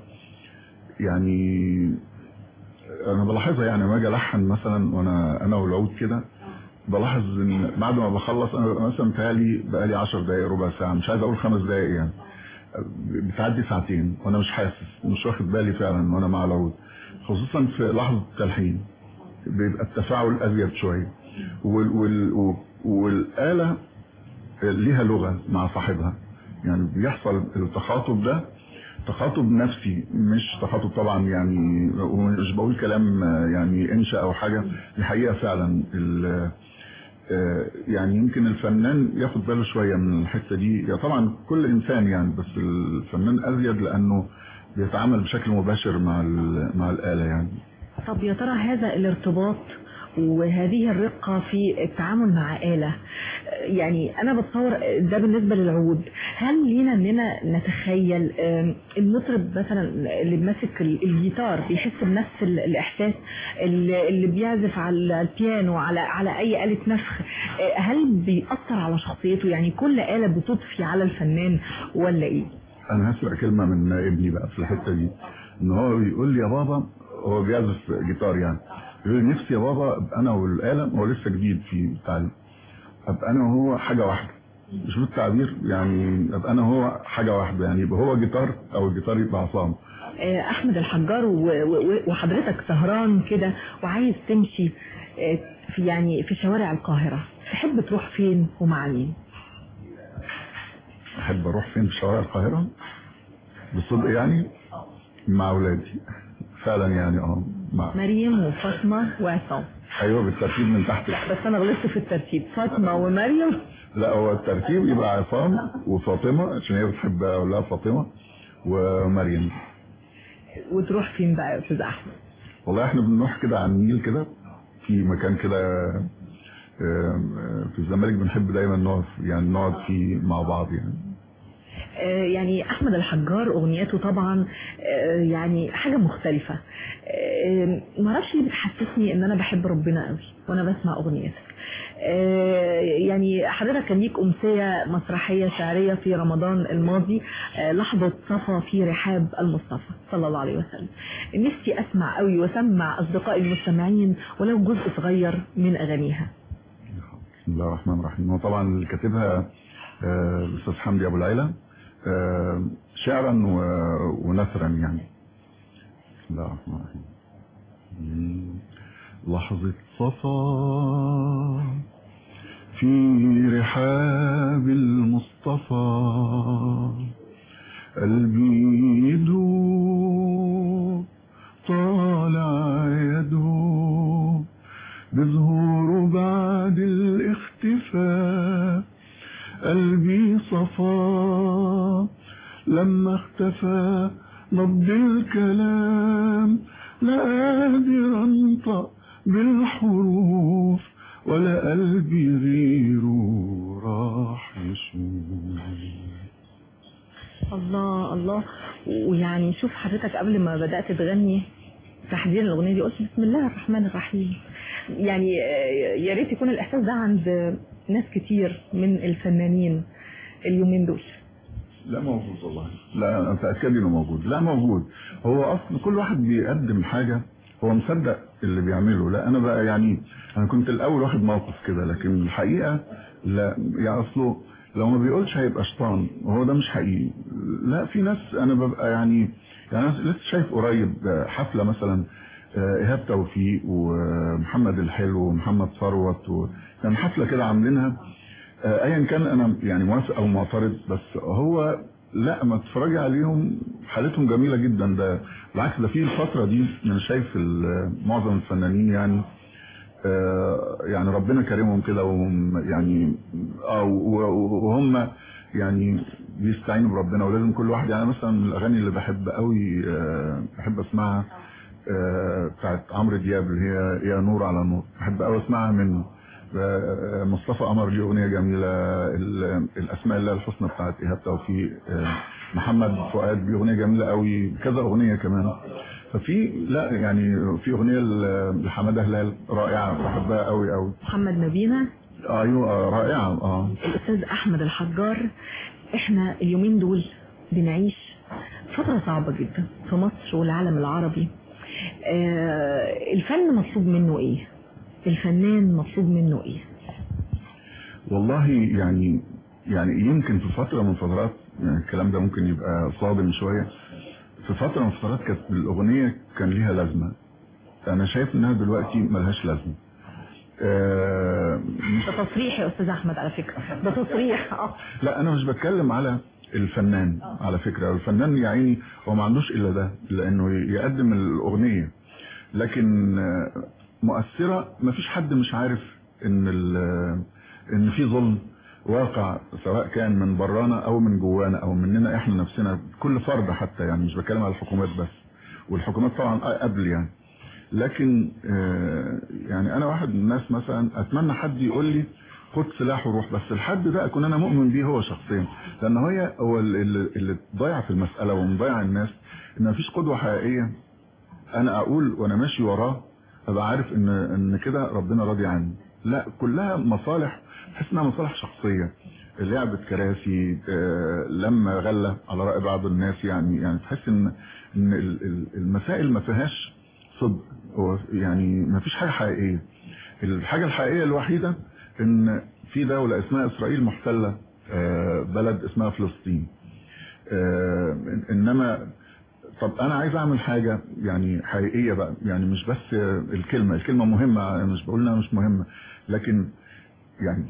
يعني انا بلاحظها. يعني لما اجي الحن مثلا وانا انا والعود كده، بلاحظ ان بعد ما بخلص انا ببقى مثلا بتهيألي بقالي عشر دقايق ربع ساعه، مش عايز اقول خمس دقايق يعني، بتعدي ساعتين وانا مش حاسس، مش واخد بالي فعلا وانا مع العود، خصوصا في لحظه التلحين بيبقى التفاعل ازيد شويه، وال وال والاله ليها لغه مع صاحبها، يعني بيحصل التخاطب ده تخاطب نفسي، مش تخاطب طبعا يعني، ومش بقول كلام يعني انشا او حاجه، الحقيقه فعلا يعني يمكن الفنان ياخد باله شويه من الحته دي، يعني طبعا كل انسان يعني، بس الفنان ازيد لانه بيتعامل بشكل مباشر مع مع الاله يعني. طب يا ترى هذا الارتباط وهذه الرقة في التعامل مع آلة، يعني أنا بتصور ده بالنسبة للعود، هل لينا أننا نتخيل المطرب مثلا اللي ماسك الجيتار بيحس بنفس الإحساس اللي بيعزف على البيانو على على أي آلة نفخ، هل بيأثر على شخصيته؟ يعني كل آلة بتضفي على الفنان ولا إيه؟ أنا هسمع كلمة من ابني بقى في الحتة دي، إن هو بيقول لي يا بابا، هو بيعزف جيتار يعني، يقول لي نفسي يا بابا ابقى انا والآلة، هو لسه جديد في التعليم، ابقى انا وهو حاجة واحدة، مش بالتعبير يعني، ابقى انا وهو حاجة واحدة، يعني يبقى هو جيتار او الجيتار يبقى عصام. احمد الحجار وحضرتك سهران كده وعايز تمشي في يعني في شوارع القاهرة، تحب تروح فين ومع مين؟ احب اروح فين في شوارع القاهرة؟ بالصدق يعني مع اولادي فعلا يعني، اه مع مريم وفاطمه وعصام. ايوه بالترتيب من تحت. لا بس انا غلطت في الترتيب، فاطمه ومريم. لا هو الترتيب يبقى عصام وفاطمه عشان هي بتحب اقولها فاطمه ومريم. وتروح فين بقى يا استاذ احمد؟ والله احنا بنروح كده على النيل كده في مكان كده في الزمالك، بنحب دايما نقعد يعني نقعد فيه مع بعض يعني. يعني احمد الحجار اغنياته طبعا يعني حاجه مختلفه، ما اعرفش ليه بتحسسني ان انا بحب ربنا قوي وانا بسمع اغنياتك. يعني حضرتك كان ليك امسيه مسرحيه شعريه في رمضان الماضي، لحظه صفا في رحاب المصطفى صلى الله عليه وسلم، نفسي اسمع قوي واسمع اصدقائي المستمعين ولو جزء صغير من اغانيها. بسم الله الرحمن الرحيم. هو طبعا اللي كاتبها الاستاذ حمدي ابو العيله شعرا ونثرا يعني. بسم الله الرحمن الرحيم. لحظة صفا في رحاب المصطفى، قلبي يدوب طالع يدوب بظهوره بعد الاختفاء، قلبي صفا لما اختفى نبض الكلام، لا قادر انطق بالحروف ولا قلبي غيره راح يشوف. الله الله. ويعني شوف حضرتك قبل ما بدأت تغني تحديدا الأغنية دي قلت بسم الله الرحمن الرحيم، يعني يا ريت يكون الإحساس ده عند ناس كتير من الفنانين اليومين دول. لا موجود والله، لا أنا متأكد إنه موجود، لا موجود. هو أصلا كل واحد بيقدم حاجة هو مصدق اللي بيعمله. لا أنا بقى يعني أنا كنت الأول واخد موقف كده، لكن الحقيقة لا، يعني أصله لو ما بيقولش هيبقى شيطان، وهو ده مش حقيقي. لا في ناس أنا ببقى يعني يعني أنا لسه شايف قريب حفلة مثلا إيهاب توفيق ومحمد الحلو ومحمد ثروت، وكان حفلة كده عاملينها ايا كان انا يعني موافق او معترض، بس هو لا ما تتفرجي عليهم حالتهم جميله جدا. ده بالعكس ده في الفتره دي انا شايف معظم الفنانين يعني يعني ربنا كرمهم كده، وهم يعني اه وهم يعني بيستعينوا بربنا، ولازم كل واحد يعني مثلا من الاغاني اللي بحب قوي بحب اسمعها بتاعت عمرو دياب اللي هي يا نور على نور، بحب قوي اسمعها منه. مصطفى قمر ليه اغنيه جميله، الاسماء الله الحسنى بتاعت ايهاب توفيق، محمد فؤاد ليه اغنيه جميله قوي، كذا اغنيه كمان. ففي لا يعني في اغنيه لحماده هلال رائعه بحبها قوي قوي. محمد نبينا ايوه رائعه. اه الاستاذ احمد الحجار، احنا اليومين دول بنعيش فتره صعبه جدا في مصر والعالم العربي. آه الفن مطلوب منه ايه؟ الفنان مطلوب منه ايه؟ والله يعني يعني يمكن في فترة من فترات، يعني الكلام ده ممكن يبقى صادم شوية، في فترة من فترات كانت الأغنية كان ليها لازمة. أنا شايف إنها دلوقتي ملهاش لازمة. آه ده تصريح يا أستاذ أحمد على فكرة، ده تصريح. اه لا أنا مش بتكلم على الفنان على فكرة. الفنان يا عيني هو ما عندوش إلا ده، إلا إنه يقدم الأغنية، لكن مؤثرة. ما فيش حد مش عارف إن إن في ظلم واقع، سواء كان من برانا أو من جوانا أو مننا إحنا نفسنا، كل فرد حتى. يعني مش بتكلم على الحكومات بس، والحكومات طبعا قبل يعني. لكن يعني أنا واحد من الناس مثلا أتمنى حد يقول لي خد سلاح وروح، بس الحد ده أكون أنا مؤمن بيه هو شخصيا، لأن هي هو اللي, اللي ضيع في المسألة ومضيع الناس، إن مفيش قدوة حقيقية أنا أقول وأنا ماشي وراه أبقى عارف إن إن كده ربنا راضي عني. لا، كلها مصالح، تحس إنها مصالح شخصية، لعبة كراسي، لما غلى على رأي بعض الناس. يعني يعني تحس إن إن المسائل ما فيهاش صدق، يعني ما فيش حاجة حقيقية. الحاجة الحقيقية الوحيدة ان في دولة اسمها اسرائيل محتلة بلد اسمها فلسطين. انما طب انا عايز اعمل حاجة يعني حقيقية بقى، يعني مش بس الكلمة الكلمة مهمة، مش بقول انها مش مهمة، لكن يعني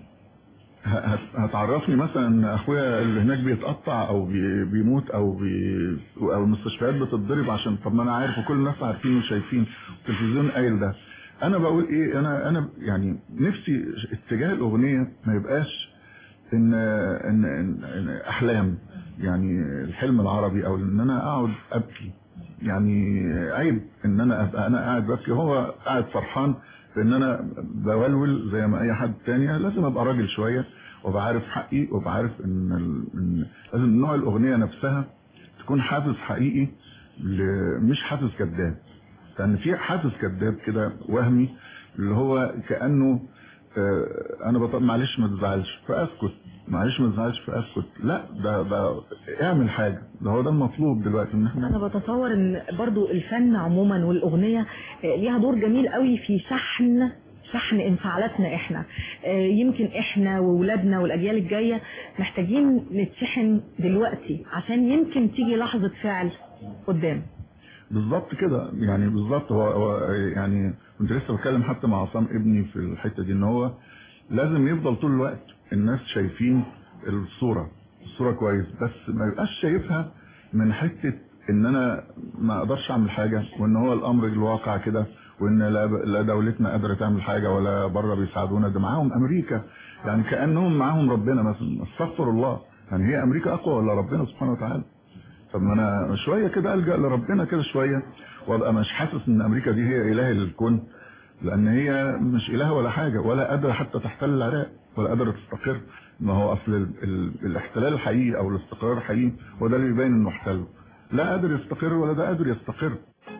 هتعرفني مثلا ان اخويا اللي هناك بيتقطع او بيموت او بي او المستشفيات بتتضرب عشان، طب ما انا عارف وكل الناس عارفين وشايفين، التلفزيون قايل ده. انا بقول ايه، انا انا يعني نفسي اتجاه الاغنيه ما يبقاش ان ان, إن, إن احلام، يعني الحلم العربي، او ان انا اقعد ابكي. يعني عيب ان انا ابقى انا قاعد ببكي وهو قاعد فرحان بان انا بولول زي ما اي حد تاني. لازم ابقى راجل شويه وابقى عارف حقي، وابقى عارف ان, إن لازم نوع الاغنيه نفسها تكون حافز حقيقي، مش حافز كذاب. لان في حافز كذاب كده وهمي، اللي هو كانه آه انا بطل معلش ما تزعلش فاسكت، معلش ما تزعلش فاسكت. لا، ده ده اعمل حاجه، ده هو ده المطلوب دلوقتي. ان احنا انا بتصور ان برضو الفن عموما والاغنيه ليها دور جميل قوي في شحن شحن انفعالاتنا احنا. يمكن احنا وولادنا والاجيال الجايه محتاجين نتشحن دلوقتي، عشان يمكن تيجي لحظه فعل قدام. بالظبط كده، يعني بالظبط. هو, هو يعني كنت لسه بتكلم حتى مع عصام ابني في الحته دي، ان هو لازم يفضل طول الوقت الناس شايفين الصوره الصوره كويس، بس ما يبقاش شايفها من حته ان انا ما اقدرش اعمل حاجه، وان هو الامر الواقع كده، وان لا, لا دولتنا قادره تعمل حاجه ولا بره بيساعدونا. ده معاهم امريكا، يعني كانهم معاهم ربنا مثلا. استغفر الله، يعني هي امريكا اقوى ولا ربنا سبحانه وتعالى؟ طب ما انا شويه كده الجا لربنا كده شويه، وابقى مش حاسس ان امريكا دي هي اله الكون، لان هي مش اله ولا حاجه، ولا قادره حتى تحتل العراق، ولا قادره تستقر. ما هو اصل ال ال الاحتلال الحقيقي او الاستقرار الحقيقي هو ده اللي بيبين انه احتل. لا قادر يستقر ولا ده قادر يستقر.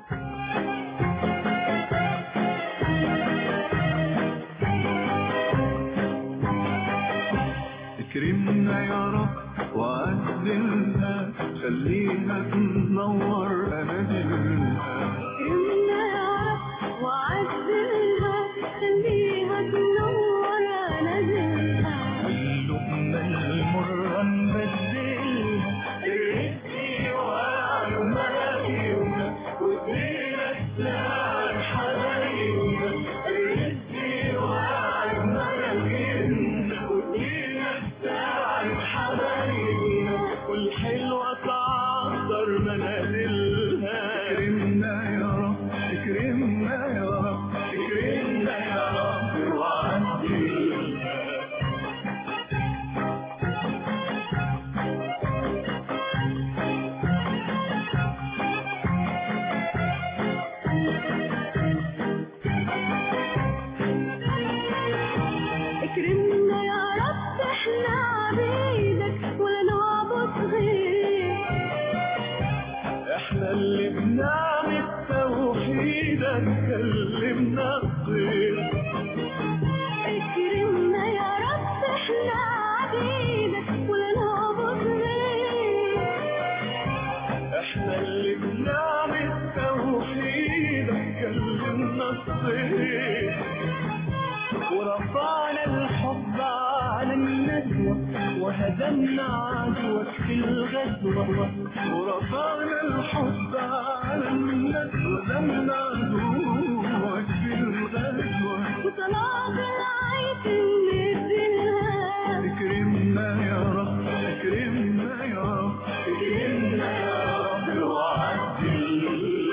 اكرمنا يا رب وعزلها، خليها تنور أنادلها. اكرمنا يا رب وعزلها، خليها تنور أنادلها. اللقمة المرة نبدلها، الرزق وعلمائنا ودينا الساعة حبايبنا. الرزق وعلمائنا ودينا الساعة حبايبنا، والحلوة تعطر منازلها. اكرمنا يا رب، اكرمنا يا رب، اكرمنا يا رب وعزلها. اكرمنا يا رب، احنا عبيدك ولا نعبد غيرك. احنا اللي بنعمل توحيدك كلمنا الطير. اكرمنا يا رب، احنا عبيدك ولا نعبد غيرك. احنا اللي بنعمل توحيدك كلمنا الطير. ورفعنا الحب على هزمنا عدوك في الغزوة ورفعنا الحب على الناس وهزمنا عدوك في الغزوة وطلعت العيش نزلها اكرمنا يا رب اكرمنا يا رب اكرمنا يا رب وعدل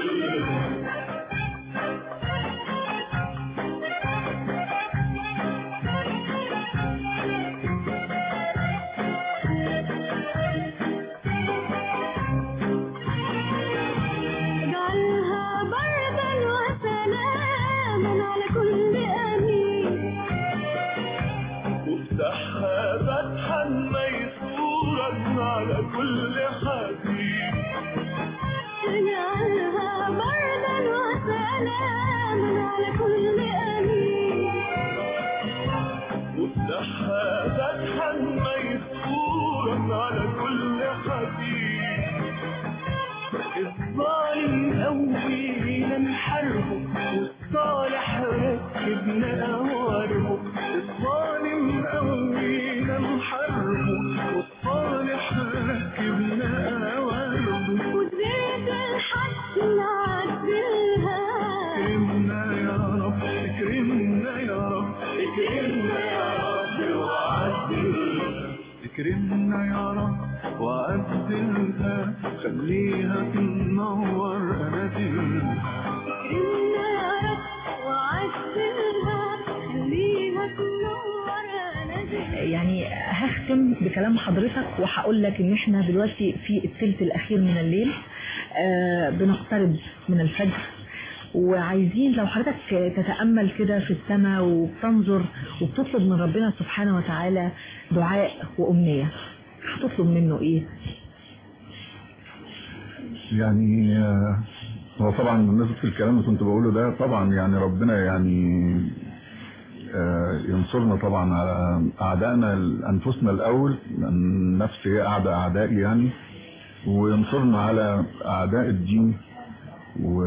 افتحها فتحا ميسورا على كل حبيب اجعلها بردا وسلاما على كل امين افتحها فتحا ميسورا على كل حبيب الظالم قوينا نحاربه والصالح ركبنا أواربه الظالم قوينا نحاربه والصالح ركبنا أواربه وزيد الحق نعدلها اكرمنا يا رب اكرمنا يا رب اكرمنا يا رب وعدلها اكرمنا يا رب وعدلها خليها تنور أناديلها اكرمنا يا رب وعدلها خليها تنور أناديلها. يعني هختم بكلام حضرتك وهقول لك ان احنا دلوقتي في الثلث الاخير من الليل، آه بنقترب من الفجر، وعايزين لو حضرتك تتأمل كده في السماء وبتنظر وبتطلب من ربنا سبحانه وتعالى دعاء وأمنية، هتطلب منه ايه؟ يعني هو طبعا بالنسبة في الكلام اللي كنت بقوله ده طبعا يعني ربنا يعني ينصرنا طبعا على أعدائنا أنفسنا الأول، النفس هي أعداء أعدائي يعني، وينصرنا على أعداء الدين، و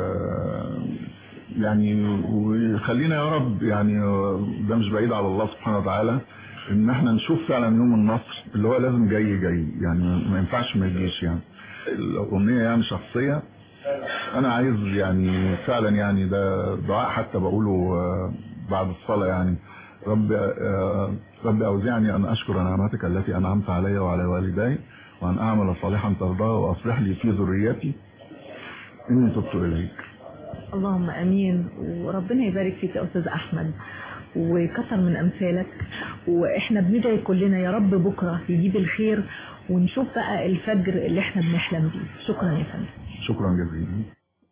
يعني ويخلينا يا رب يعني ده مش بعيد على الله سبحانه وتعالى ان احنا نشوف فعلا يوم النصر اللي هو لازم جاي جاي يعني ما ينفعش ما يجيش. يعني الأمنية يعني شخصية انا عايز يعني فعلا يعني ده دعاء حتى بقوله بعد الصلاة يعني رب رب أوزعني أن أشكر نعمتك التي أنعمت علي وعلى والدي وأن أعمل صالحا ترضاه وأصلح لي في ذريتي إني تبت إليك. اللهم أمين، وربنا يبارك فيك يا أستاذ أحمد وكثر من أمثالك، وإحنا بندعي كلنا يا رب بكرة يجيب الخير ونشوف بقى الفجر اللي إحنا بنحلم بيه. شكرا يا فندم. شكرا جزيلا.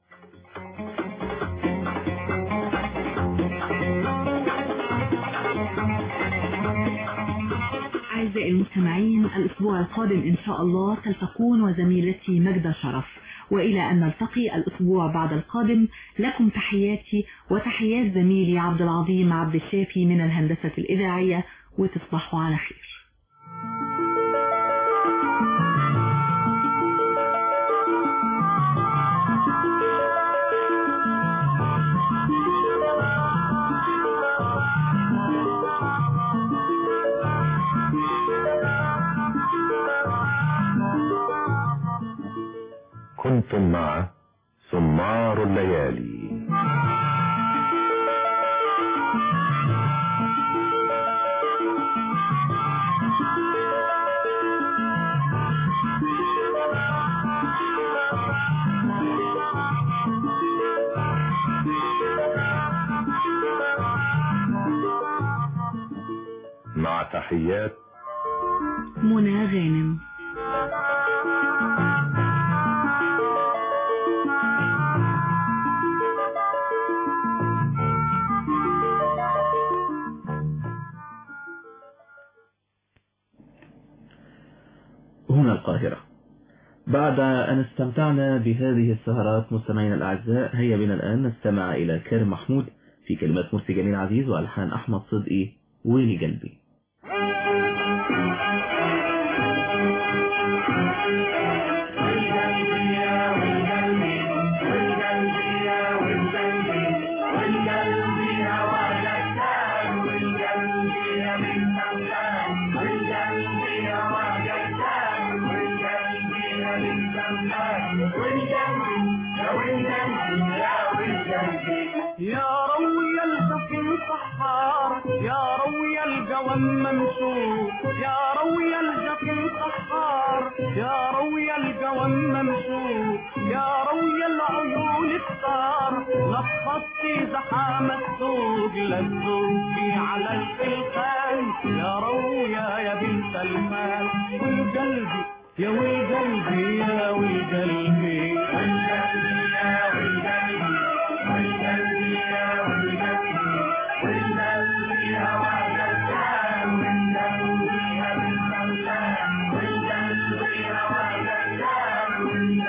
أعزائي المستمعين، الأسبوع القادم إن شاء الله تلتقون وزميلتي مجدة شرف، وإلى أن نلتقي الأسبوع بعد القادم لكم تحياتي وتحيات زميلي عبد العظيم عبد الشافي من الهندسة الإذاعية، وتصبحوا على خير. كنتم مع سمار الليالي. مع تحيات منى غانم. هنا القاهرة. بعد أن استمتعنا بهذه السهرات مستمعينا الأعزاء، هيا بنا الآن نستمع إلى كريم محمود في كلمات مرسي جميل عزيز وألحان أحمد صدقي ويلي قلبي. والقلب يا روي الجفن سحار يا روي الجوام ممشوق يا روي الجفن سحار يا روي الجوام ممشوق يا روي العيون الثار لخصتي زحام السوق للذوقي على الخلخال يا رويا يا بنت المال والقلبي يا والقلبي يا والقلبي والقلبي يا والقلبي والقلبي يا والقلبي والقلبي يا والقلبي والقلبي يا بالقلبي والقلبي يا والقلبي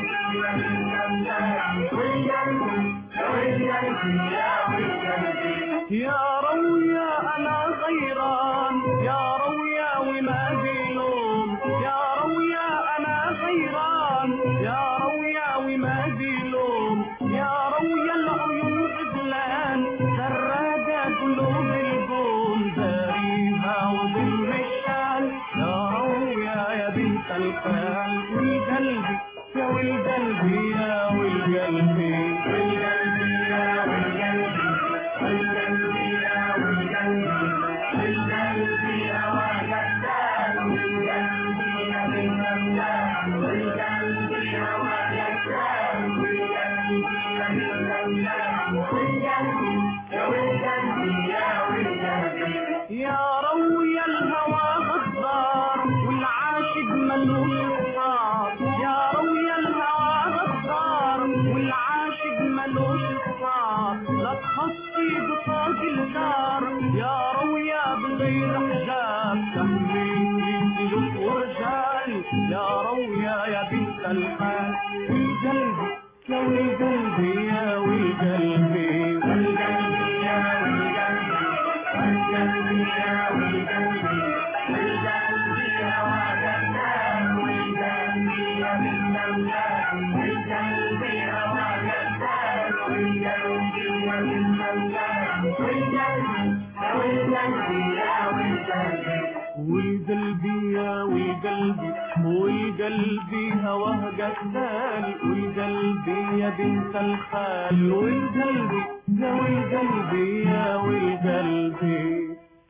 يا رويا أنا غيران يا رويا وما في لوم يا رويا أنا غيران يا رويا وما في لوم يا رويا العيون غزلان سراجة قلوب القوم داريها وبالمشان يا رويا يا بنت الخال والقلبي يا والقلبي يا والقلبي والقلبي يا والقلبي والقلبي يا والقلبي والقلبي يا والقلبي والقلبي يا بالقلبي والقلبي يا والقلبي والقلبي يا بالقلبي والقلبي يا والقلبي يا والقلبي يا روي الهوى غدار والعاشق ملوش صار يا روي الهوى غدار والعاشق ملوش صار لا تخصي بطاق الدار يا رويا بغير حجاب تحميني سلوك ورجال يا رويا يا بنت الحال والقلبي يا والقلبي يا والقلبي والقلبي يا والقلبي والقلبي يا والقلبي والقلبي يا والقلبي والقلبي يا بالقلبي والقلبي يا والقلبي والقلبي يا بالقلبي والقلبي يا والقلبي والقلبي يا والقلبي والقلبي هواه قتال والقلبي يا بنت الخال والقلبي يا والقلبي يا والقلبي.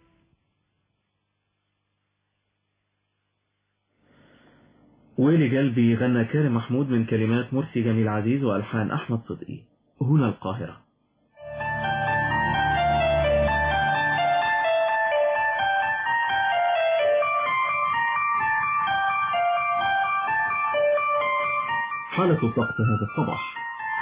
ويلي قلبي غنى كارم محمود من كلمات مرسي جميل عزيز وألحان أحمد صدقي. هنا القاهرة. حالة الطقس هذا الصباح.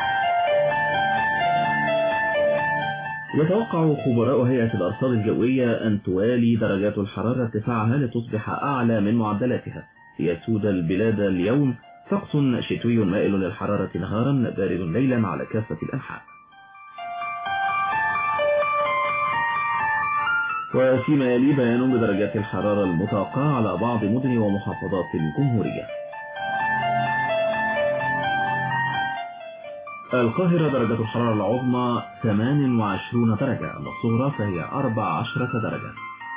يتوقع خبراء هيئة الأرصاد الجوية أن توالي درجات الحرارة ارتفاعها لتصبح أعلى من معدلاتها. يسود البلاد اليوم طقس شتوي مائل للحرارة نهارا بارد ليلا على كافة الأنحاء. وفيما يلي بيان بدرجات الحرارة المتوقعة على بعض مدن ومحافظات الجمهورية. القاهرة درجة الحرارة العظمى ثمان وعشرين درجة، الصغرى فهي أربع عشرة درجة.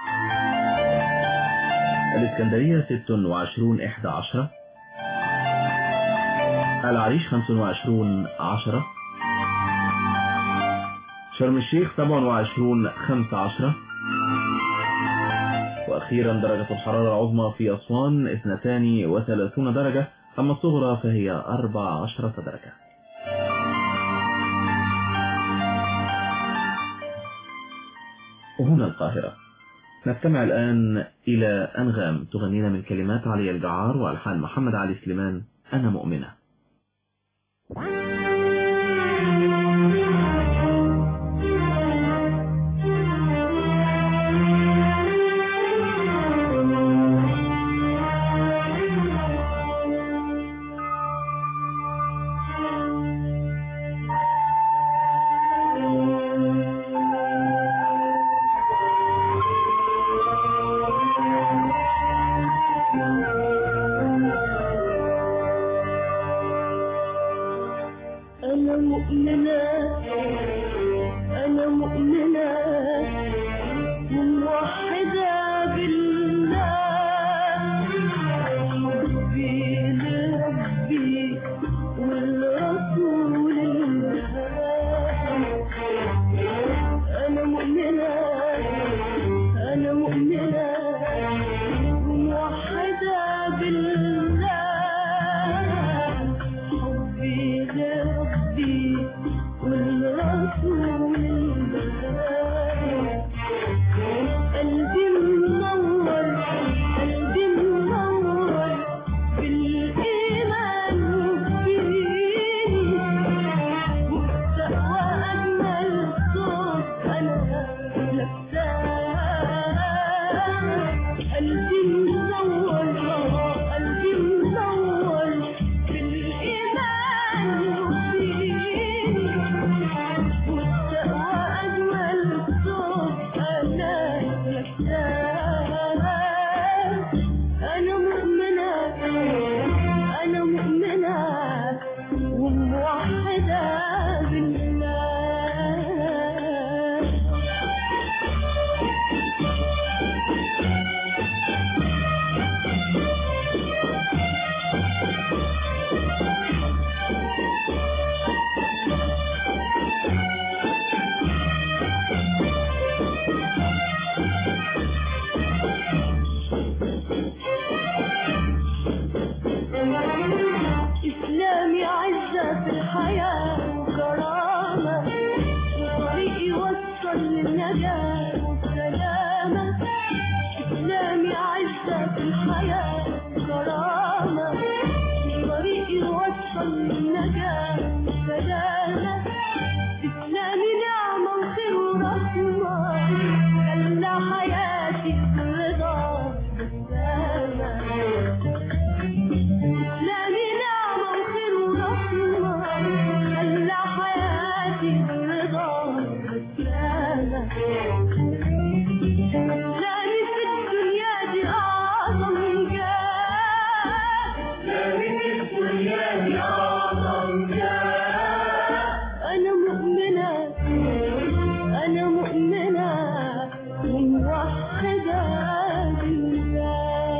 الإسكندرية ست وعشرون إحدى عشرة. العريش خمس وعشرون عشرة. شرم الشيخ سبع وعشرون خمس عشرة. وأخيرا درجة الحرارة العظمى في أسوان اثنتان وثلاثون درجة، أما الصغرى فهي أربع عشرة درجة. وهنا القاهرة. نستمع الآن إلى أنغام تغنينا من كلمات علي الجعار وألحان محمد علي سليمان. أنا مؤمنة. نجاة وسلامة، إسلامي عزة في الحياة كرامة، طريق يوصل للنجاة وسلامة، إسلامي نعمة وخير ورحمة، خلى حياتي برضا وسلامة، إسلامي نعمة وخير ورحمة، خلى حياتي برضا وسلامة، إسلامي في الدنيا دي أعظم جاه، إسلامي في الدنيا دي أعظم جاه، أنا مؤمنة أنا مؤمنة وموحدة بالله.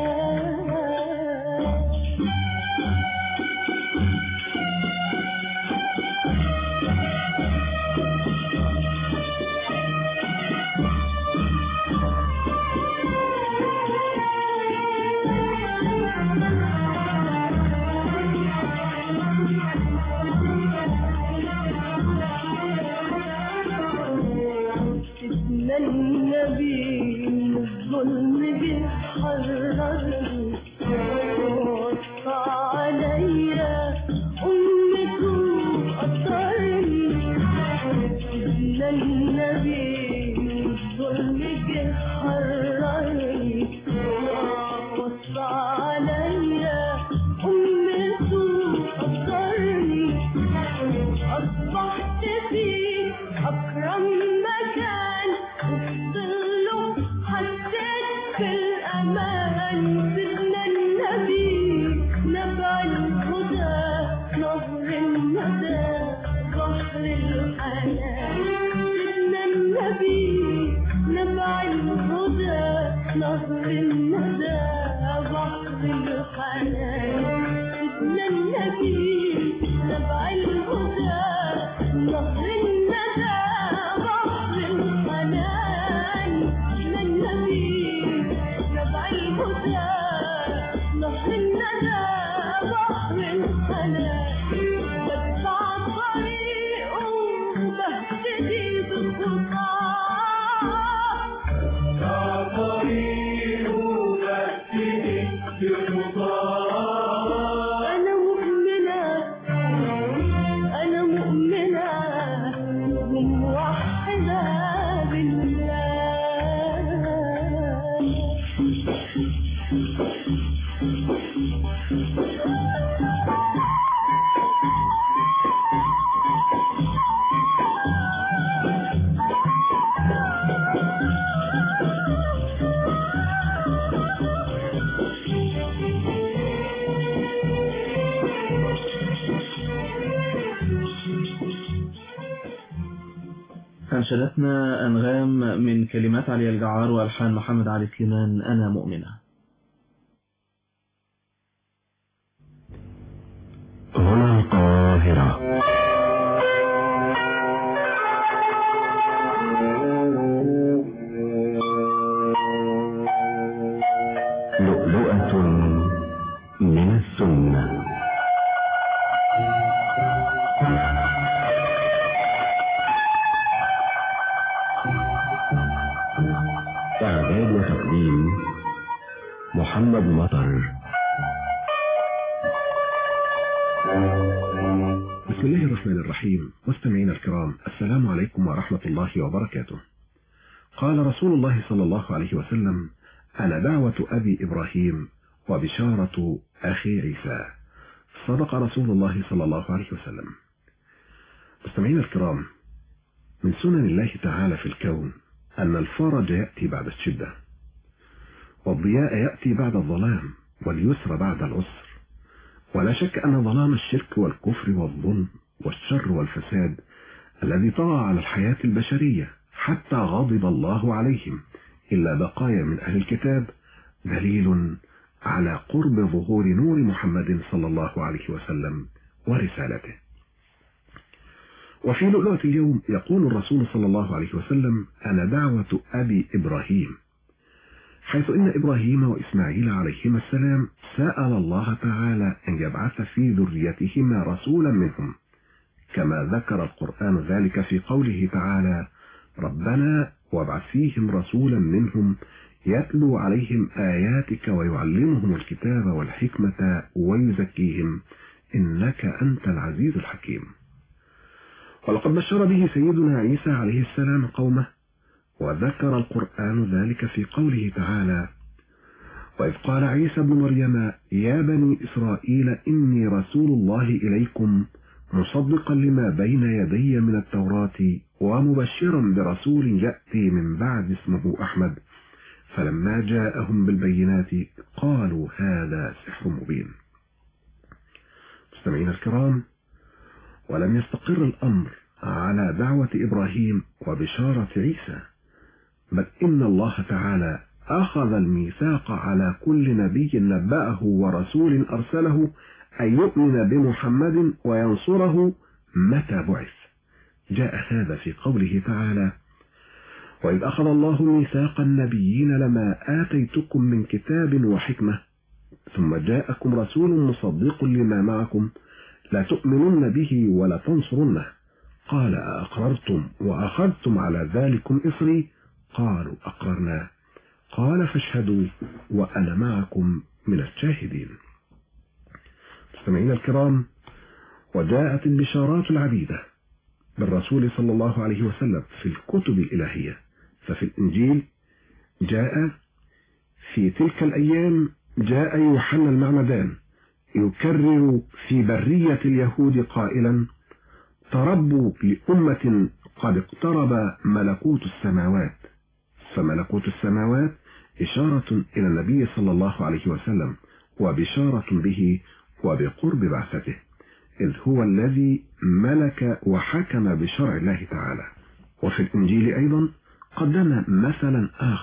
سيدنا النبي من الظلم بيحررني، وصى عليا أمته قدرني، سيدنا النبي من الظلم بيحررني، وصى عليا أمته قدرني، أصبحت في أكرم مكان وصله حسيت في الأمان، سيدنا النبي نبع الهدى نهر الندى بحر الحنان، سيدنا النبي نبع الهدى نهر الندى بحر الحنان، سيدنا النبي نبع الهدى نهر الندى بحر الحنان، سيدنا النبي نبع الهدى نهر الندى بحر الحنان، بتبع طريقه وبهتدي بخطاه، بتبع طريقه وبهتدي بخطاه، أنا مؤمنة أنا مؤمنة وموحدة بالله. أنشدتنا أنغام من كلمات علي الجعار وألحان محمد علي سليمان أنا مؤمنة. هنا القاهرة. لؤلؤة من السنة. إعداد وتقديم محمد مطر. بسم الله الرحمن الرحيم. مستمعينا الكرام، السلام عليكم ورحمة الله وبركاته. قال رسول الله صلى الله عليه وسلم: أنا دعوة أبي إبراهيم وبشارة أخي عيسى. صدق رسول الله صلى الله عليه وسلم. مستمعينا الكرام، من سنن الله تعالى في الكون أن الفرج يأتي بعد الشدة، والضياء يأتي بعد الظلام، واليسر بعد العسر، ولا شك أن ظلام الشرك والكفر والظلم والشر والفساد الذي طغى على الحياة البشرية حتى غضب الله عليهم إلا بقايا من أهل الكتاب دليل على قرب ظهور نور محمد صلى الله عليه وسلم ورسالته. وفي لؤلؤة اليوم يقول الرسول صلى الله عليه وسلم: أنا دعوة أبي إبراهيم، حيث إن إبراهيم وإسماعيل عليهما السلام سأل الله تعالى أن يبعث في ذريتهما رسولا منهم، كما ذكر القرآن ذلك في قوله تعالى: ربنا وابعث فيهم رسولا منهم يتلو عليهم آياتك ويعلمهم الكتاب والحكمة ويزكيهم إنك أنت العزيز الحكيم. ولقد بشر به سيدنا عيسى عليه السلام قومه، وذكر القرآن ذلك في قوله تعالى: وإذ قال عيسى ابن مريم يا بني إسرائيل إني رسول الله إليكم مصدقا لما بين يدي من التوراة ومبشرا برسول يأتي من بعد اسمه أحمد. فلما جاءهم بالبينات قالوا هذا سحر مبين. مستمعين الكرام، ولم يستقر الأمر على دعوة إبراهيم وبشارة عيسى، بل إن الله تعالى أخذ الميثاق على كل نبي نبأه ورسول أرسله أن يؤمن بمحمد وينصره متى بعث. جاء هذا في قوله تعالى: وإذ أخذ الله ميثاق النبيين لما آتيتكم من كتاب وحكمة ثم جاءكم رسول مصدق لما معكم لتؤمنن به ولتنصرنه قال أأقررتم وأخذتم على ذلكم إصري قالوا أقررنا قال فاشهدوا وأنا معكم من الشاهدين. مستمعين الكرام، وجاءت البشارات العديدة بالرسول صلى الله عليه وسلم في الكتب الإلهية. ففي الإنجيل جاء في تلك الأيام جاء يوحنا المعمدان يكرر في برية اليهود قائلا: تربوا لأمة قد اقترب ملكوت السماوات. فملكوت السماوات إشارة إلى النبي صلى الله عليه وسلم وبشارة به وبقرب بعثته، إذ هو الذي ملك وحكم بشرع الله تعالى. وفي الإنجيل أيضا قدم مثلا آخر